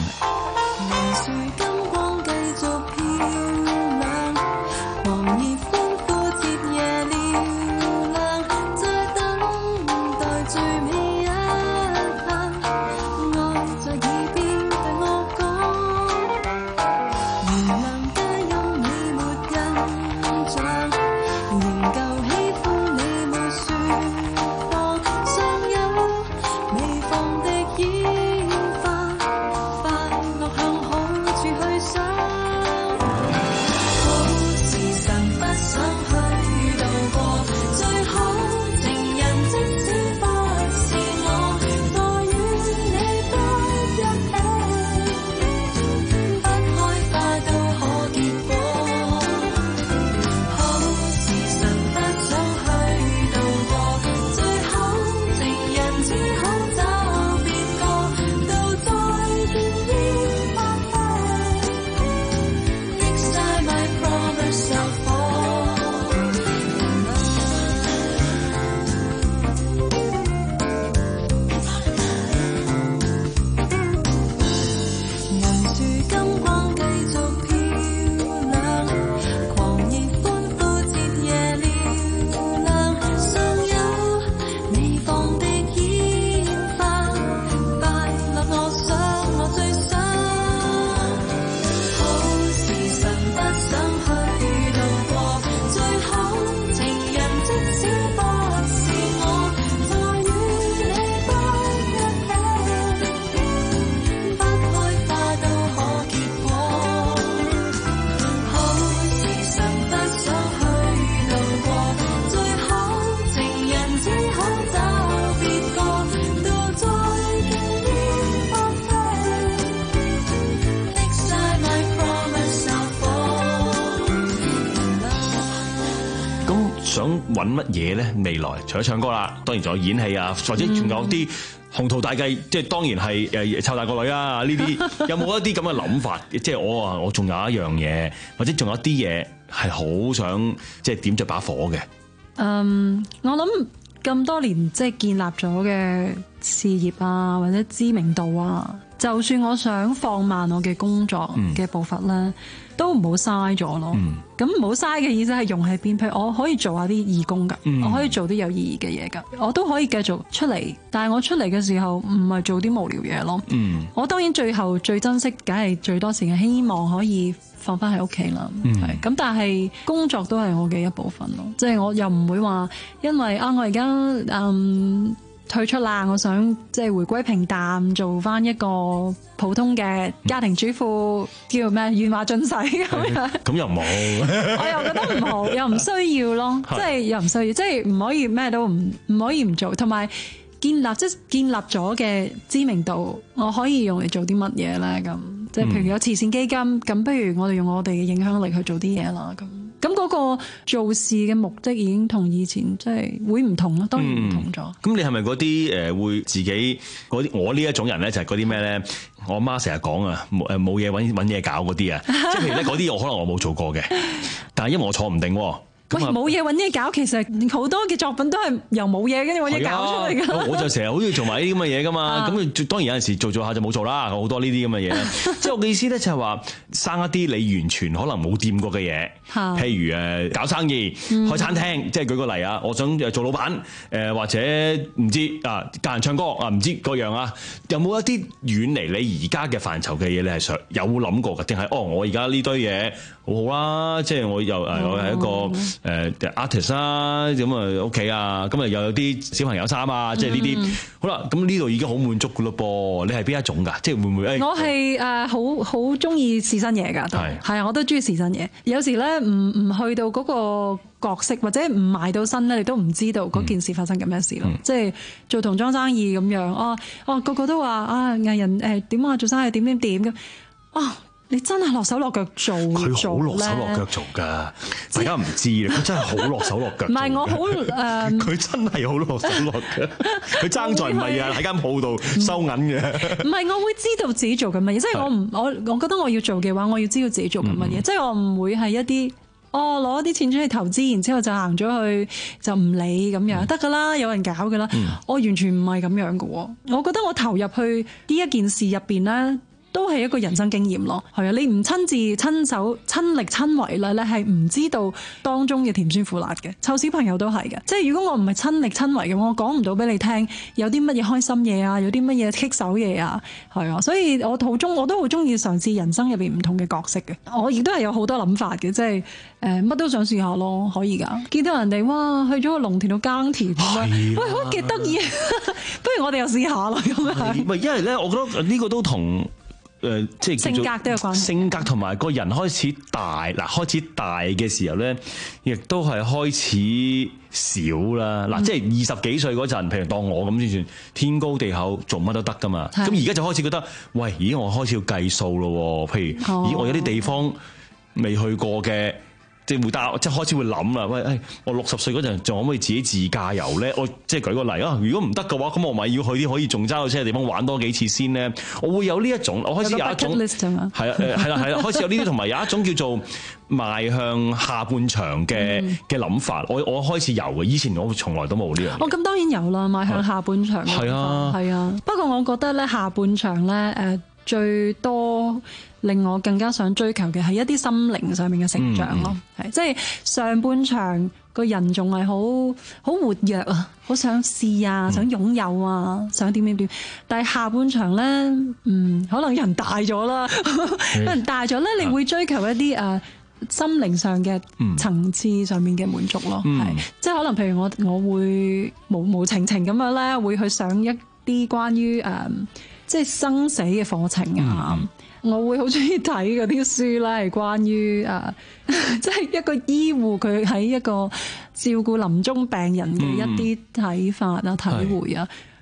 揾乜嘢咧？未來除咗唱歌啦，當然仲有演戲啊，或者仲有啲宏圖大計，即係當然係誒湊大個女啊呢啲，有冇一啲咁嘅諗法？即係我啊，我仲有一樣嘢，或者仲有啲嘢係好想即係點着把火嘅。 嗯，我諗咁多年即係建立咗嘅事業啊，或者知名度啊，就算我想放慢我嘅工作嘅步伐咧，嗯、都唔好嘥咗咯。咁唔好嘥嘅意思係用喺邊？譬如我可以做下啲義工㗎，嗯、我可以做啲有意義嘅嘢㗎，我都可以繼續出嚟。但係我出嚟嘅時候唔係做啲無聊嘢咯。嗯、我當然最後最珍惜，梗係最多時間，希望可以放翻喺屋企啦。係咁、嗯，但係工作都係我嘅一部分咯。即係我又唔會話，因為啊，我而家嗯。退出啦！我想即係回歸平淡，做翻一個普通嘅家庭主婦，叫咩？願話盡洗咁樣。咁又冇，我又覺得唔好，又唔需要咯。即係又唔需要，即係唔可以咩都唔唔可以唔做，同埋建立即係建立咗嘅知名度，我可以用嚟做啲乜嘢咧？咁即係譬如有慈善基金，咁、嗯、不如我哋用我哋嘅影響力去做啲嘢啦。咁。咁嗰個做事嘅目的已經同以前即係會唔同咯，當然唔同咗。咁、 嗯、你係咪嗰啲誒會自己嗰啲？我呢一種人咧就係嗰啲咩咧？我阿媽成日講啊，冇誒冇嘢揾揾嘢搞嗰啲啊，即係譬如咧嗰啲我可能我冇做過嘅，但係因為我坐唔定。喂，冇嘢揾嘢搞，其實好多嘅作品都係由冇嘢跟住揾嘢搞出嚟㗎。我就成日好中意做埋呢啲咁嘅嘢㗎嘛。咁當然有陣時做做下就冇做啦，好多呢啲咁嘅嘢。即係我嘅意思咧，就係話生一啲你完全可能冇掂過嘅嘢，譬如誒搞生意、開餐廳。即係舉個例啊，我想做老闆誒，或者唔知啊教人唱歌啊，唔知各樣啊，有冇一啲遠離你而家嘅範疇嘅嘢，你係想有諗過㗎？定係哦，我而家呢堆嘢好好啦，即係我又誒我係一個。誒 artist 啦，咁啊屋企啊，咁啊又有啲小朋友衫啊，即係呢啲好啦。咁呢度已經好滿足噶咯噃。你係邊一種㗎？即係會唔會？我係誒好好中意試新嘢㗎，係係啊，我都中意試新嘢。有時咧唔唔去到嗰個角色或者唔埋到身咧，你都唔知道嗰件事發生緊咩事咯。嗯、即係做童裝生意咁樣，哦哦個個都話啊藝人誒點啊做生意點點點咁啊。你真係落手落腳做，佢好落手落腳做㗎，大家唔知啊！佢真係好落手落腳。唔係我好誒，佢真係好落手落腳。佢爭在唔係啊，喺間鋪度收銀嘅。唔係，我會知道自己做緊乜嘢，即係我唔我我覺得我要做嘅話，我要知道自己做緊乜嘢，即係我唔會係一啲哦攞啲錢出去投資，然之後就行咗去就唔理咁樣得㗎啦，有人搞㗎啦。我完全唔係咁樣嘅喎，我覺得我投入去呢一件事入邊咧。都係一個人生經驗咯，係啊！你唔親自親手親力親為咧，你係唔知道當中嘅甜酸苦辣嘅。湊小朋友都係嘅，即係如果我唔係親力親為嘅，我講唔到俾你聽有啲乜嘢開心嘢啊，有啲乜嘢棘手嘢啊，係啊！所以我好中我都好中意嘗試人生入邊唔同嘅角色嘅。我亦都係有好多諗法嘅，即係誒乜都想試下咯，可以㗎。見到人哋哇去咗個農田度耕田咁樣，喂好幾得意，不如我哋又試下咯咁樣。唔係因為咧，我覺得呢個都同。誒、呃，即係性格都有關係。性格同埋個人開始大，嗱開始大嘅時候咧，亦都係開始少啦。嗱、嗯，即係二十幾歲嗰陣，譬如當我咁先算，天高地厚，做乜都得噶嘛。咁而家就開始覺得，喂，咦，我開始要計數咯。譬如，哦、咦，我有啲地方未去過嘅。即係會打，即係開始會諗啦。喂，誒，我六十歲嗰陣仲可唔可以自己自駕遊咧？我即係舉個例啊，如果唔得嘅話，咁我咪要去啲可以仲揸到車嘅地方玩多幾次先咧。我會有呢一種，我開始有一種係啊，誒係啦係啦，開始有呢啲，同埋有一種叫做邁向下半場嘅嘅諗法。我我開始有嘅，以前我從來都冇呢樣。哦，咁當然有啦，邁向下半場嘅諗法係啊。不過我覺得咧，下半場咧誒最多。令我更加想追求嘅係一啲心靈上面嘅成長咯，係、嗯、即係上半場個人仲係好好活躍啊，好想試啊，想擁有啊，嗯、想點點點，但係下半場咧，嗯，可能人大咗啦，嗯、人大咗咧，你會追求一啲誒、呃、心靈上嘅層次上面嘅滿足咯，係、嗯、即係可能譬如我我會無無情情咁樣咧，會去上一啲關於誒、呃、即係生死嘅課程啊。嗯我會好中意睇嗰啲書咧，係關於誒，即係一個醫護佢喺一個照顧臨終病人嘅一啲睇法啊、嗯、體會啊。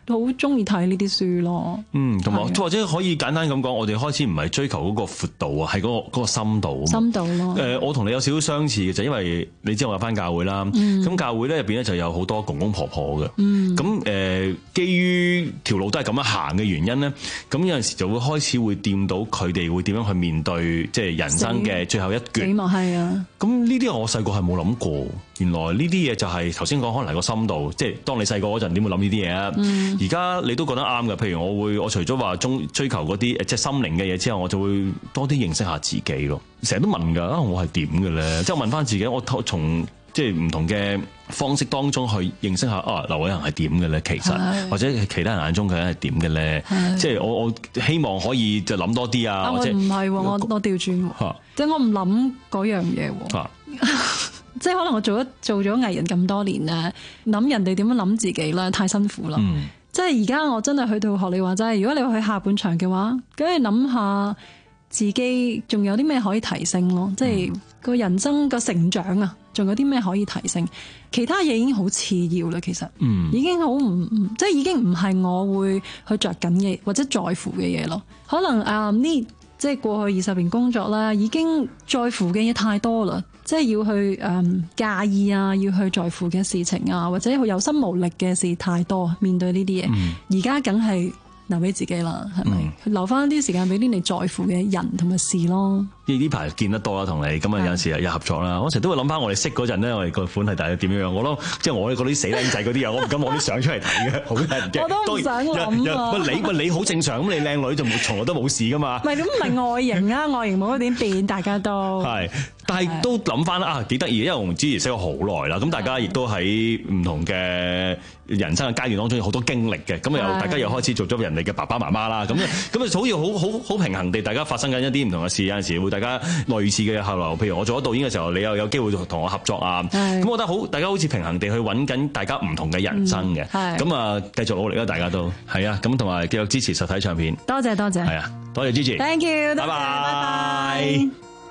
好中意睇呢啲書咯。 嗯，同埋或者可以簡單咁講，我哋開始唔係追求嗰個闊度啊，係嗰個嗰個深度。 深度咯。 誒，我同你有少少相似嘅，就因為你知道我有返教會啦。咁、嗯、教會咧入邊咧就有好多公公婆婆嘅。咁誒、嗯，基於條路都係咁樣行嘅原因咧，咁有陣時就會開始會掂到佢哋會點樣去面對即係人生嘅最後一橛。 死亡係啊。 咁呢啲我細個係冇諗過，原來呢啲嘢就係頭先講可能係個深度，即係當你細個嗰陣點會諗呢啲嘢啊？而家、嗯、你都覺得啱嘅，譬如我會我除咗話中追求嗰啲即係心靈嘅嘢之後，我就會多啲認識下自己咯。成日都問㗎，我係點嘅咧？即係問翻自己，我從即係唔同嘅方式當中去認識下啊，劉偉恒係點嘅咧？其實或者其他人眼中佢係點嘅咧？即係我我希望可以就諗多啲啊！或者唔係，我我調轉，即係我唔諗嗰樣嘢喎。即係可能我做咗做咗藝人咁多年咧，諗人哋點樣諗自己咧，太辛苦啦。嗯、即係而家我真係去到學你話齋，如果你去下半場嘅話，梗係諗下自己仲有啲咩可以提升咯。即係個人生個成長啊，仲有啲咩可以提升？其他嘢已經好次要啦，其實，嗯、已經好唔即係已經唔係我會去着緊嘅或者在乎嘅嘢咯。可能啊呢。呃即係過去二十年工作啦，已經在乎嘅嘢太多啦，即係要去誒、嗯、介意啊，要去在乎嘅事情啊，或者有心無力嘅事太多，面對呢啲嘢，而家梗係留俾自己啦，係咪？嗯、留翻啲時間俾啲你在乎嘅人同埋事咯。 呢排見得多啦，同你咁啊，有時又合作啦。我成日都會諗翻我哋識嗰陣咧，我哋個款係大約點樣樣。我咯，即係我哋嗰啲死僆仔嗰啲啊，我唔敢攞啲相出嚟睇嘅，好得人驚。 我都唔想諗啊。 喂你喂你好正常，咁你靚女就冇從來都冇事噶嘛。 唔係咁唔係外形啊，外形冇得點變，大家都係。但係都諗翻啊，幾得意，因為我同 Gigi 識咗好耐啦。咁大家亦都喺唔同嘅人生嘅階段當中有好多經歷嘅。咁又大家又開始做咗人哋嘅爸爸媽媽啦。咁咁啊，好似好好好平衡地，大家發生緊一啲唔同嘅事。有陣時會大家類似嘅後來，譬如我做咗導演嘅時候，你又有機會同我合作啊。咁我覺得好，大家好似平衡地去揾緊大家唔同嘅人生嘅。咁啊，繼續努力啦，大家都係啊。咁同埋繼續支持實體唱片。 多謝多謝。 係啊，多謝 Gigi。Thank you。 拜拜。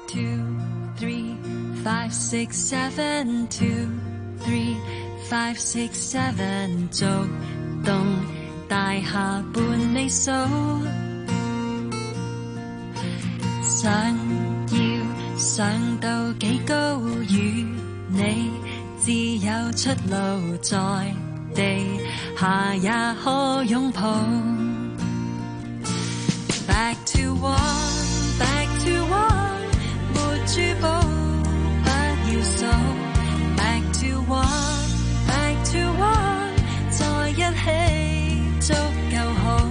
Three, five, six, seven, two, three, five, six, seven， 逐棟大廈伴你數，想要上到幾高與你自有出路，在地下也可擁抱。Back to one, back to one，珠寶不要數 ，Back to one，Back to one， 在一起足夠好。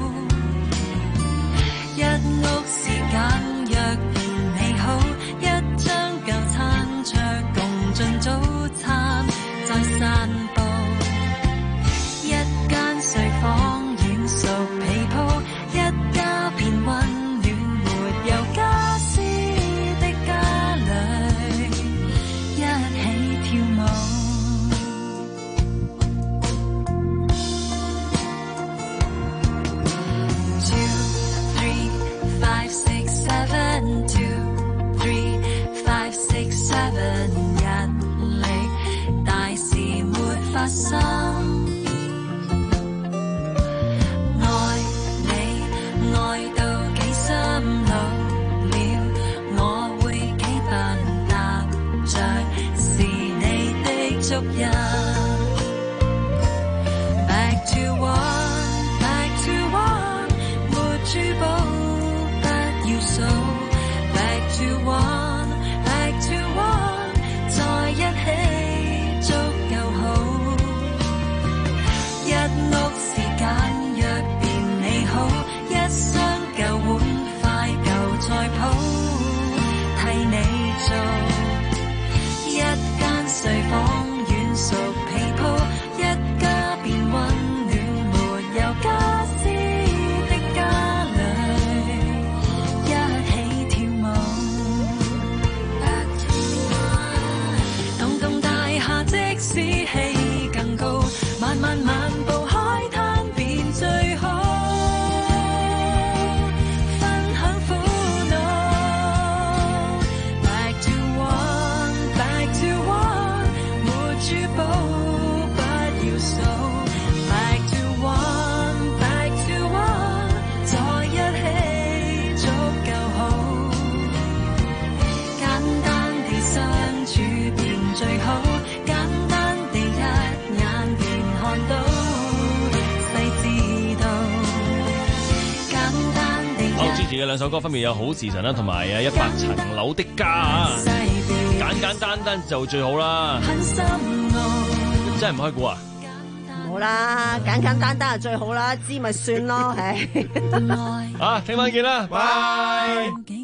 一屋時間若然美好，一張舊餐桌共進早餐，再散步。一間睡房軟熟被鋪，一家便溫暖，沒有家私。發生愛你愛到幾深老了，我會幾笨踏着是你的足印。Back to one, back to one， 沒珠寶不要數。Back to one，back to one， 在一起足夠好。一屋時間若變美好，一雙舊碗筷舊菜譜替你做，一間睡房軟熟被鋪，一家變溫暖，沒有家私的家裏一起跳舞。棟棟大廈即使起更高，慢慢漫步海灘便最好，分享苦惱。Back to one, back to one， 沒最好，簡單地一眼便看到，細緻到簡單地。 好，支持嘅兩首歌分別有好時辰啦，同埋啊一百層樓的家啊，簡簡單單就最好啦。真係唔開估啊！ 好啦，簡簡單單就最好啦，知咪算咯，唉。 啊，聽晚見啦，拜。